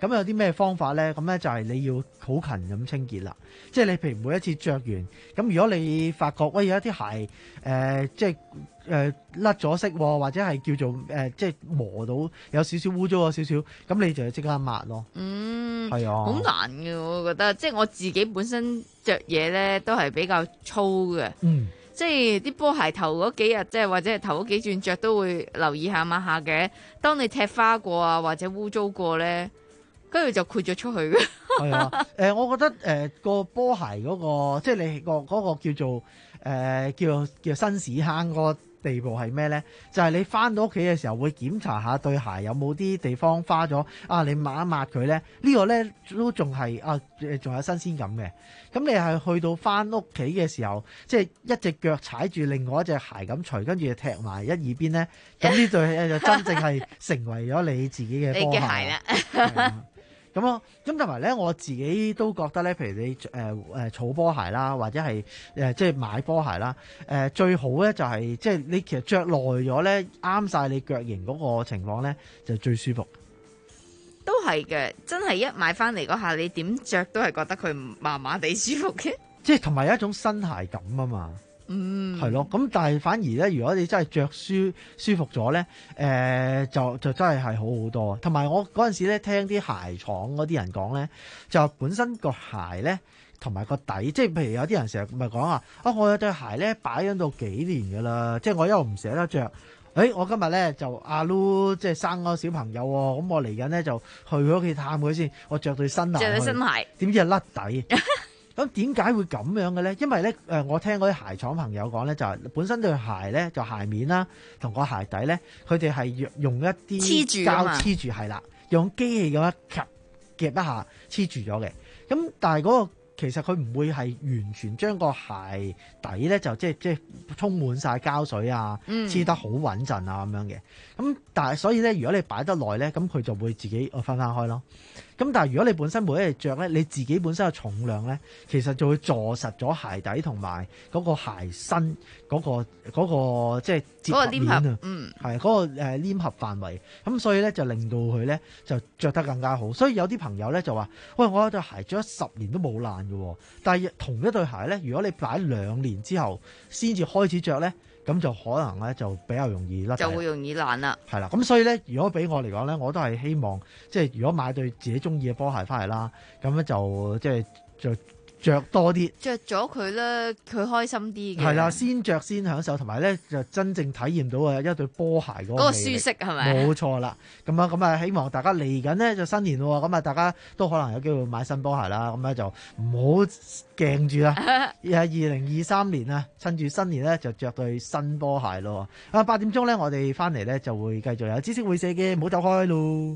咁有啲咩方法咧？咁咧就係你要好勤咁清潔啦。即係你譬如每一次着完，咁如果你發覺喂有一啲鞋誒、呃、即係誒甩咗色，或者係叫做誒、呃、即係磨到有少少污糟咗少少，咁你就要即刻抹咯。 嗯， 係啊， 好難嘅，我覺得，即係我自己本身着嘢咧都係比較粗嘅。 嗯。 即係啲波鞋頭嗰幾日，即係或者係頭嗰幾轉着都會留意下抹下嘅。當你踢花過啊，或者污糟過咧，跟住就豁咗出去嘅。 係啊，誒、呃，我覺得誒、呃、個波鞋嗰、個，即係你個嗰、個叫做誒、呃、叫做叫新屎坑嗰個地步係咩咧？就係、是、你翻到屋企嘅時候會檢查下對鞋有冇啲地方花咗啊，你抹一抹佢咧，這個、呢個咧都仲係啊，仲有新鮮感嘅。咁你係去到翻屋企嘅時候，即係一隻腳踩住另外一隻鞋咁除，跟住就踢埋一二邊咧，咁呢對鞋就真正係成為咗你自己嘅波鞋啦。咁咯，咁同埋咧，我自己都覺得咧，譬如你誒誒儲波鞋啦，或者係誒、呃、即係買波鞋啦，誒、呃、最好咧就係、是、即係你其實着耐咗咧，啱晒你腳型嗰個情況咧，就最舒服。 都係嘅，真係一買翻嚟嗰下，你點着都係覺得佢麻麻地舒服嘅。 即係同埋一種新鞋感啊嘛。 嗯， 係咯。咁但係反而咧，如果你真係着舒舒服咗咧，誒、呃、就就真係係好好多。同埋我嗰陣時咧，聽啲鞋廠嗰啲人講咧，就本身個鞋咧同埋個底，即係譬如有啲人成日咪講啊，啊我有對鞋咧擺喺度幾年㗎啦，即係我一路唔捨得着。誒、欸，我今日咧就阿 Lu 即係生個小朋友喎，咁我嚟緊咧就去佢屋企探佢先，我着對新鞋， 着對新鞋， 點知係甩底。咁點解會咁樣嘅咧？因為咧誒，我聽嗰啲鞋廠朋友講咧，就係、是、本身對鞋咧就鞋面啦，同個鞋底咧，佢哋係用一啲膠黐住，係啦，用機器咁樣夾夾一下黐住咗嘅。咁但係嗰、那個其實佢唔會係完全將個鞋底咧就即係即係充滿晒膠水啊，黐得好穩陣啊咁樣嘅。咁但係所以咧，如果你擺得耐咧，咁佢就會自己我分翻開咯。咁但係如果你本身每一日着咧，你自己本身嘅重量咧，其實就會坐實咗鞋底同埋嗰個鞋身嗰、嗰個嗰、嗰個即係接合面啊， 嗯， 係嗰、嗰個誒黏合範圍。咁所以咧就令到佢咧就着得更加好。所以有啲朋友咧就話：喂，我有對鞋着咗十年都冇爛嘅，但係同一對鞋咧，如果你擺兩年之後先至開始着咧，咁就可能咧就比較容易甩， 就會容易爛啦。 係啦，咁所以咧，如果俾我嚟講咧，我都係希望即係如果買對自己中意嘅波鞋翻嚟啦，咁咧就即係就着多啲， 着咗佢咧，佢開心啲嘅。 係啦，先着先享受，同埋咧就真正體驗到啊一對波鞋嗰個， 嗰個舒適係咪？ 冇錯啦。咁啊咁啊，希望大家嚟緊咧就新年喎，咁啊大家都可能有機會買新波鞋啦。咁咧就唔好驚住啦。而係二零二三年啊，趁住新年咧就着對新波鞋咯。啊八點鐘咧，我哋翻嚟咧就會繼續有知識會社嘅，唔好走開咯。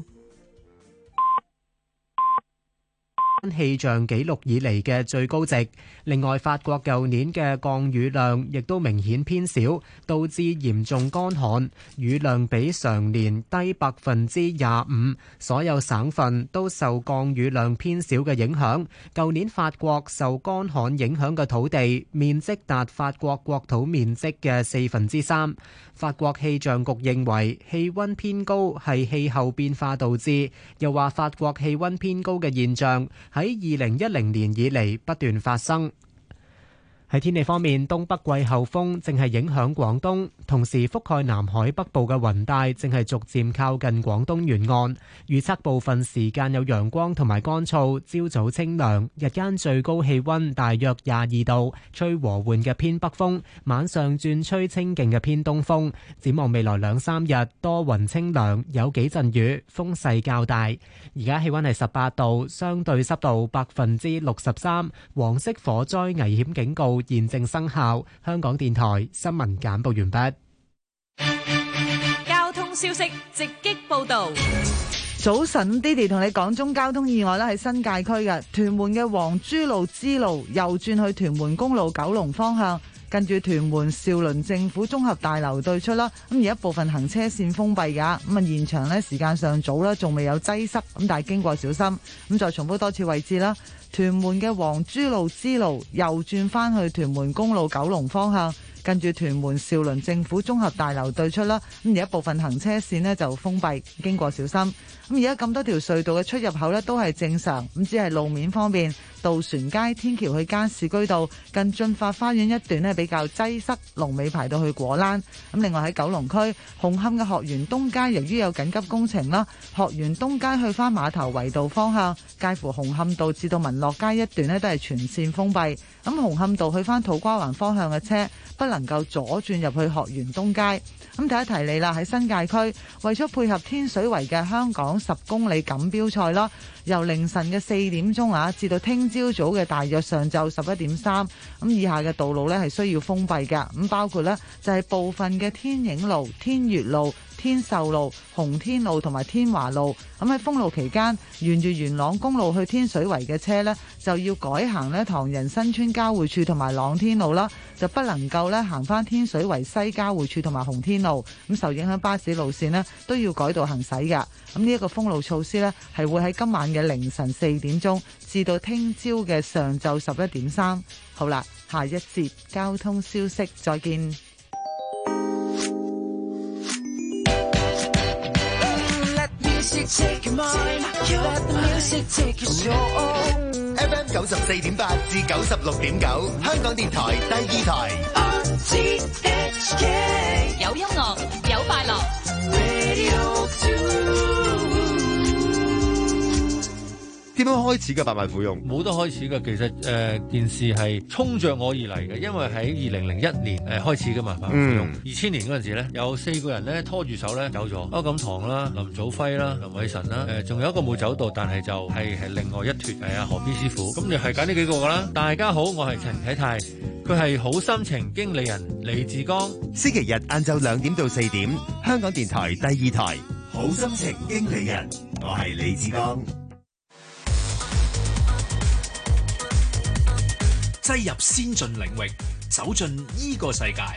氣象紀錄以嚟嘅最高值。另外，法國舊年嘅降雨量亦都明顯偏少，導致嚴重乾旱，雨量比常年低百分之廿五。所有省份都受降雨量偏少嘅影響。舊年法國受乾旱影響嘅土地面積達法國國土面積嘅四分之三。法國氣象局認為氣溫偏高係氣候變化導致，又話法國氣溫偏高嘅現象喺二零一零年以嚟不斷發生。喺天氣方面，東北季候風正係影響廣東，同時覆蓋南海北部嘅雲帶正係逐漸靠近廣東沿岸。預測部分時間有陽光同埋乾燥，朝早清涼，日間最高氣溫大約廿二度，吹和緩嘅偏北風，晚上轉吹清勁嘅偏東風。展望未來兩三日，多雲清涼，有幾陣雨，風勢較大。而家氣溫係十八度，相對濕度百分之六十三，黃色火災危險警告現正生效。香港電台新聞簡報完畢。 交通消息直擊報道。 早晨 Diddy 同你講中交通意外咧，喺新界區嘅屯門嘅黃珠路支路右轉去屯門公路九龍方向，近住屯門兆麟政府綜合大樓對出啦。咁而一部分行車線封閉噶，咁啊現場咧時間尚早啦，仲未有擠塞，咁但係經過小心。咁再重複多次位置啦。屯門嘅黃珠路支路右轉返去屯門公路九龍方向， 近住屯門兆麟政府綜合大樓對出啦。咁而家部分行車線呢就封閉，經過小心。咁而家咁多條隧道嘅出入口呢都係正常，咁只係路面方面，渡船街天橋去加士居道近駿發花園一段呢比較擠塞，龍尾排到去果欄。咁另外喺九龍區紅磡嘅學園東街，由於有緊急工程啦，學園東街去返碼頭圍道方向，介乎紅磡道至到民樂街一段呢都係全線封閉。咁紅磡道去返土瓜灣方向嘅車不能夠左轉入去學園東街。咁提一提你啦，喺新界區為咗配合天水圍嘅香港十公里錦標賽啦，由凌晨嘅四點鐘啊，至到聽朝早嘅大約上晝十一點三，咁以下嘅道路呢係需要封閉㗎。咁包括呢就係部分嘅天影路、天悅路、天秀路、紅天路同埋天華路。咁喺封路期間，沿住元朗公路去天水圍嘅車呢，就要改行呢唐人新村交匯處同埋朗天路啦，就不能夠呢行返天水圍西交匯處同埋紅天路。咁受影響巴士路線呢，都要改道行駛㗎。咁呢一個封路措施呢，係會喺今晚嘅凌晨四點鐘至到聽朝嘅上晝十一點三。好啦，下一節交通消息再見。 F M 九十四點八至九十六點九，香港電台第二台。 有音樂，有快樂。 點樣開始嘅百萬富翁？ 冇得開始嘅，其實誒、呃、件事係衝着我而嚟嘅，因為喺二零零一年誒、呃、開始嘅嘛，百萬富翁。二千年嗰陣時咧，有四個人咧拖住手咧走咗，歐錦棠啦、林祖輝啦、林偉臣啦，誒、呃、仲有一個冇走到，但係就係係另外一脱係阿何必師傅。咁就係揀呢幾個噶啦。大家好，我係陳啟泰，佢係好心情經理人李志剛。 星期日晏晝兩點到四點，香港電台第二台好心情經理人，我係李志剛。 擠入先進領域，走進呢個世界。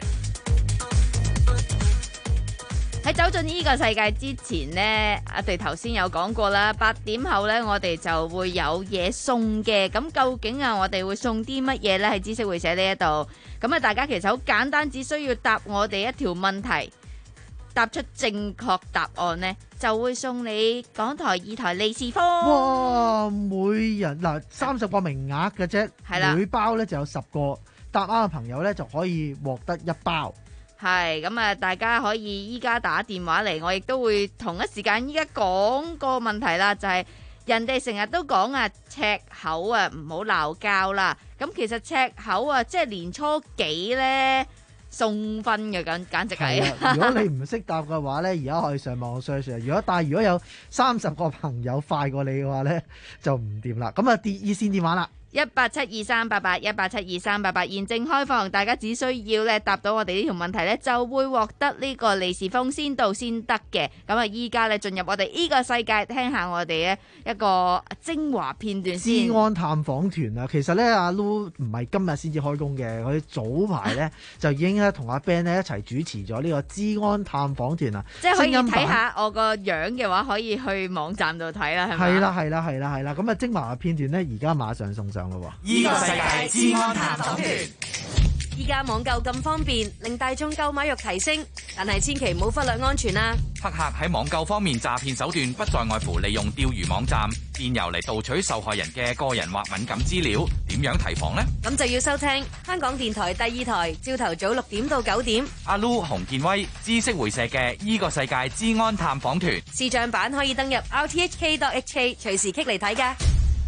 喺走進呢個世界之前呢，我哋頭先有講過啦，八點後呢，我哋就會有嘢送嘅。咁究竟啊，我哋會送啲乜嘢呢？喺知識會社呢一度，咁啊，大家其實好簡單，只需要答我哋一條問題，答出正確答案呢，就會送你港台二台利是封。 哇！每人嗱三十個名額嘅啫， 係啦， 每包咧就有十個，答啱嘅朋友咧就可以獲得一包。 係咁啊！大家可以依家打電話嚟，我亦都會同一時間依家講個問題啦，就係、是、人哋成日都講啊，赤口啊唔好鬧交啦。咁其實赤口啊，即係年初幾咧？送分嘅簡簡直係， 如果你唔識答嘅話咧，而家可以上網 search。如果但係如果有三十個朋友快過你嘅話咧，就唔掂啦。咁啊，熱線電話啦。 一八七二三八八一八七二三八八現正開放，大家只需要咧答到我哋呢條問題咧，就會獲得呢個利是封，先到先得嘅。咁啊，依家咧進入我哋呢個世界，聽下我哋嘅一個精華片段先。 資安探訪團啊，其實咧阿 Lu 唔係今日先至開工嘅，佢早排咧就已經咧同阿 Ben 咧一齊主持咗呢個資安探訪團啊。 即係可以睇下我個樣嘅話，可以去網站度睇啦，係咪？ 係啦，係啦，係啦，係啦。咁啊，精華嘅片段咧，而家馬上送上。 呢個世界資安探訪團， 依家網購咁方便，令大眾購買欲提升，但係千祈唔好忽略安全啊！ 黑客喺網購方面詐騙手段不在外乎利用釣魚網站、電郵嚟盜取受害人嘅個人或敏感資料，點樣提防呢？ 咁就要收聽香港電台第二台，朝頭早六點到九點， 阿 Lu、洪建威、知識回社嘅呢個世界資安探訪團視像版可以登入 r t h k dot h k， 隨時 click 嚟睇㗎。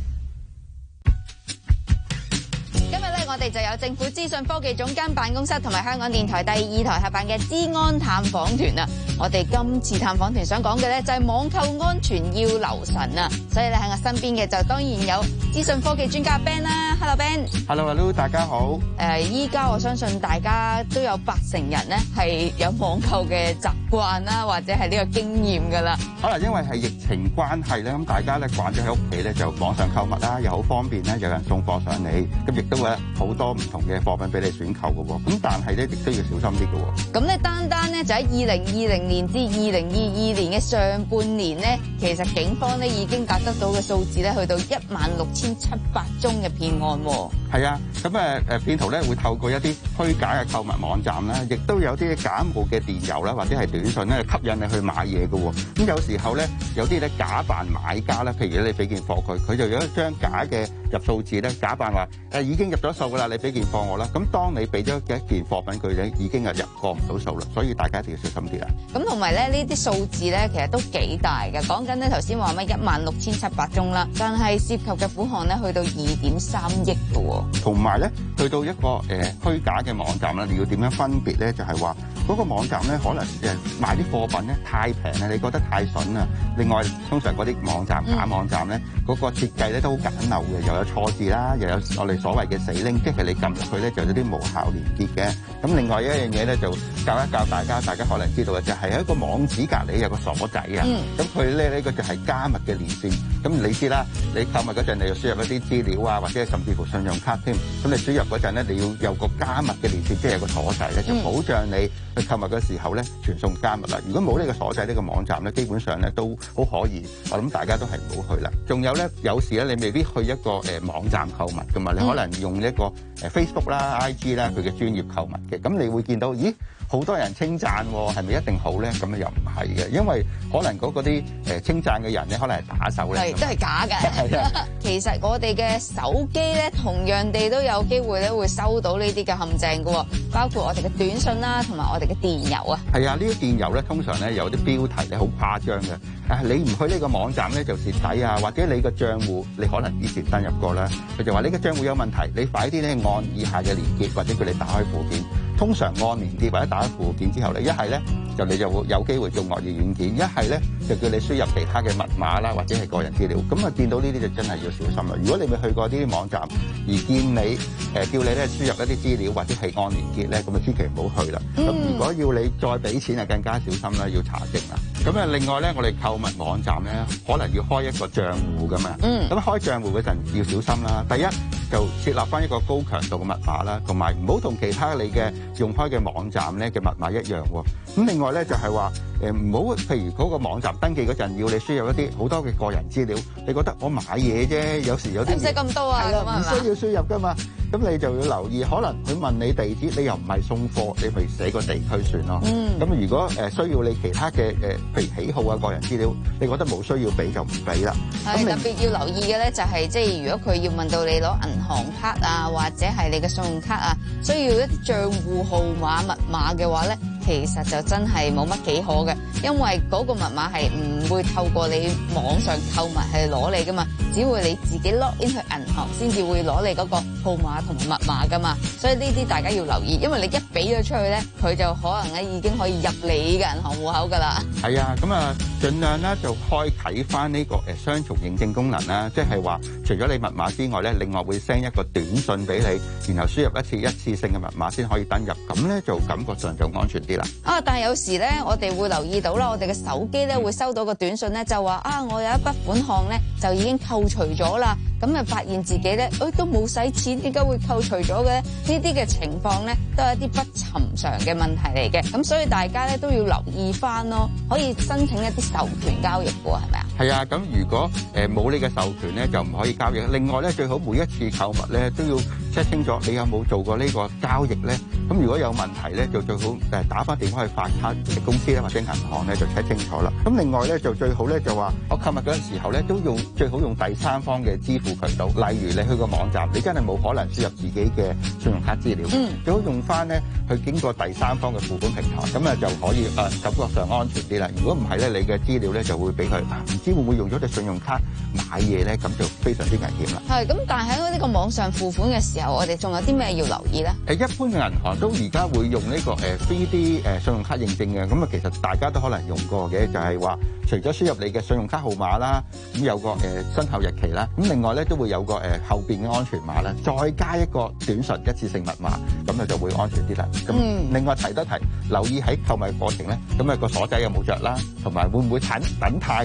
今日咧，我哋就有政府資訊科技總監辦公室同埋香港電台第二台合辦嘅資安探訪團啊！我哋今次探訪團想講嘅咧就係網購安全要留神啊！所以咧喺我身邊嘅就當然有資訊科技專家 Ben 啦 ，Hello Ben。Hello Hello， 大家好。 誒，依家我相信大家都有八成人咧係有網購嘅習慣啦，或者係呢個經驗噶啦。 可能因為係疫情關係咧，咁大家咧慣咗喺屋企咧就網上購物啦，又好方便咧，有人送貨上嚟，咁亦都會好多唔同嘅貨品俾你選購嘅喎。咁但係咧亦都要小心啲嘅喎。 咁咧單單咧就喺二零二零零年至二零二二年嘅上半年咧，其實警方咧已經達得到嘅數字咧，去到一萬六千七百宗嘅騙案喎。 係啊，咁誒誒騙徒咧會透過一啲虛假嘅購物網站啦，亦都有啲假冒嘅電郵啦，或者係短信咧吸引你去買嘢嘅喎。咁有時候咧有啲咧假扮買家啦，譬如你俾件貨佢，佢就有一張假嘅入數字咧，假扮話誒已經入咗數㗎啦，你俾件貨我啦。咁當你俾咗嘅一件貨品佢咧，已經係入過唔到數啦，所以大家一定要小心啲啦。 咁同埋咧呢啲數字咧，其實都幾大嘅。講緊咧頭先話咩一萬六千七百宗啦，但係涉及嘅款項咧去到二點三億嘅喎。 同埋咧，去到一個誒、呃、虛假嘅網站啦，你要點樣分別咧？就係話嗰個網站咧，可能誒賣啲貨品咧太平啦，你覺得太筍啦。另外，通常嗰啲網站假網站咧，嗰、嗯、個設計咧都好簡陋嘅，又有錯字啦，又有我哋所謂嘅死 link，即係你撳入去咧就有啲無效連結嘅。咁另外一樣嘢咧，就教一教大家，大家可能知道嘅就係、是、喺一個網址隔離有個鎖仔啊。咁佢咧呢、呢個就係加密嘅連線。咁你知啦，你購物嗰陣你要輸入一啲資料啊，或者甚至乎信用卡添。咁你輸入嗰陣咧，你要有個加密嘅連線，即係有個鎖仔咧，就保障你去購物嘅時候咧傳送加密啦。如果冇呢個鎖仔呢、呢個網站咧，基本上咧都好可疑。我諗大家都係唔好去啦。仲有咧，有時咧你未必去一個誒、呃、網站購物噶嘛，你可能用一個誒 Facebook 啦、I G 啦，佢嘅專業購物嘅。咁你會見到，咦？好多人稱讚喎，係咪一定好咧？咁又唔係嘅，因為可能嗰嗰啲誒稱讚嘅人咧，可能係打手咧， 係都係假嘅。其實我哋嘅手機咧，同樣地都有機會咧會收到呢啲嘅陷阱嘅，包括我哋嘅短信啦，同埋我哋嘅電郵啊。 係啊，呢啲電郵咧，通常咧有啲標題咧好誇張嘅。啊，你唔去呢個網站咧就蝕底啊，或者你個賬戶你可能以前登入過啦，佢就話你個賬戶有問題，你快啲咧按以下嘅連結，或者叫你打開附件。通常按連結或者打開附件之後咧，一係咧就你就會有機會做惡意軟件，一係咧就叫你輸入其他嘅密碼啦，或者係個人資料。咁啊見到呢啲就真係要小心啦。如果你未去過呢啲網站，而見你誒、呃、叫你咧輸入一啲資料或者係按連結咧，咁啊千祈唔好去啦。咁、嗯、如果要你再俾錢啊，更加小心啦，要查證啦。咁啊另外咧，我哋購物網站咧可能要開一個賬戶噶嘛。嗯。咁開賬戶嗰陣要小心啦。第一就設立翻一個高強度嘅密碼啦，同埋唔好同其他你嘅用開嘅網站咧嘅密碼一樣喎。咁另外咧就係話誒唔好，譬如嗰個網站登記嗰陣要你輸入一啲好多嘅個人資料，你覺得我買嘢啫，有時有啲唔使咁多啊，係啦，唔需要輸入噶嘛。咁你就要留意，可能佢問你地址，你又唔係送貨，你咪寫個地區算咯。咁、嗯、如果誒、呃、需要你其他嘅誒譬如喜好啊個人資料，你覺得冇需要俾就唔俾啦。係特別要留意嘅咧，就係即係如果佢要問到你攞銀行卡啊，或者係你嘅信用卡啊，需要一啲賬戶號碼密碼嘅話咧，其實就真係冇乜幾可嘅，因為嗰個密碼係唔會透過你網上購物係攞你噶嘛，只會你自己 log in 去銀行先至會攞你嗰個號碼同埋密碼噶嘛，所以呢啲大家要留意，因為你一俾咗出去咧，佢就可能咧已經可以入你嘅銀行戶口噶啦。係啊，咁啊，盡量咧就開啓翻呢個誒雙重認證功能啦，即係話除咗你密碼之外咧，另外會 send 一個短信俾你，然後輸入一次一次性嘅密碼先可以登入，咁咧就感覺上就安全啲啦。啊，但係有時咧，我哋會留意到啦，我哋嘅手機咧會收到個短信咧，就話啊，我有一筆款項咧就已經扣除咗啦。咁啊，發現自己咧，誒都冇使錢，點解會扣除咗嘅咧？呢啲嘅情況咧，都係一啲不尋常嘅問題嚟嘅。咁所以大家咧都要留意翻咯，可以申請一啲授權交易喎，係咪啊？係啊，咁如果誒冇呢個授權咧，就唔可以交易。另外咧，最好每一次購物咧都要 check 清楚你有冇做過呢個交易咧。咁如果有問題咧，就最好誒打翻電話去發卡公司咧或者銀行咧就 check 清楚啦。咁另外咧就最好咧就話我購物嗰陣時候咧都用最好用第三方嘅支付渠道，例如你去個網站，你真係冇可能輸入自己嘅信用卡資料，嗯、最好用翻咧去經過第三方嘅付款平台，咁啊就可以誒、呃、感覺上安全啲啦。如果唔係咧，你嘅資料咧就會俾佢唔知會唔會用咗隻信用卡買嘢咧，咁就非常之危險啦。係咁，但係喺呢個網上付款嘅時候，我哋仲有啲咩要留意咧？誒，一般嘅銀行都而家會用呢、這個誒 three D 誒信用卡認證嘅，咁啊其實大家都可能用過嘅，就係、是、話除咗輸入你嘅信用卡號碼啦，咁有個誒生效日期啦，咁另外咧都會有個誒、呃、後邊嘅安全碼啦，再加一個短信一次性密碼，咁啊就會安全啲啦。咁、嗯、另外提多提，留意喺購物過程咧，咁啊個鎖仔有冇着啦，同埋會唔會等等太耐咧？如果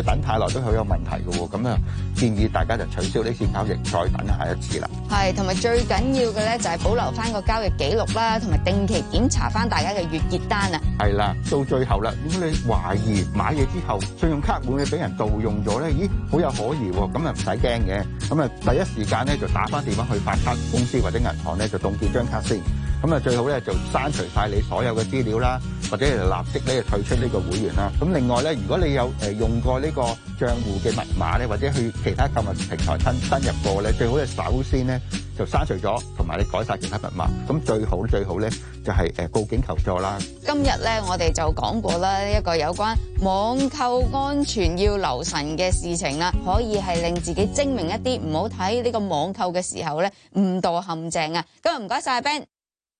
等太耐都好有問題嘅喎。咁啊，建議大家就取消呢次交易，再等下一次啦。 係，同埋最緊要嘅咧就係保留翻個交易記錄啦，同埋定期檢查翻大家嘅月結單啊。 係啦，到最後啦，如果你懷疑買嘢之後信用卡會唔會俾人盜用咗咧？咦，好有可疑喎！咁啊唔使驚嘅，咁啊第一時間咧就打翻電話去發卡公司或者銀行咧就凍結張卡先。咁啊最好咧就刪除晒你所有嘅資料啦，或者係立即咧退出呢個會員啦。咁另外咧，如果你有誒用過呢個賬戶嘅密碼咧，或者去其他購物平台登登入過咧，最好咧首先咧就刪除咗，同埋你改晒其他密碼。咁最好最好咧就係誒報警求助啦。 今日咧我哋就講過啦，一個有關網購安全要留神嘅事情啦，可以係令自己精明一啲，唔好睇呢個網購嘅時候咧誤墮陷阱啊！今日唔該晒 Ben。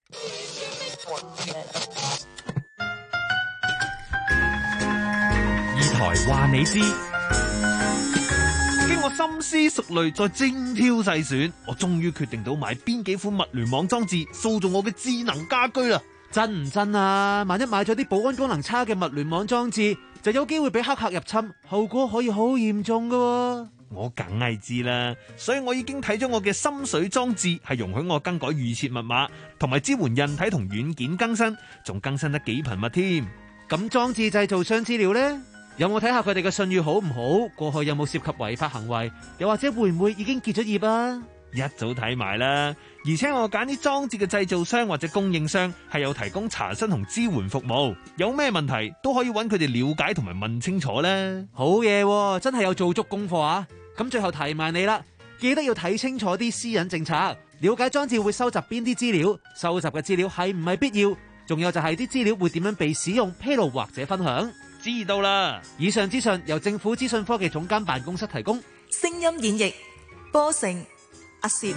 二台話你知，經過深思熟慮再精挑細選，我終於決定到買邊幾款物聯網裝置，塑造我嘅智能家居啦！ 真唔真啊？萬一買咗啲保安功能差嘅物聯網裝置，就有機會俾黑客入侵，後果可以好嚴重噶喎。 我梗係知啦，所以我已經睇咗我嘅心水裝置，係容許我更改預設密碼，同埋支援韌體同軟件更新，仲更新得幾頻密添。 咁裝置製造商資料呢？有冇睇下佢哋嘅信譽好唔好？過去有冇涉及違法行為？又或者會唔會已經結咗業啊？ 一早睇埋啦，而且我揀啲裝置嘅製造商或者供應商係有提供查詢同支援服務，有咩問題都可以揾佢哋了解同埋問清楚咧。 好嘢喎，真係有做足功課啊！咁最後提埋你啦，記得要睇清楚啲私隱政策，了解裝置會收集邊啲資料，收集嘅資料係唔係必要，仲有就係啲資料會點樣被使用、披露或者分享。 知道啦。 以上資訊由政府資訊科技總監辦公室提供。 聲音演繹波成阿攝。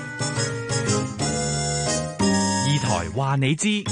二台話你知。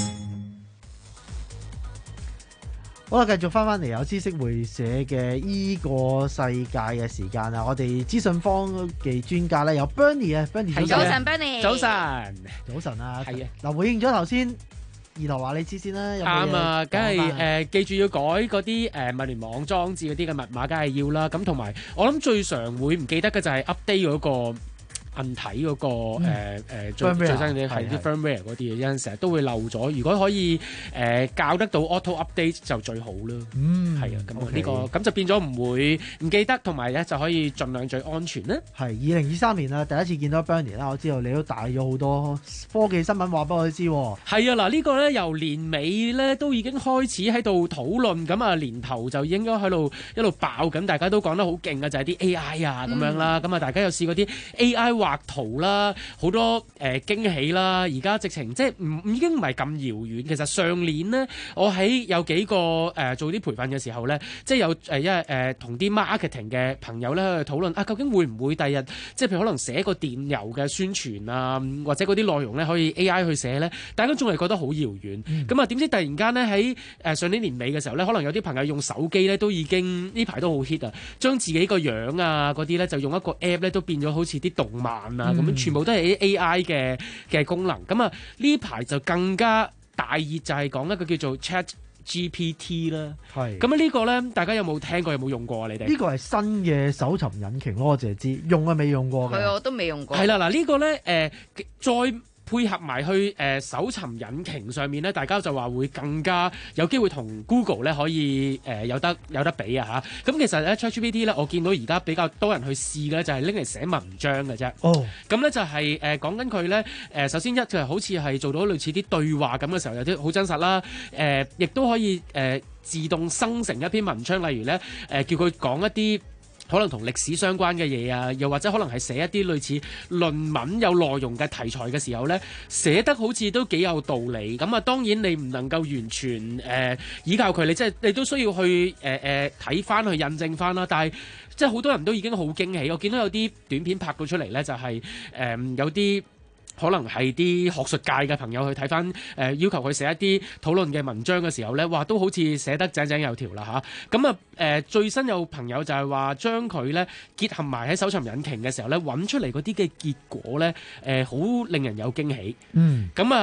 好啦，繼續翻翻嚟有知識會社嘅依個世界嘅時間啊！我哋資訊科技專家咧有 Bernie 啊 ，Bernie 早晨 Bernie， 早晨， 早晨啊， 係啊， 嗱回應咗頭先二台話你知先啦， 啱啊，梗係誒記住要改嗰啲誒物聯網裝置嗰啲嘅密碼，梗係要啦。咁同埋我諗最常會唔記得嘅就係 update 嗰個硬體嗰個誒誒最最新嘅係啲 firmware 嗰啲嘢，有陣成日都會漏咗。如果可以誒校得到 auto update 就最好啦。 嗯， 係啊，咁呢個咁就變咗唔會唔記得，同埋咧就可以盡量最安全咧。 係二零二三年啦，第一次見到 Bernie 啦，我知道你都帶咗好多科技新聞話俾我知。係啊，嗱呢個咧由年尾咧都已經開始喺度討論，咁啊年頭就應該喺度一路爆緊，大家都講得好勁嘅就係啲 A I 啊咁樣啦。咁啊大家有試過啲 A I畫圖啦，好多誒、呃、驚喜啦！而家直情即係唔已經唔係咁遙遠。其實上年呢，我喺有幾個誒、呃、做啲培訓嘅時候咧，即係有誒因為誒同啲 marketing 嘅朋友咧去討論啊，究竟會唔會第日即係譬如可能寫個電郵嘅宣傳啊，或者嗰啲內容咧可以 A I 去寫咧？大家仲係覺得好遙遠。咁啊點知突然間咧喺誒上年年尾嘅時候咧，可能有啲朋友用手機咧都已經呢排都好 hit 啊，將自己個樣啊嗰啲咧就用一個 app 咧都變咗好似啲動漫啊。咁樣、嗯、全部都係 A I 嘅嘅功能，咁啊呢排就更加大熱，就係講一個叫做 Chat G P T 啦。係咁啊呢個咧，大家有冇聽過？有冇用過啊？你哋呢個係新嘅搜尋引擎咯，我淨係知用啊，未用過嘅。 係我都未用過。 係啦，嗱、這個、呢個咧誒再。配合埋去誒、呃、搜尋引擎上面咧，大家就話會更加有機會同 Google 咧可以誒、呃、有得有得比啊嚇！咁其實咧 ChatGPT 咧，我見到而家比較多人去試嘅咧，就係拎嚟寫文章嘅啫。哦，咁咧就係誒講緊佢咧誒，首先一就係好似係做到類似啲對話咁嘅時候，有啲好真實啦。誒、呃，亦都可以誒、呃、自動生成一篇文章，例如咧誒、呃、叫佢講一啲可能同歷史相關嘅嘢啊，又或者可能係寫一啲類似論文有內容嘅題材嘅時候咧，寫得好似都幾有道理。咁啊，當然你唔能夠完全誒、呃、依靠佢，你即係你都需要去誒誒睇翻去印證翻啦。但係即係好多人都已經好驚喜，我見到有啲短片拍到出嚟咧，就係、是、誒、呃、有啲。可能係啲學術界嘅朋友去睇翻，誒、呃、要求佢寫一啲討論嘅文章嘅時候咧，哇都好似寫得井井有條啦嚇。咁啊誒最新有朋友就係話將佢咧結合埋喺搜尋引擎嘅時候咧，揾出嚟嗰啲嘅結果咧，誒、呃、好令人有驚喜。嗯，咁啊。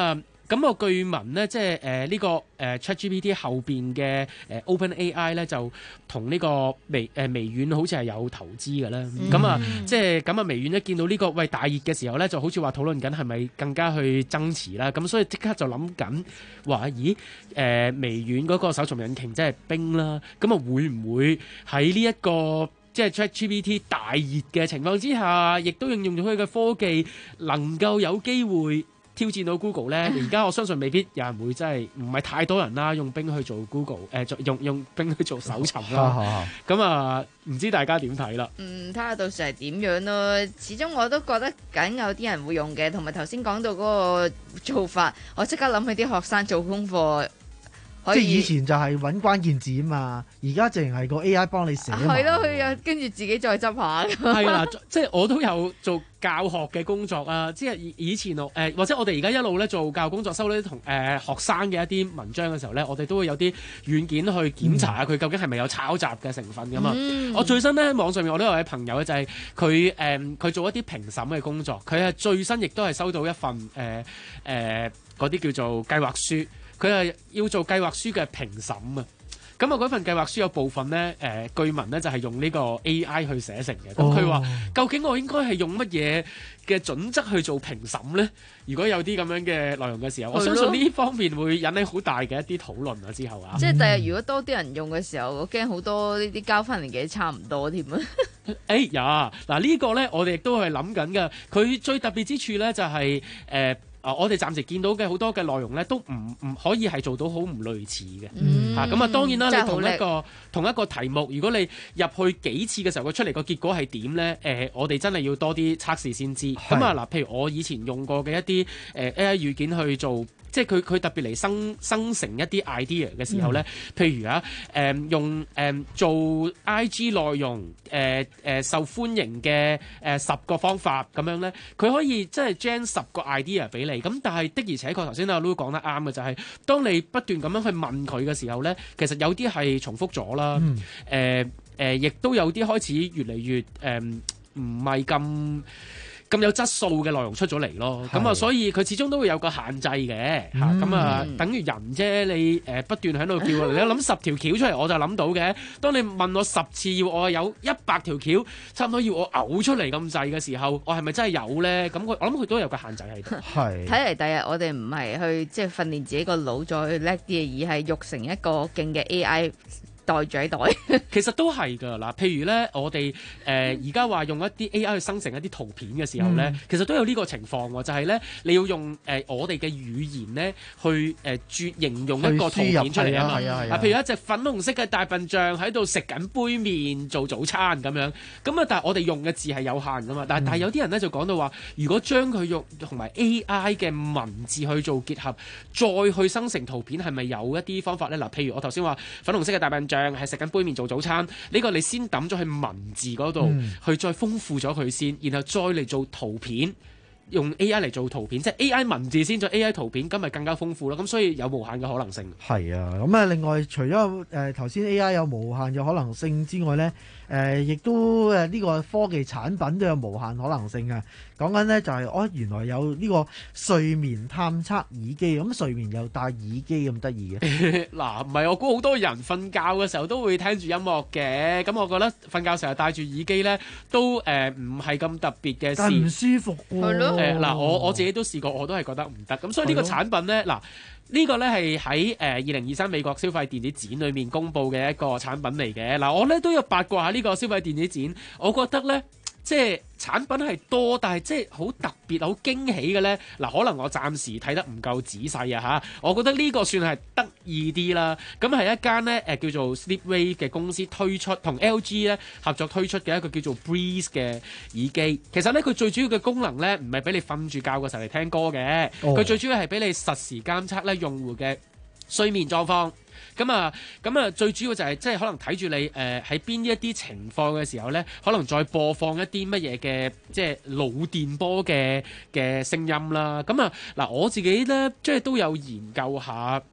咁個據聞咧，即係誒呢個誒 ChatGPT 後邊嘅誒 OpenAI 咧，就同呢個微誒、呃、微軟好似係有投資嘅啦。咁、嗯、啊，即係咁啊，微軟一見到呢、這個喂大熱嘅時候咧，就好似話討論緊係咪更加去增持啦。咁所以即刻就諗緊話，咦誒、呃、微軟嗰個搜尋引擎即係冰啦，咁啊會唔會喺呢一個即係 ChatGPT 大熱嘅情況之下，亦都應用咗佢嘅科技，能夠有機會挑戰到 Google 咧？而家我相信未必有人會真係唔係太多人啦，用冰去做 Google 誒、呃，用用冰去做搜尋啦。咁啊，唔知大家點睇啦？ 嗯，睇下到時係點樣咯。始終我都覺得梗有啲人會用嘅，同埋頭先講到嗰個做法，我即刻諗起啲學生做功課。 即係以前就係揾關鍵字啊嘛，而家淨係個 A I 幫你寫。 係咯，佢又跟住自己再執下。 係啦，即係我都有做教學嘅工作啊！即係以前誒、呃，或者我哋而家一路咧做教育工作，收呢啲同誒學生嘅一啲文章嘅時候咧，我哋都會有啲軟件去檢查下佢究竟係咪有抄襲嘅成分噶嘛。嗯、我最新咧喺網上面，我都有位朋友咧，就係佢誒佢做一啲評審嘅工作，佢係最新亦都係收到一份誒誒嗰啲叫做計劃書。佢係要做計劃書嘅評審啊！咁啊，嗰份計劃書有部分咧，誒、呃、據聞咧就係用呢個 A I 去寫成嘅。咁佢話：究竟我應該係用乜嘢嘅準則去做評審咧？如果有啲咁樣嘅內容嘅時候，我相信呢方面會引起好大嘅一啲討論啊！之後啊， 即係第日如果多啲人用嘅時候，我驚好多呢啲交翻嚟嘅差唔多添啊！ 哎呀，嗱、這個、呢個咧，我哋亦都係諗緊嘅。佢最特別之處咧，就係、是、誒。呃啊！我哋暫時見到嘅好多嘅內容咧，都唔唔可以係做到好唔類似嘅嚇。咁、嗯、啊，當然啦，你同一個同一個題目，如果你入去幾次嘅時候，佢出嚟個結果係點咧？誒、呃，我哋真係要多啲測試先知。咁啊，嗱，譬如我以前用過嘅一啲誒 A I 語件去做。即係佢佢特別嚟生生成一啲 idea 嘅時候咧，嗯、譬如啊，誒、呃、用誒、呃、做 I G 內容誒誒、呃呃、受歡迎嘅誒十個方法咁樣咧，佢可以即係 gen 十個 idea 俾你。咁但係的而且確頭先阿 Lu 講得啱嘅就係、是，當你不斷咁樣去問佢嘅時候咧，其實有啲係重複咗啦，誒誒、嗯呃呃、亦都有啲開始越嚟越誒唔係咁。咁有質素嘅內容出咗嚟咯，咁啊，所以佢始終都會有個限制嘅嚇，咁、嗯、啊，等於人啫，你誒、呃、不斷喺度叫，你諗十條橋出嚟，我就諗到嘅。當你問我十次要我有一百條橋，差唔多要我嘔出嚟咁滯嘅時候，我係咪真係有咧？咁我我諗佢都有個限制喺度。係。睇嚟第日我哋唔係去即係訓練自己個腦再去叻啲嘅，而係育成一個勁嘅 A I。袋住喺袋，其實都係㗎嗱。譬如咧，我哋誒而家話用一啲 A I 去生成一啲圖片嘅時候咧，嗯、其實都有呢個情況喎，就係、是、咧你要用誒、呃、我哋嘅語言咧去誒註、呃、形容一個圖片出嚟啊嘛。啊，啊，啊，啊，譬如一隻粉紅色嘅大笨象喺度食緊杯麵做早餐咁樣，咁啊，但係我哋用嘅字係有限㗎嘛。但係、嗯、但係有啲人咧就講到話，如果將佢用同埋 A I 嘅文字去做結合，再去生成圖片，係咪有一啲方法咧？嗱，譬如我頭先話粉紅色嘅大笨象係食緊杯麵做早餐，呢、這個你先抌咗去文字嗰度，嗯、去再豐富咗佢先，然後再嚟做圖片，用 A I 嚟做圖片，即係 A I 文字先，再 A I 圖片，咁咪更加豐富咯。咁所以有無限嘅可能性。係啊，咁啊，另外除咗誒頭先 A I 有無限嘅可能性之外咧，誒、呃、亦都誒呢個科技產品都有無限可能性啊。講緊咧就係、是、哦，原來有呢個睡眠探測耳機，咁睡眠又戴耳機咁得意嘅。嗱，唔係我估好多人瞓覺嘅時候都會聽住音樂嘅，咁我覺得瞓覺成日戴住耳機咧都誒唔係咁特別嘅事。但唔舒服喎。係咯。誒嗱，我我自己都試過，我都係覺得唔得。咁所以呢個產品咧，嗱呢個咧係喺誒二零二三美國消費電子展裏面公佈嘅一個產品嚟嘅。嗱，我咧都有八卦下呢個消費電子展，我覺得咧。即係產品係多，但係即係好特別、好驚喜嘅咧。嗱，可能我暫時睇得唔夠仔細啊嚇。我覺得呢個算係得意啲啦。咁係一間咧誒叫做 Sleepwave 嘅公司推出，同 L G 咧合作推出嘅一個叫做 Breeze 嘅耳機。其實咧佢最主要嘅功能咧，唔係俾你瞓住覺嘅時候嚟聽歌嘅，佢、哦、最主要係俾你實時監測咧用戶嘅睡眠狀況。咁啊，咁啊，最主要就係即係可能睇住你誒喺邊一啲情況嘅時候咧，可能再播放一啲乜嘢嘅即係腦電波嘅嘅聲音啦。咁啊，嗱我自己咧即係都有研究下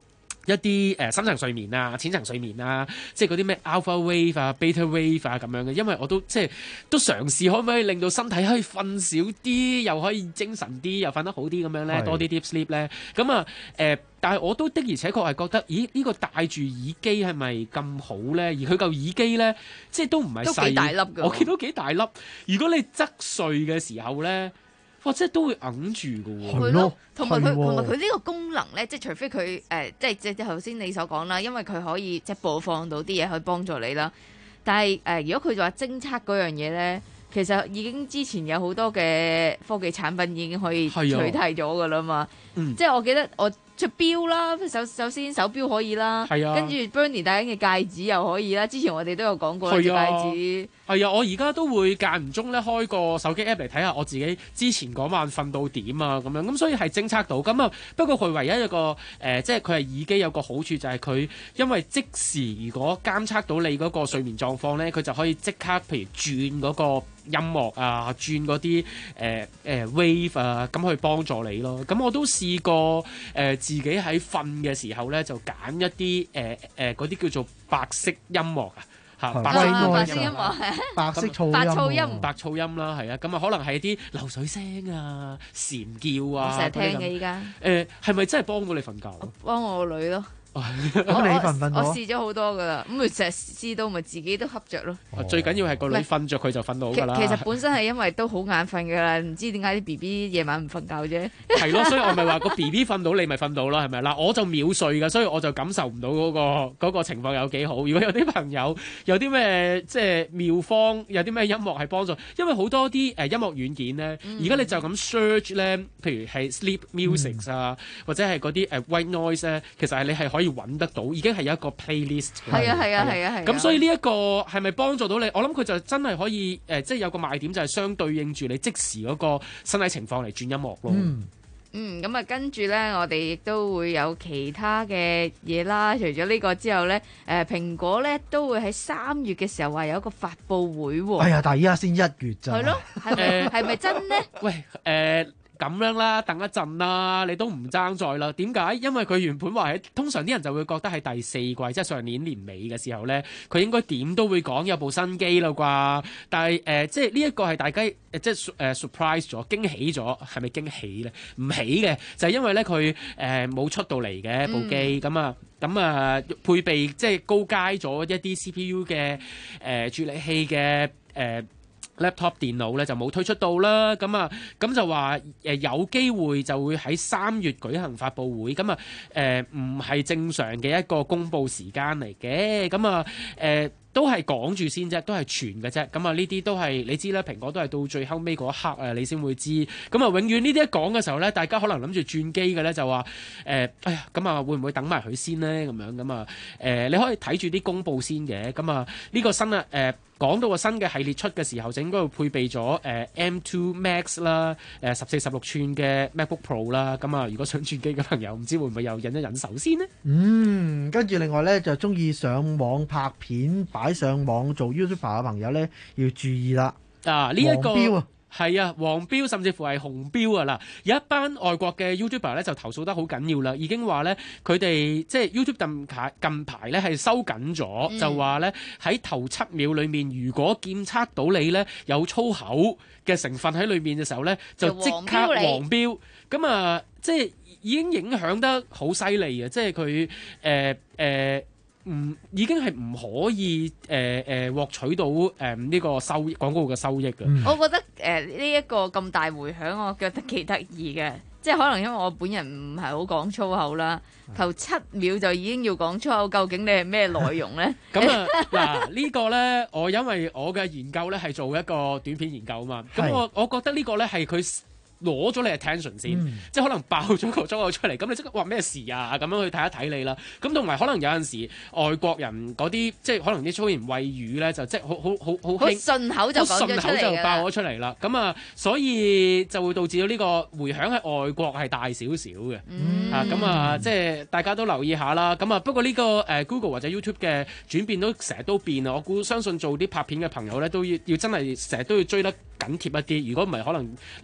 一啲誒深層睡眠啊、淺層睡眠啊，即係嗰啲咩 alpha wave 啊、beta wave 啊咁樣嘅，因為我都即係都嘗試可唔可以令到身體可以瞓少啲，又可以精神啲，又瞓得好啲咁樣咧，多啲 deep sleep 咧。咁啊誒，但係我都的而且確係覺得，咦呢、呢個戴住耳機係咪咁好咧？而佢嚿耳機咧，即係都唔係細， 都幾大粒㗎。 我見到幾大粒。如果你側睡嘅時候咧，哇！即係都會揞住㗎喎。 係咯，同埋佢同埋佢呢個功能咧，即係除非佢誒、呃，即係即係頭先你所講啦，因為佢可以即係播放到啲嘢去幫助你啦。但係誒、呃，如果佢就話偵測嗰樣嘢咧，其實已經之前有好多嘅科技產品已經可以取替咗㗎啦嘛。嗯、即係我記得我。出錶啦，首首先手錶可以啦，係啊，跟住 Bernie 戴緊嘅戒指又可以啦。之前我哋都有講過隻、啊、戒指。 係啊，我而家都會間唔中咧開個手機 app 嚟睇下我自己之前嗰晚瞓到點啊咁樣，咁所以係偵測到。咁啊，不過佢唯一一個誒、呃，即係佢係耳機有個好處就係佢因為即時如果監測到你嗰個睡眠狀況咧，佢就可以即刻譬如轉嗰個音樂啊，轉嗰啲誒誒 wave 啊，咁去幫助你咯。咁我都試過誒、呃、自己喺瞓嘅時候咧，就揀一啲誒誒嗰啲叫做白色音樂啊。嚇，白色音樂， 白色噪音， 白噪音，白噪音啦，係啊，咁啊，可能係啲流水聲啊、蟬叫啊， 我成日聽嘅依家。 誒，係咪真係幫到你瞓覺？ 幫我個女咯。 咁你瞓唔瞓到？ 我試咗好多噶啦，咁咪成日試到咪自己都瞌着咯。 最緊要係個女瞓着佢就瞓到㗎啦。 其實本身係因為都好眼瞓㗎啦，唔知點解啲 B B 夜晚唔瞓覺啫。 係咯，所以我咪話個 B B 瞓到你咪瞓到啦，係咪？嗱，我就秒睡㗎，所以我就感受唔到嗰個嗰個情況有幾好。如果有啲朋友有啲咩即係妙方，有啲咩音樂係幫助，因為好多啲誒音樂軟件咧，而家你就咁 search 咧，譬如係 sleep music 啊，或者係嗰啲誒 white noise 咧，其實係你係可以揾得到，已經係有一個 playlist。 係啊係啊係啊係。 咁所以呢一個係咪幫助到你？我諗佢就真係可以誒，即係有個賣點就係相對應住你即時嗰個身體情況嚟轉音樂咯。 嗯。嗯，咁啊，跟住咧，我哋亦都會有其他嘅嘢啦。除咗呢個之後咧，誒、呃、蘋果咧都會喺三月嘅時候話有一個發佈會喎。 哎呀，但係依家先一月咋。 係咯，係咪係咪真咧？ 喂，誒、呃。咁樣啦，等一陣啦，你都唔爭在啦。點解？因為佢原本話喺通常啲人就會覺得喺第四季，即係上年年尾嘅時候咧，佢應該點都會講有部新機啦啩。但係誒、呃，即係呢一個係大家誒，即係誒、呃、surprise 咗，驚喜咗，係咪驚喜咧？唔喜嘅，就係、是、因為咧佢誒冇出到嚟嘅部機，咁啊咁啊配備即係高階咗一啲 C P U 嘅誒、呃、處理器嘅誒。呃laptop 電腦咧就冇推出到啦，咁啊咁就話誒有機會就會喺三月舉行發佈會，咁啊誒唔係正常嘅一個公佈時間嚟嘅，咁啊誒都係講住先啫，都係傳嘅啫，咁啊呢啲都係你知啦，蘋果都係到最後尾嗰一刻啊，你先會知，咁啊永遠呢啲一講嘅時候咧，大家可能諗住轉機嘅咧就話誒、呃，哎呀咁啊會唔會等埋佢先咧咁樣，咁啊誒你可以睇住啲公佈先嘅，咁啊呢個新啊誒。呃講到個新嘅系列出嘅時候，就應該會配備咗誒、呃、M 二 Max 啦，誒十四、十六寸嘅 MacBook Pro 啦。咁啊，如果想轉機嘅朋友，唔知會唔會又忍一忍手先呢？ 嗯，跟住另外咧，就中意上網拍片、擺上網做 YouTuber 嘅朋友咧，要注意啦。啊，呢一個黃標啊！ 係啊，黃標甚至乎係紅標啊！嗱，有一班外國嘅 YouTuber 咧就投訴得好緊要啦，已經話咧佢哋即係 YouTube 近排近排咧係收緊咗，嗯、就話咧喺頭七秒裡面，如果檢測到你咧有粗口嘅成分喺裏面嘅時候咧，就即刻黃標。咁啊，即係已經影響得好犀利啊！即係佢誒誒。唔已經係唔可以誒誒、呃呃、獲取到誒呢、呃這個收廣告嘅收益嘅。 嗯、我覺得誒呢一個咁大迴響，我覺得幾得意嘅。即係可能因為我本人唔係好講粗口啦，頭七秒就已經要講粗口，究竟你係咩內容咧？ 咁啊嗱，呢個咧，我因為我嘅研究咧係做一個短片研究啊嘛。咁我我覺得呢個咧係佢攞咗你 attention 先，嗯、即係可能爆咗個粗口出嚟，咁你即刻話咩事啊？咁樣去睇一睇你啦。咁同埋可能有陣時外國人嗰啲，即係可能啲粗言穢語咧，就即係好好好好好順口就講咗出嚟， 順口就爆咗出嚟啦。咁啊，所以就會導致到呢個迴響喺外國係大少少嘅。嗯、啊，咁啊，即係大家都留意下啦。咁啊，不過呢、呢個誒、呃、Google 或者 YouTube 嘅轉變都成日都變啊。我估相信做啲拍片嘅朋友咧，都要要真係成日都要追得緊貼一啲。如果唔係，可能你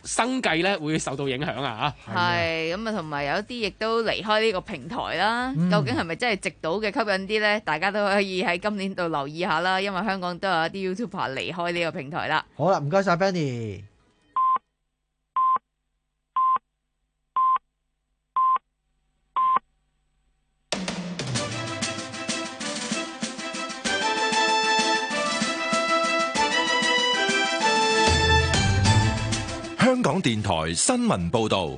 生計咧會受到影響啊！ 係咁啊，同埋有啲亦都離開呢個平台啦。 嗯究竟係咪真係直到嘅吸引啲呢？大家都可以喺今年度留意下啦，因為香港都有一啲 YouTuber 離開呢個平台啦。 好啦，唔該晒 Benny。 香港電台新聞報道。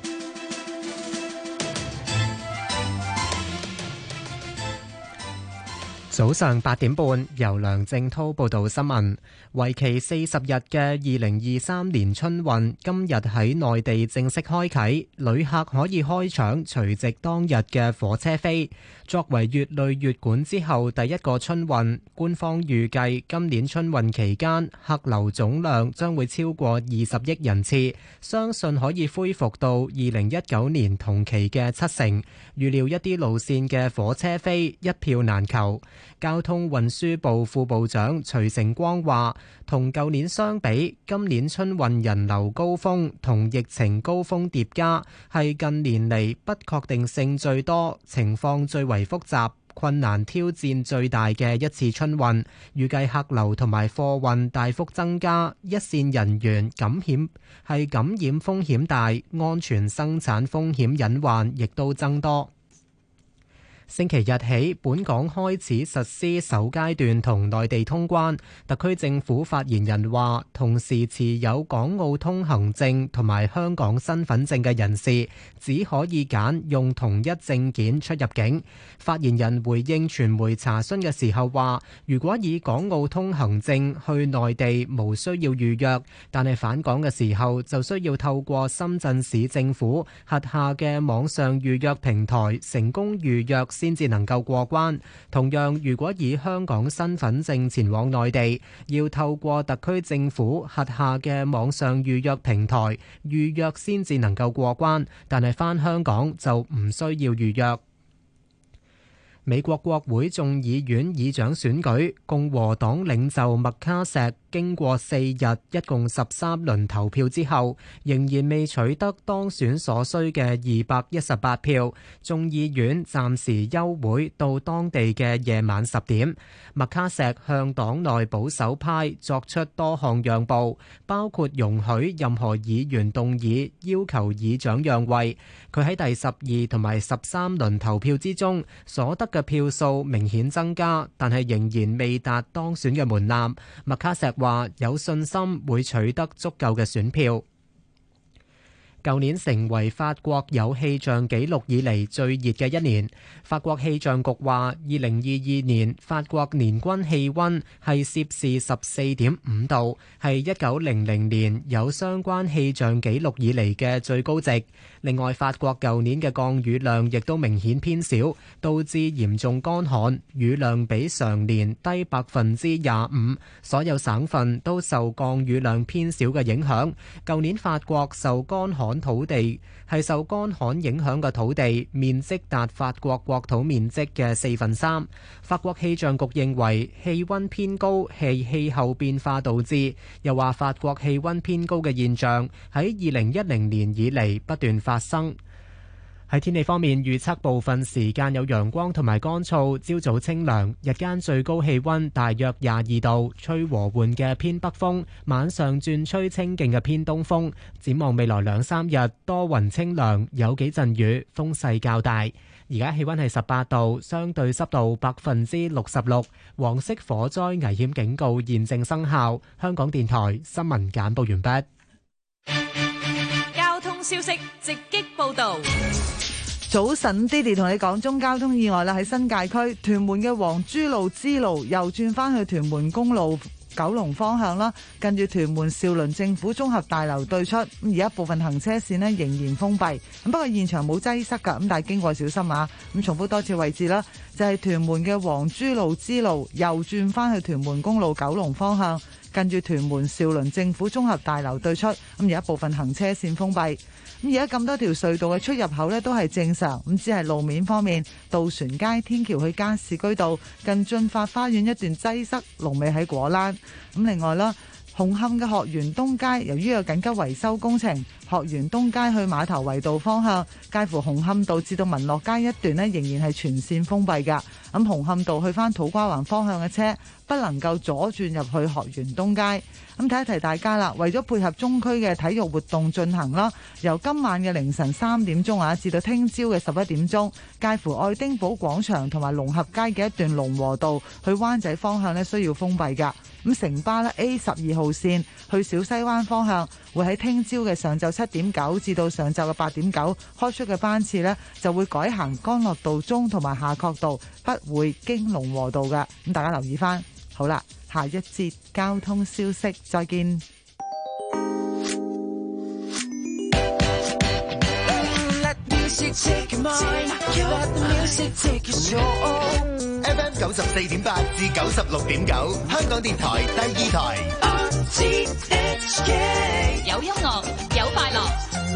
早上八點半，由梁正滔報道新聞。為期四十日嘅二零二三年春運今日喺內地正式開啟，旅客可以開搶除夕當日嘅火車飛。作為乙類乙管之後第一個春運，官方預計今年春運期間客流總量將會超過二十億人次，相信可以恢復到二零一九年同期嘅七成。預料一啲路線嘅火車飛一票難求。交通運輸部副部長徐成光話，同舊年相比，今年春運人流高峰同疫情高峰疊加，係近年嚟不確定性最多、情況最為複雜、困難挑戰最大嘅一次春運。預計客流同埋貨運大幅增加，一線人員感染係感染風險大，安全生產風險隱患亦都增多。星期日起，本港開始實施首階段同內地通關。特區政府發言人話，同時持有港澳通行證同埋香港身份證嘅人士，只可以揀用同一證件出入境。發言人回應傳媒查詢嘅時候話，如果以港澳通行證去內地，無需要預約，但係返港嘅時候就需要透過深圳市政府轄下嘅網上預約平台成功預約先至能夠過關。同樣，如果以香港身份證前往內地，要透過特區政府轄下嘅網上預約平台預約先至能夠過關，但係返香港就唔需要預約。美國國會眾議院議長選舉，共和黨領袖麥卡錫經過四日一共十三輪投票之後，仍然未取得當選所需嘅二百一十八票，眾議院暫時休會到當地嘅夜晚十點。麥卡錫向黨內保守派作出多項讓步，包括容許任何議員動議要求議長讓位。佢喺第十二同埋十三輪投票之中所得嘅票數明顯增加，但係仍然未達當選嘅門檻。麥卡錫話有信心會取得足夠嘅選票。舊年成為法國有氣象紀錄以嚟最熱嘅一年。法國氣象局話，二零二二年法國年均氣溫係攝氏十四點五度，係一九零零年有相關氣象紀錄以嚟嘅最高值。另外，法國舊年嘅降雨量亦都明顯偏少，導致嚴重乾旱，雨量比常年低百分之廿五。所有省份都受降雨量偏少嘅影響。舊年法國受乾旱土地係受乾旱影響嘅土地面積達法國國土面積嘅四分三。法國氣象局認為氣溫偏高係氣候變化導致，又話法國氣溫偏高嘅現象喺二零一零年以嚟不斷發生。喺天氣方面，預測部分時間有陽光同埋乾燥，朝早清涼，日間最高氣溫大約廿二度，吹和緩嘅偏北風，晚上轉吹清勁嘅偏東風。展望未來兩三日，多雲清涼，有幾陣雨，風勢較大。而家氣溫係十八度，相對濕度百分之六十六，黃色火災危險警告現正生效。香港電台新聞簡報完畢。 交通消息直擊報道。 早晨，Diddy同你講中交通意外啦，喺新界區屯門嘅黃珠路支路右轉翻去屯門公路九龍方向啦，近住屯門兆麟政府綜合大樓對出，咁而家部分行車線呢仍然封閉，咁不過現場冇擠塞噶，咁但係經過小心啊。咁重複多次位置啦，就係屯門嘅黃珠路支路右轉翻去屯門公路九龍方向，近住屯門兆麟政府綜合大樓對出，咁而家部分行車線封閉。咁而家咁多條隧道嘅出入口呢都係正常，咁只係路面方面，渡船街天橋去加士居道近駿發花園一段擠塞，龍尾喺果欄。咁另外啦， 紅磡嘅學園東街由於有緊急維修工程，學園東街去馬頭圍道方向，介乎紅磡道至到民樂街一段呢，仍然係全線封閉㗎。咁紅磡道去返土瓜灣方向嘅車不能夠左轉入去學園東街。咁提一提大家啦，為咗配合中區嘅體育活動進行啦，由今晚嘅凌晨三點鐘啊，至到聽朝嘅十一點鐘，介乎愛丁堡廣場同埋龍合街嘅一段龍和道去灣仔方向呢，需要封閉㗎。咁城巴咧 A 十二號線去小西灣方向，會喺聽朝嘅上晝七點九至到上晝嘅八點九開出嘅班次呢，就會改行干諾道中同埋夏慤道，不會經龍和道㗎。咁大家留意翻。好啦，下一節交通消息，再見。 F M 九十四點八至九十六點九，香港電台第二台。 有音樂，有快樂。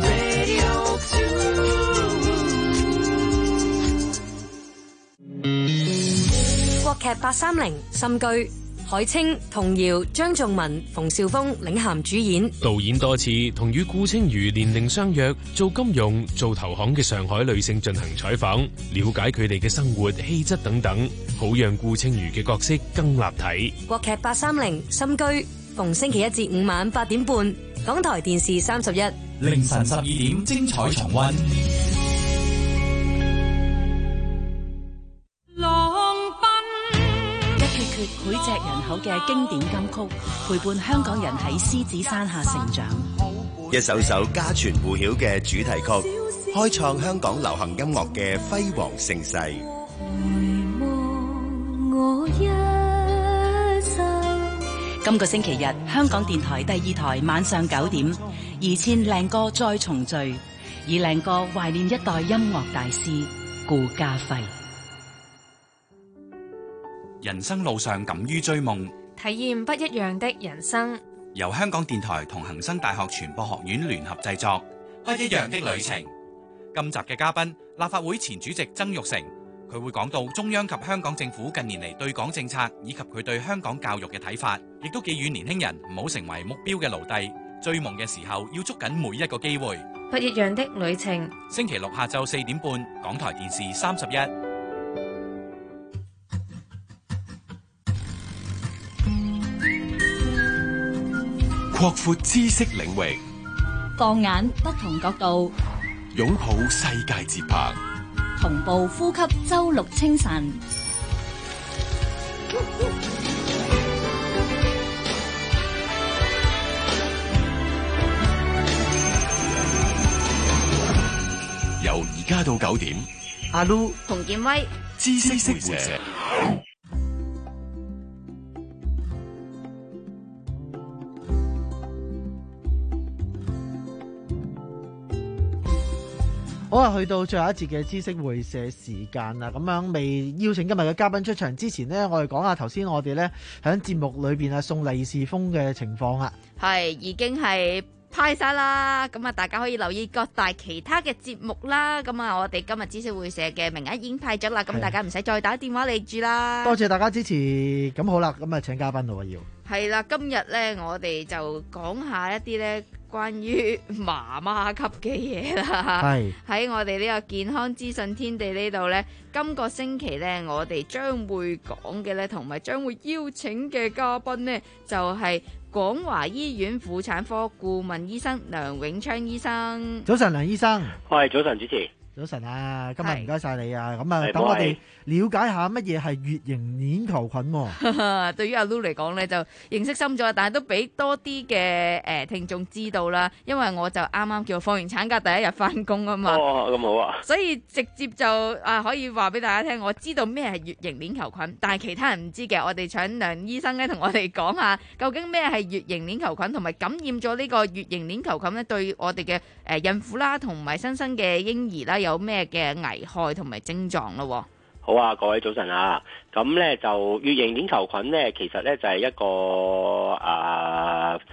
國劇八三零心居，海清、童瑤、張頌文、馮紹峰領銜主演。 導演多次同與顧清瑜年齡相若、做金融、做投行嘅上海女性進行採訪，了解佢哋嘅生活氣質等等，好讓顧清瑜嘅角色更立體。 國劇八三零心居，逢星期一至五晚八點半，港台電視三十一， 凌晨十二點精彩重溫。 膾炙人口嘅經典金曲，陪伴香港人喺獅子山下成長。 一首首家傳戶曉嘅主題曲，開創香港流行音樂嘅輝煌盛世。 我一生。今個星期日，香港電台第二台晚上九點，二千靚歌再重聚，以靚歌懷念一代音樂大師顧嘉輝。 人生路上敢於追夢， 體驗不一樣的人生。 由香港電台同恒生大學傳播學院聯合製作《不一樣的旅程》。今集嘅嘉賓，立法會前主席曾鈺成，佢會講到中央及香港政府近年嚟對港政策以及佢對香港教育嘅睇法，亦都寄語年輕人唔好成為目標嘅奴隸，追夢嘅時候要捉緊每一個機會。 不一樣的旅程， 星期六下晝四點半，港台電視三十一。 擴闊知識領域， 放眼不同角度， 擁抱世界節拍， 同步呼吸周六清晨。 由而家到九點， 阿 Lu 洪建威， 知識會社。 好啊，去到最後一節嘅知識會社時間啦，咁樣未邀請今日嘅嘉賓出場之前呢，我哋講下頭先我哋咧喺節目裏邊啊送利是封嘅情況啊， 係已經係派晒啦，咁啊大家可以留意各大其他嘅節目啦，咁啊我哋今日知識會社嘅名額已經派咗啦，咁大家唔使再打電話嚟住啦。 多謝大家支持，咁好啦，咁啊請嘉賓咯要。 係啦，今日咧我哋就講下一啲咧關於媽媽級嘅嘢啦。係喺我哋呢個健康資訊天地呢度咧，今個星期咧我哋將會講嘅咧，同埋將會邀請嘅嘉賓呢，就係廣華醫院婦產科顧問醫生梁永昌醫生。早晨，梁醫生。 喂，早晨主持。 早晨啊，今日唔該晒你啊，咁啊等我哋了解下乜嘢係乙型鏈球菌。 對於阿 Lu 嚟講咧，就認識深咗，但係都俾多啲嘅誒聽眾知道啦。因為我就啱啱叫放完產假第一日翻工啊嘛。 哦，咁好啊。 所以直接就啊可以話俾大家聽，我知道咩係乙型鏈球菌，但係其他人唔知嘅。我哋請梁醫生咧同我哋講下，究竟咩係乙型鏈球菌，同埋感染咗呢個乙型鏈球菌咧，對我哋嘅誒孕婦啦，同埋新生嘅嬰兒啦，有咩嘅危害同埋症狀咯？ 好啊，各位早晨啊！咁咧就乙型鏈球菌咧，其實咧就係一個啊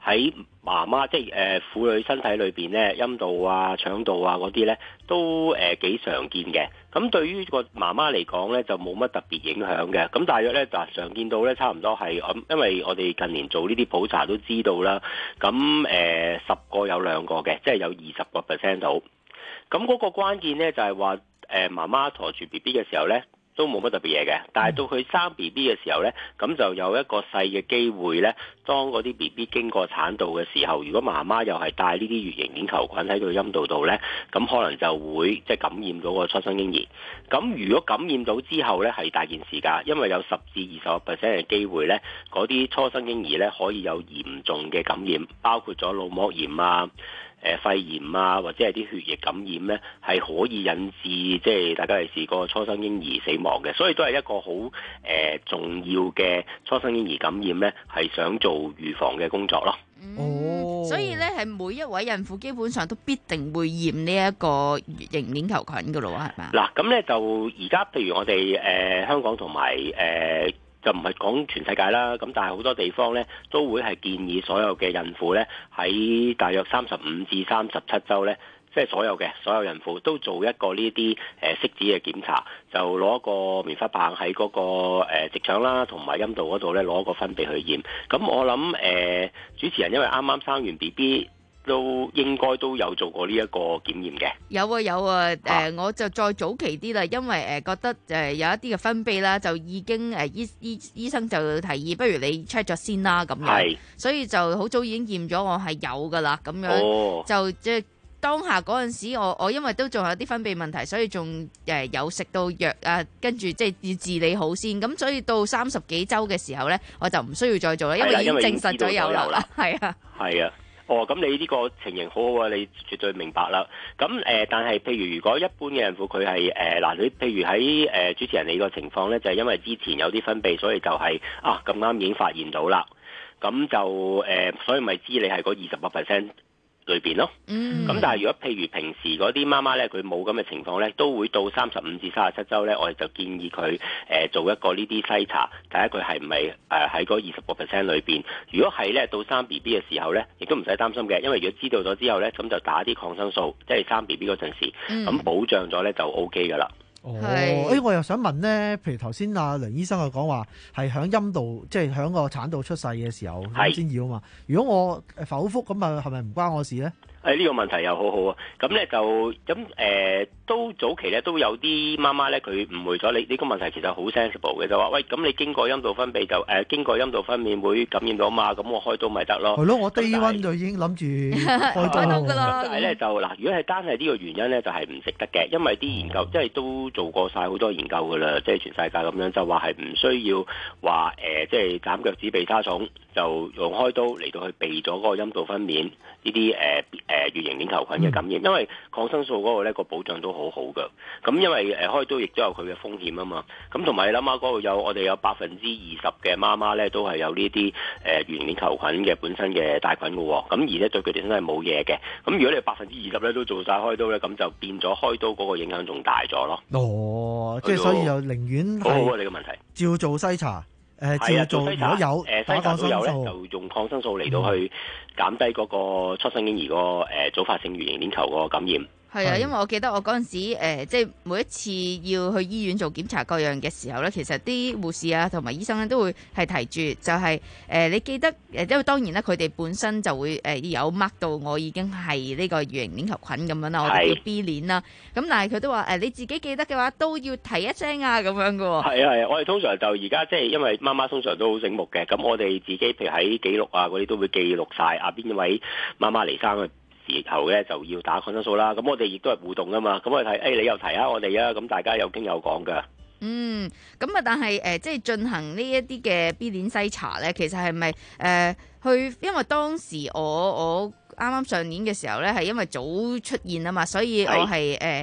喺媽媽即係誒、呃、婦女身體裏邊咧，陰道啊、腸道啊嗰啲咧都誒幾、呃、常見嘅。咁對於個媽媽嚟講咧，就冇乜特別影響嘅。咁大約咧就常見到咧，差唔多係咁，因為我哋近年做呢啲普查都知道啦。咁誒十個有兩個嘅，即係有二十個 percent 到。咁嗰個關鍵咧就係話誒媽媽陀住 B B 嘅時候咧，都冇乜特別嘢嘅，但係到佢生 B B 嘅時候呢，咁就有一個細嘅機會呢。當嗰啲 B B 經過產道嘅時候，如果媽媽又係帶呢啲乙型鏈球菌喺佢陰道度呢，咁可能就會即係感染到個初生嬰兒。咁如果感染到之後呢，係大件事㗎，因為有十至二十個 percent 嘅機會呢，嗰啲初生嬰兒呢可以有嚴重嘅感染，包括咗腦膜炎啊。誒肺炎啊，或者係啲血液感染咧，係可以引致即係大家係試過初生嬰兒死亡嘅，所以都係一個好誒、呃、重要嘅初生嬰兒感染咧，係想做預防嘅工作咯。 哦，所以咧係每一位孕婦基本上都必定會驗呢一個乙型鏈球菌㗎咯，係咪？ 嗱，咁咧就而家譬如我哋誒、呃、香港同埋誒。呃就唔係講全世界啦，咁但係好多地方咧都會係建議所有嘅孕婦咧喺大約三十五至三十七週咧，即係所有嘅所有孕婦都做一個呢啲誒拭子嘅檢查，就攞個棉花棒喺嗰個誒直腸啦同埋陰道嗰度咧攞個分泌去驗。咁我諗誒、呃、主持人因為啱啱生完 B B。都應該都有做過呢一個檢驗嘅。 有啊有啊，誒、呃、我就再早期啲啦，因為誒、呃、覺得誒、呃、有一啲嘅分泌啦，就已經誒、呃、醫醫醫生就提議，不如你 check 咗先啦咁樣。所以就好早已經驗咗我係有㗎啦，咁樣、哦、就即係當下嗰陣時我，我我因為都仲有啲分泌問題，所以仲誒有食到藥啊，跟住即係要治理好先。咁所以到三十幾週嘅時候咧，我就唔需要再做啦，因為已經證實咗有啦。係啊， 係啊。哦，咁你呢個情形好好啊，你絕對明白啦。咁誒、呃，但係譬如如果一般嘅孕婦佢係誒嗱，你譬如喺誒、呃、主持人你個情況咧，就係、是、因為之前有啲分泌，所以就係、是、啊咁啱已經發現到啦。咁就誒、呃，所以咪知你係嗰二十個 percent。裏邊咯，咁、嗯、但係如果譬如平時嗰啲媽媽咧，佢冇咁嘅情況咧，都會到三十五至三十七週咧，我哋就建議佢誒、呃、做一個呢啲篩查，睇下佢係唔係誒喺嗰二十個 percent 裏邊。如果係咧，到生 B B 嘅時候咧，亦都唔使擔心嘅，因為如果知道咗之後咧，咁就打啲抗生素，即係生 B B 嗰陣時，咁、嗯、保障咗咧就 O K 噶啦。 哦，誒、欸，我又想問咧，譬如頭先阿梁醫生又講話係響陰道，即係響個產道出世嘅時候先要啊嘛。如果我剖腹咁啊，係咪唔關我事咧？ 誒、哎、呢、這個問題又好好啊！咁咧就咁誒、呃，都早期咧都有啲媽媽咧，佢誤會咗你呢、這個問題其實好 sensible 嘅，就話喂，咁你經過陰道分泌就誒、呃、經過陰道分泌會感染到嘛，咁我開刀咪得咯。係咯，我低溫就已經諗住開刀㗎啦。但係咧就嗱，如果係單係呢個原因咧，就係、是、唔值得嘅，因為啲研究、嗯、即係都做過晒好多研究㗎啦，即係全世界咁樣就話係唔需要話誒、呃，即係斬腳趾避沙蟲，就用開刀嚟到去避咗嗰個陰道分娩呢啲誒。誒乙型鏈球菌嘅感染，因為抗生素嗰個咧個保障都好好㗎。咁因為誒開刀亦都有佢嘅風險啊嘛。咁同埋你諗下嗰度有我哋有百分之二十嘅媽媽咧都係有呢啲誒乙型鏈球菌嘅本身嘅帶菌嘅喎。咁而咧對佢哋真係冇嘢嘅。咁如果你百分之二十咧都做晒開刀咧，咁就變咗開刀嗰個影響仲大咗咯。 哦，即係所以就寧願好好啊！你個問題照做篩查。誒，係啊，做篩查有誒篩查都有咧，就用抗生素嚟到去減低嗰個初生嬰兒個誒早發性乙型鏈球個感染。 係啊，因為我記得我嗰陣時、呃、即係每一次要去醫院做檢查各樣嘅時候咧，其實啲護士啊同埋醫生咧都會係提住，就係、是、誒、呃、你記得誒，因為當然咧佢哋本身就會誒、呃、有 mark 到我已經係呢個乙型鏈球菌咁樣啦，我哋叫 B 鏈啦。咁但係佢都話誒、呃、你自己記得嘅話都要提一聲啊咁樣噶喎。係啊係啊，我哋通常就而家即係因為媽媽通常都好醒目嘅，咁我哋自己譬如喺記錄啊嗰啲都會記錄晒啊邊位媽媽嚟生嘅時候咧就要打抗生素啦，咁我哋亦都係互動噶嘛，咁我哋睇，誒、哎、你又提下我哋啊，咁大家有傾有講噶。嗯，咁啊，但係誒、呃，即係進行呢一啲嘅 B 鏈篩查咧，其實係咪誒去？因為當時我我啱啱上年嘅時候咧，係因為早出現啊嘛，所以我係誒。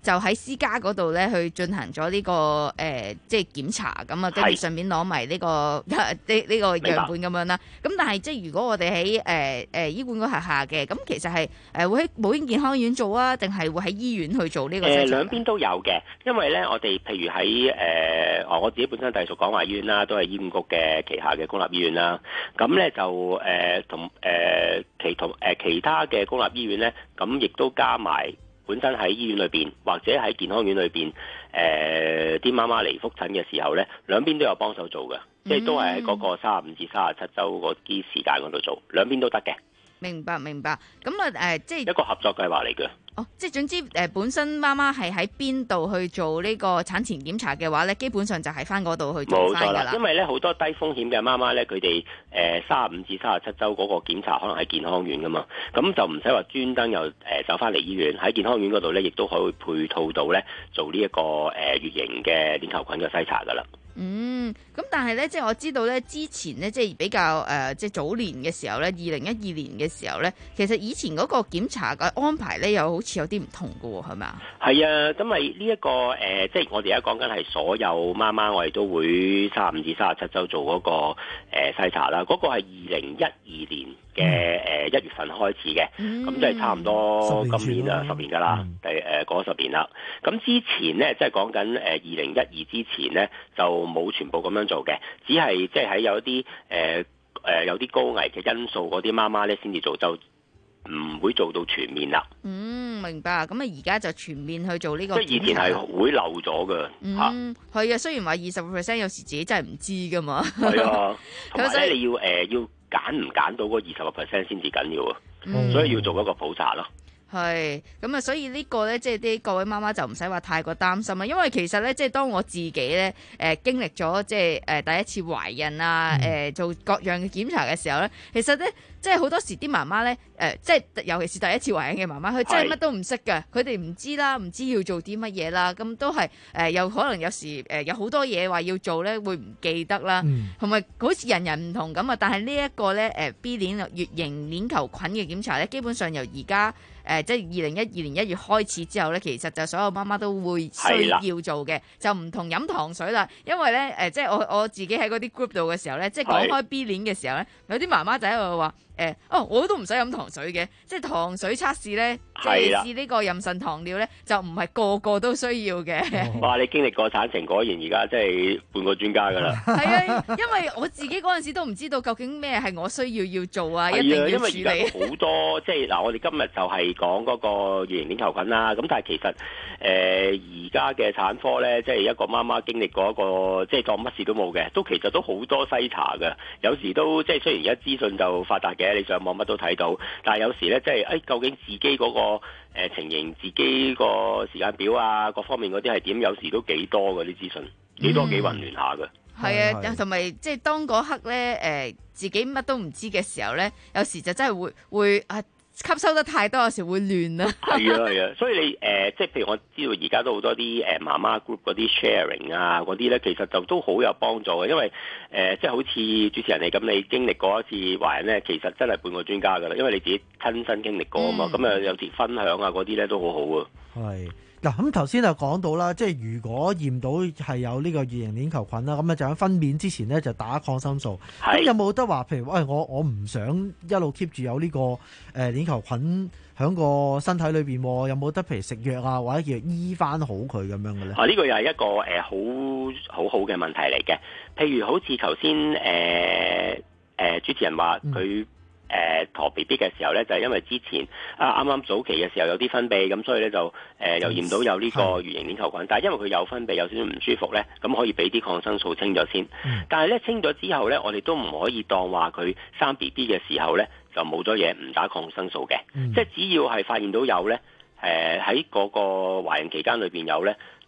就喺私家嗰度咧去進行咗呢、這個誒、呃、即係檢查咁啊，跟住順便攞埋呢個呢呢、這個樣本咁樣啦。咁但係即係如果我哋喺誒誒醫管局轄下嘅，咁其實係誒會喺母嬰健康院做啊，定係會喺醫院去做呢個？ 誒兩邊都有嘅，因為咧我哋譬如喺誒、呃、我自己本身隸屬廣華醫院啦，都係醫管局嘅旗下嘅公立醫院啦。咁咧就誒同誒其同誒、呃、其他嘅公立醫院咧，咁亦都加埋本身喺醫院裏邊或者喺健康院裏邊誒啲媽媽嚟覆診嘅時候咧，兩邊都有幫手做嘅，即係都係喺嗰個三十五至三十七週嗰啲時間嗰度做，兩邊都得嘅。 明白明白，咁啊誒，即係一個合作計劃嚟嘅。 哦，即係總之誒、呃，本身媽媽係喺邊度去做呢個產前檢查嘅話咧，基本上就喺翻嗰度去做翻㗎啦。 因為咧好多低風險嘅媽媽咧，佢哋誒三十五至三十七週嗰個檢查可能喺健康院㗎嘛，咁就唔使話專登又誒走翻嚟醫院，喺健康院嗰度咧，亦都可以配套到咧做呢、這、一個誒、呃、乙型嘅鏈球菌嘅篩查㗎啦。 嗯，咁但係咧，即係我知道咧，之前咧，即係比較誒、呃，即係早年嘅時候咧，二零一二年嘅時候咧，其實以前嗰個檢查嘅安排咧，又好似有啲唔同㗎喎，係咪啊？係啊，咁咪呢一個誒、呃，即係我哋而家講緊係所有媽媽，我哋都會三十五至三十七週做嗰、那個誒篩、呃、查啦。嗰、那個係二零一二年嘅誒一月份開始嘅，咁即係差唔多今年啊十年㗎啦，第誒過咗十年啦。咁之前咧，即係講緊誒二零一二之前咧，就冇全部咁樣做嘅，只係即係喺有啲誒誒有啲高危嘅因素嗰啲媽媽咧先至做，就唔會做到全面啦。 嗯，明白。咁啊，而家就全面去做呢個檢查。 即係以前係會漏咗嘅。 嗯，係啊。雖然話二十個 percent 有時自己真係唔知噶嘛。 係啊，同埋咧你要誒、呃、要揀唔揀到嗰二十個 percent 先至緊要啊、嗯，所以要做一個普查咯。 係，咁啊，所以呢個咧，即係啲各位媽媽就唔使話太過擔心啦，因為其實咧，即係當我自己咧，誒、呃、經歷咗即係誒第一次懷孕啊，誒、呃、做各樣嘅檢查嘅時候咧，其實咧，即係好多時啲媽媽咧，誒、呃、即係尤其是第一次懷孕嘅媽媽，佢真係乜都唔識嘅，佢哋唔知啦，唔知要做啲乜嘢啦，咁都係誒有可能有時誒、呃、有好多嘢話要做咧，會唔記得啦，同、嗯、埋好似人人唔同咁啊，但係呢一個咧，誒 B 鏈乙型鏈球菌嘅檢查咧，基本上由而家。誒、呃，即係二零一二年一月開始之後咧，其實就所有媽媽都會需要做嘅，就唔同飲糖水啦。因為咧，誒、呃，即係我我自己喺嗰啲 group 度嘅時候咧，即係講開 B 鏈嘅時候咧，有啲媽媽就喺度話。誒，哦，我都唔使飲糖水嘅，即係糖水測試咧，即係試呢個妊娠糖尿咧，就唔係個個都需要嘅。 哇！你經歷過產程，果然而家真係半個專家噶啦。係啊，因為我自己嗰陣時都唔知道究竟咩係我需要要做啊，一定要處理。 因為而家好多即係嗱，我哋今日就係講嗰個乙型鏈球菌啦。咁但係其實誒而家嘅產科咧，即係一個媽媽經歷過一個即係當乜事都冇嘅，都其實都好多篩查嘅。有時都即係雖然而家資訊就發達嘅。你上網乜都睇到，但係有時咧，即係誒，究竟自己嗰、那個誒、呃、情形，自己個時間表啊，各方面嗰啲係點？有時都幾多嘅啲資訊，幾多幾混亂下嘅。 係、嗯、啊，同埋即係當嗰刻咧，誒、呃，自己乜都唔知嘅時候咧，有時就真係會會啊。吸收得太多，有時會亂啦。係啊係啊，所以你誒、呃，即係譬如我知道而家都好多啲誒媽媽 group 嗰啲 sharing 啊，嗰啲咧其實就都好有幫助嘅，因為誒、呃、即係好似主持人你咁，你經歷過一次懷孕咧，其實真係半個專家噶啦，因為你自己親身經歷過啊嘛，咁、嗯、啊有時分享啊嗰啲咧都好好啊。係。 嗱，咁頭先就講到啦，即係如果驗到係有呢個乙型鏈球菌啦，咁啊就喺分娩之前咧就打抗生素。咁有冇得話，譬如喂我我唔想一路 keep 住有呢個誒鏈球菌喺個身體裏邊，有冇得譬如食藥啊，或者叫醫翻好佢咁樣嘅咧？ 啊，呢個又係一個誒、呃、好好好嘅問題嚟嘅。譬如好似頭先誒誒主持人話佢。誒、呃、陀 B B 嘅時候咧，就係、是、因為之前啊啱啱早期嘅時候有啲分泌，咁所以咧就誒、呃、又驗到有呢個乙型鏈球菌，但係因為佢有分泌有少少唔舒服咧，咁可以俾啲抗生素清咗先。嗯、但係咧清咗之後咧，我哋都唔可以當話佢生 B B 嘅時候咧就冇咗嘢，唔打抗生素嘅。嗯、即係只要係發現到有咧，誒喺嗰個懷孕期間裏邊有咧，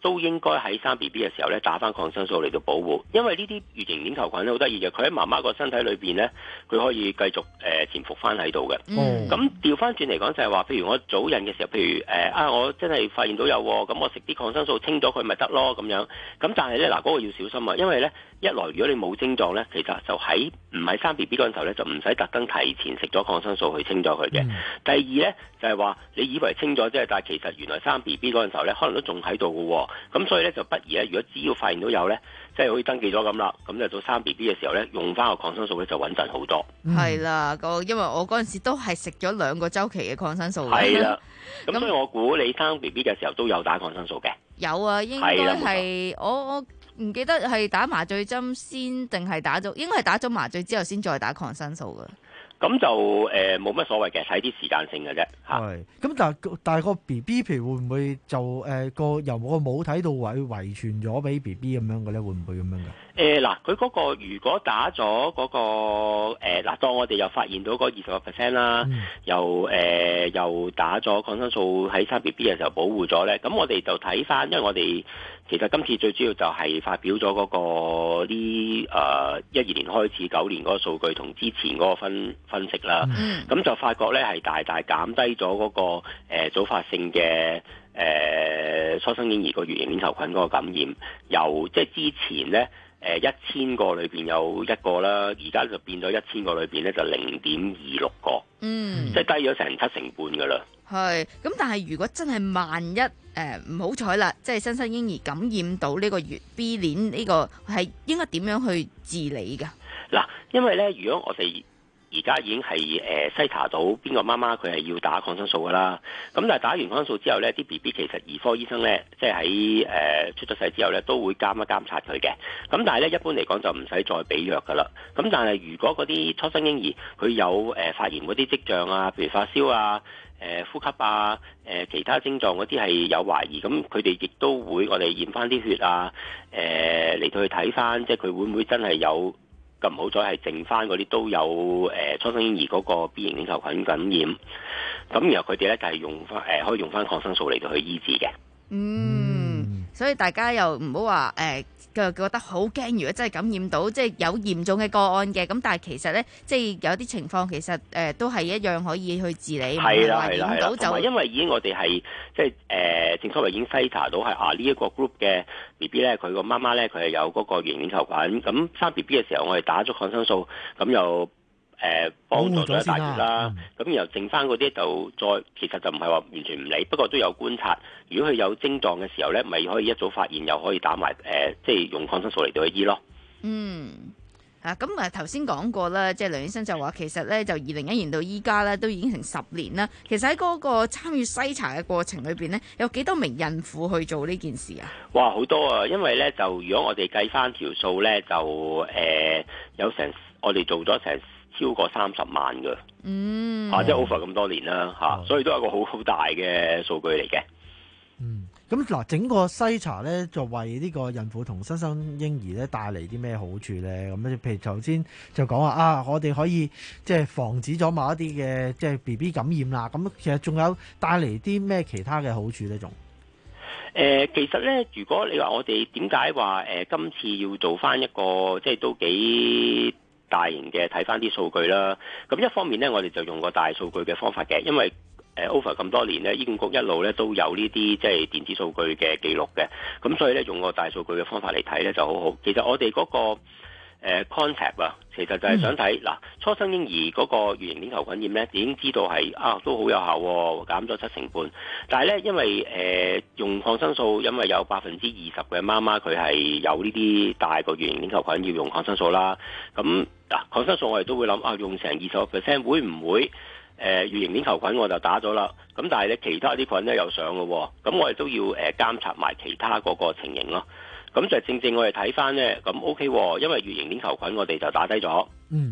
都應該喺生 B B 嘅時候咧打翻抗生素嚟到保護，因為呢啲乙型鏈球菌咧好得意嘅，佢喺媽媽個身體裏邊咧，佢可以繼續誒、呃、潛伏翻喺度嘅。咁調翻轉嚟講就係話，譬如我早孕嘅時候，譬如誒、呃、啊，我真係發現到有，咁我食啲抗生素清咗佢咪得咯咁樣。咁但係咧嗱，嗰、那個要小心啊，因為咧一來如果你冇症狀咧，其實就喺唔係生 B B 嗰陣時候咧，就唔使特登提前食咗抗生素去清咗佢嘅。嗯、第二咧就係、是、話你以為清咗啫，但係其實原來生 B B 嗰陣時候咧，可能都仲喺度嘅喎。咁所以咧就不如咧，如果只要發現到有咧，即係可以登記咗咁啦，咁就到生 B B 嘅時候咧，用翻個抗生素咧就穩陣好多。 係啦、嗯，因為我嗰陣時都係食咗兩個週期嘅抗生素。 係啦，咁所以我估你生 B B 嘅時候都有打抗生素嘅。 有啊，應該係我我唔記得係打麻醉針先定係打咗，應該係打咗麻醉之後先再打抗生素嘅。 咁就誒冇乜所謂嘅，睇啲時間性嘅啫嚇。 係，咁但係但係個 B B 皮會唔會就誒個、呃、由個母體到位遺傳咗俾 B B 咁樣嘅咧？會唔會咁樣嘅？ 誒嗱、呃，佢嗰個如果打咗嗰、那個誒嗱、呃，當我哋又發現到嗰二十個 percent 啦，嗯、又誒、呃、又打咗抗生素喺生 B B 嘅時候保護咗咧，咁我哋就睇翻，因為我哋其實今次最主要就係發表咗嗰、那個呢誒一二年開始九年嗰個數據同之前嗰個分分析啦，咁、嗯、就發覺咧係大大減低咗嗰、那個誒、呃、早發性嘅誒、呃、初生嬰兒個乙型鏈球菌嗰個感染，由即係之前咧。誒一千個裏邊有一個啦，而家就變咗一千個裏邊咧就零點二六個，嗯，即係低咗成七成半噶啦。 係，咁但係如果真係萬一誒唔好彩啦，即係新生嬰兒感染到呢個乙 B 鏈呢個係應該點樣去治理㗎？嗱， 因為咧，如果我哋而家已經係誒篩查到邊個媽媽佢係要打抗生素㗎啦，咁但係打完抗生素之後咧，啲 B B 其實兒科醫生咧，即係喺誒出咗世之後咧，都會監一監察佢嘅。咁但係咧，一般嚟講就唔使再俾藥㗎啦。咁但係如果嗰啲初生嬰兒佢有誒、呃、發炎嗰啲跡象啊，譬如發燒啊、誒、呃、呼吸啊、誒、呃、其他症狀嗰啲係有懷疑，咁佢哋亦都會我哋驗翻啲血啊，誒嚟到去睇翻，即係佢會唔會真係有。咁唔好彩係剩翻嗰啲都有誒、呃、初生嬰兒嗰個 B 型鏈球菌感染，咁然後佢哋咧就係、是、用翻誒、呃、可以用翻抗生素嚟到去醫治嘅。 嗯，所以大家又唔好話誒，覺覺得好驚。如果真係感染到，即係有嚴重嘅個案嘅，咁但係其實咧，即係有啲情況其實誒、呃、都係一樣可以去治理。 係啦係啦係啦，同埋因為已經我哋係即係誒正所謂已經篩查到係啊呢一個 group 嘅 B B 咧，佢個媽媽咧佢係有嗰個乙型鏈球菌，咁生 B B 嘅時候我哋打咗抗生素，咁又。誒幫助咗一大截啦，咁、嗯、然後剩翻嗰啲就再其實就唔係話完全唔理，不過都有觀察。如果佢有症狀嘅時候咧，咪可以一早發現，又可以打埋誒、呃，即係用抗生素嚟到去醫咯。 嗯，啊咁啊頭先講過啦，即係梁醫生就話其實咧就二零一年到依家咧都已經成十年啦。其實喺嗰個參與篩查嘅過程裏邊咧，有幾多名孕婦去做呢件事啊？ 哇，好多啊！因為咧就如果我哋計翻條數咧，就誒、呃、有成我哋做咗成。超過三十萬嘅，嗯，嚇、啊，即係 over 咁多年啦，嚇、啊，所以都係一個好好大嘅數據嚟嘅。 嗯，咁嗱，整個篩查咧，就為呢個孕婦同新生嬰兒咧帶嚟啲咩好處咧？咁咧，譬如頭先就講話啊，我哋可以即係防止咗某一啲嘅即係 B B 感染啦。咁其實仲有帶嚟啲咩其他嘅好處咧？仲？ 誒、呃，其實咧，如果你話我哋點解話誒今次要做翻一個即係都幾大型嘅睇翻啲數據啦，咁一方面咧，我哋就用個大數據嘅方法嘅，因為誒、呃、over 咁多年咧，醫管局一路咧都有呢啲即係電子數據嘅記錄嘅，咁所以咧用個大數據嘅方法嚟睇咧就好好。其實我哋嗰、那個、呃、concept 啊，其實就係想睇嗱、嗯、初生嬰兒嗰個乙型鏈球菌染咧，已經知道係啊都好有效喎，減咗七成半。但係咧，因為誒、呃、用抗生素，因為有百分之二十嘅媽媽佢係有呢啲大個乙型鏈球菌要用抗生素啦，咁嗱、啊、抗生素我哋都會諗啊，用成二十個 percent 會唔會誒乙型鏈球菌我就打咗啦？咁但係咧其他啲菌咧又上嘅喎，咁我哋都要誒、呃、監察埋其他嗰個情形咯。咁就正正我哋睇翻咧，咁 OK 喎，因為乙型鏈球菌我哋就打低咗。嗯。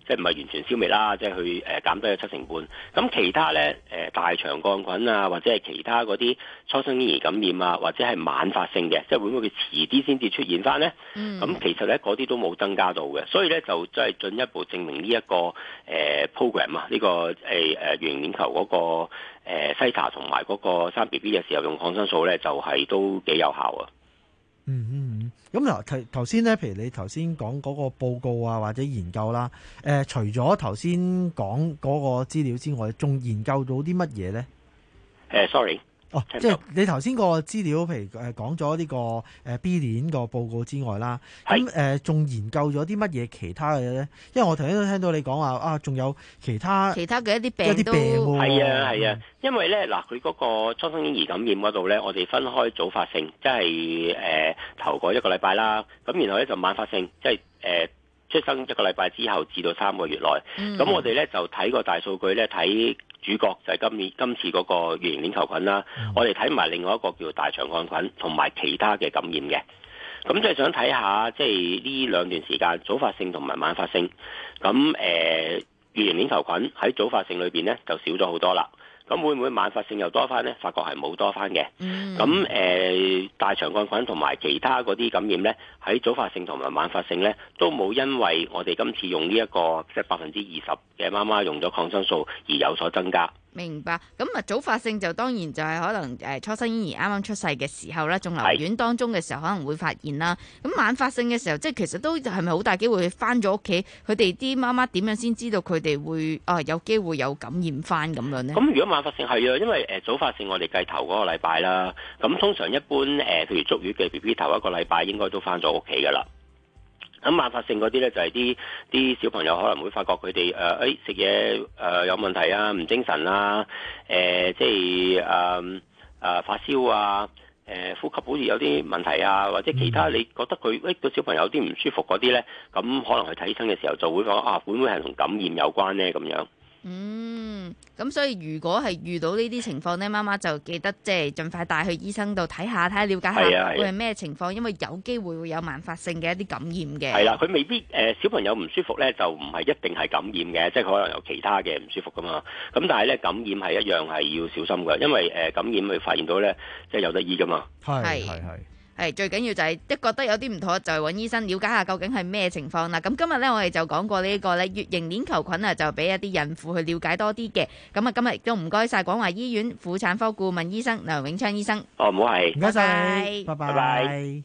即係唔係完全消滅啦，即係去誒減低咗七成半。咁其他咧誒大腸桿菌啊，或者係其他嗰啲初生嬰兒感染啊，或者係晚發性嘅，即係會唔會佢遲啲先至出現翻咧？咁、嗯、其實咧嗰啲都冇增加到嘅，所以咧就即係進一步證明呢、這、一個誒、呃、program 啊，呢、這個誒誒圓形鏈球嗰、那個。誒西塔同埋嗰個生 B B 嘅時候用抗生素咧，就係、是、都幾有效啊！ 嗯嗯，咁嗱頭頭先咧，譬如你頭先講嗰個報告啊，或者研究啦，誒、呃、除咗頭先講嗰個資料之外，仲研究到啲乜嘢咧？誒、 呃、，sorry。 哦，即係你頭先個資料，譬如誒講咗呢個誒 B 鏈個報告之外啦，咁誒仲研究咗啲乜嘢其他嘅咧？因為我頭先都聽到你講話啊，仲有其他其他嘅一啲病一啲病喎。 係啊係啊，因為咧嗱，佢嗰個初生嬰兒感染嗰度咧，我哋分開早發性，即係誒、呃、頭嗰一個禮拜啦，咁然後咧就晚發性，即係誒。呃出生一個禮拜之後至到三個月內，咁、嗯、我哋咧就睇個大數據咧，睇主角就係今年今次嗰個圓形鏈球菌啦。嗯、我哋睇埋另外一個叫大腸桿菌同埋其他嘅感染嘅。咁即係想睇下，即係呢兩段時間早發性同埋晚發性。咁誒、呃，圓形鏈球菌喺早發性裏邊咧就少咗好多啦。咁會唔會晚發性又多翻呢？發覺係冇多翻嘅。咁、嗯、誒、呃、大腸桿菌同埋其他嗰啲感染呢，喺早發性同埋晚發性呢，都冇因為我哋今次用呢、這、一個即係百分之二十嘅媽媽用咗抗生素而有所增加。 明白。咁啊早發性就當然就係可能誒初生嬰兒啱啱出世嘅時候咧，仲留院當中嘅時候可能會發現啦。咁晚發性嘅時候，即係其實都係咪好大機會翻咗屋企？佢哋啲媽媽點樣先知道佢哋會啊有機會有感染翻咁樣呢？ 咁如果晚發性係啊，因為誒早發性我哋計頭嗰個禮拜啦，咁通常一般誒、呃、譬如足月嘅 B B 頭一個禮拜應該都翻咗屋企噶啦。咁晚發性嗰啲咧就係啲啲小朋友可能會發覺佢哋誒誒食嘢誒有問題啊，唔精神啊，誒、呃、即係誒誒發燒啊，誒、呃、呼吸好似有啲問題啊，或者其他你覺得佢誒個小朋友有啲唔舒服嗰啲咧，咁可能去睇醫生嘅時候就會講啊，會唔會係同感染有關咧咁樣？ 嗯，咁所以如果係遇到呢啲情況呢，媽媽就記得即係盡快帶去醫生度睇下，睇下了解下會係咩情況，因為有機會會有晚發性嘅一啲感染嘅。 係啦，佢未必誒、呃、小朋友唔舒服呢，就唔係一定係感染嘅，即係可能有其他嘅唔舒服噶嘛。咁但係呢，感染係一樣係要小心嘅，因為誒、呃、感染會發現到呢，即係有得醫噶嘛。 係係係。 係最緊要就係一覺得有啲唔妥，就係揾醫生了解下究竟係咩情況啦。咁今日咧，我哋就講過呢個咧乙型鏈球菌啊，就俾一啲孕婦去了解多啲嘅。咁啊，今日亦都唔該晒廣華醫院婦產科顧問醫生梁永昌醫生。 哦，唔好係， 唔該晒，拜拜。 拜拜。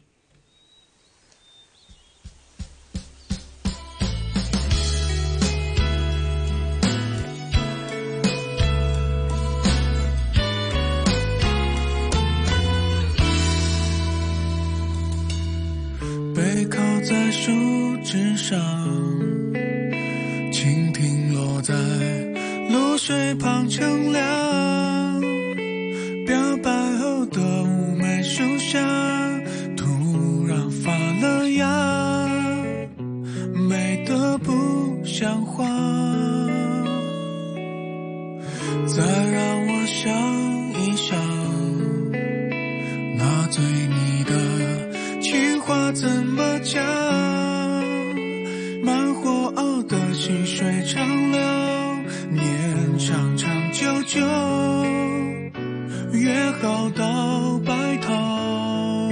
背靠在樹枝上，蜻蜓落在露水旁乘涼，表白後的嫵媚樹下，突然發了芽，美得不像話。再讓我想一想，那對你的情話怎麼講？慢火熬的細水長流，年長長久久，約好到白頭。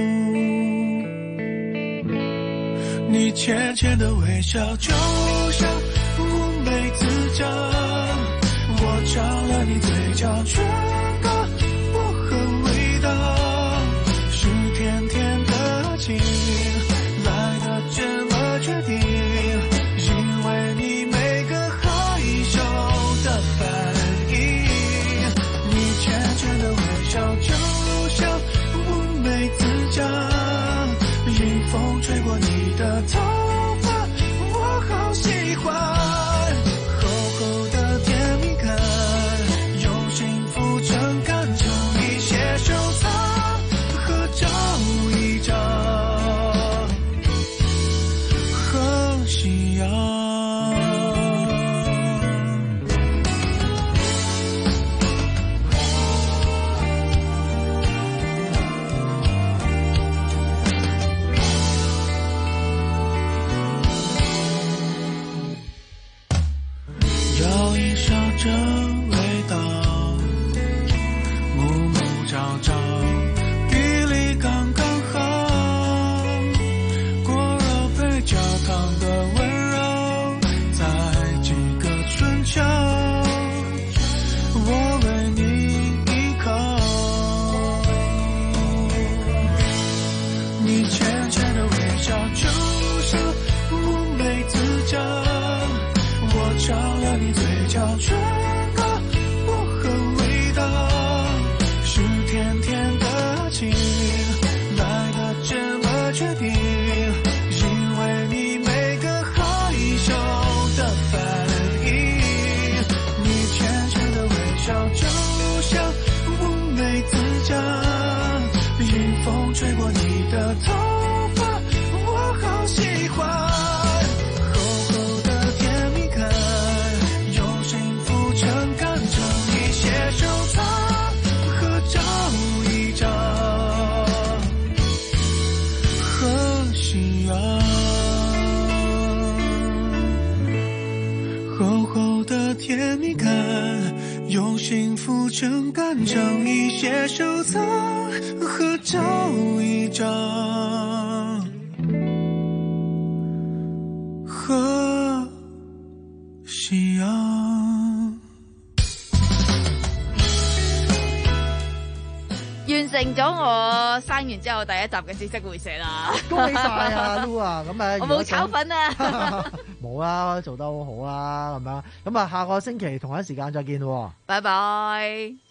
你淺淺的微笑，就像嫵媚滋長，我嘗了你嘴角唇膏薄荷味道，是甜甜的情來得這麼決定，因為你每個害羞的反應，你淺淺的微笑就像嫵媚滋長，迎風吹過你的頭髮，我好喜歡，厚厚的甜蜜感，用幸福找找，比例刚刚好，果肉配焦糖的温柔，在几个春秋，我为你一口，你浅浅的微笑就像乌梅子酱，我尝了你嘴角唇膏薄荷味道，是甜甜的情来得这么确定，因为你每个害羞的反应，你浅浅的微笑就像乌梅子酱，迎风吹过你的头发，我好喜欢。甜蜜感，用幸福撑杆，成一些收藏，合照一张，和夕陽。 完成咗我生完之後第一集嘅知識會社啦， 恭喜晒啊 Lu 啊！咁啊， 我冇炒粉啊， 冇啦，做得好好啦，咁樣咁啊，下個星期同一時間再見喎， 拜拜。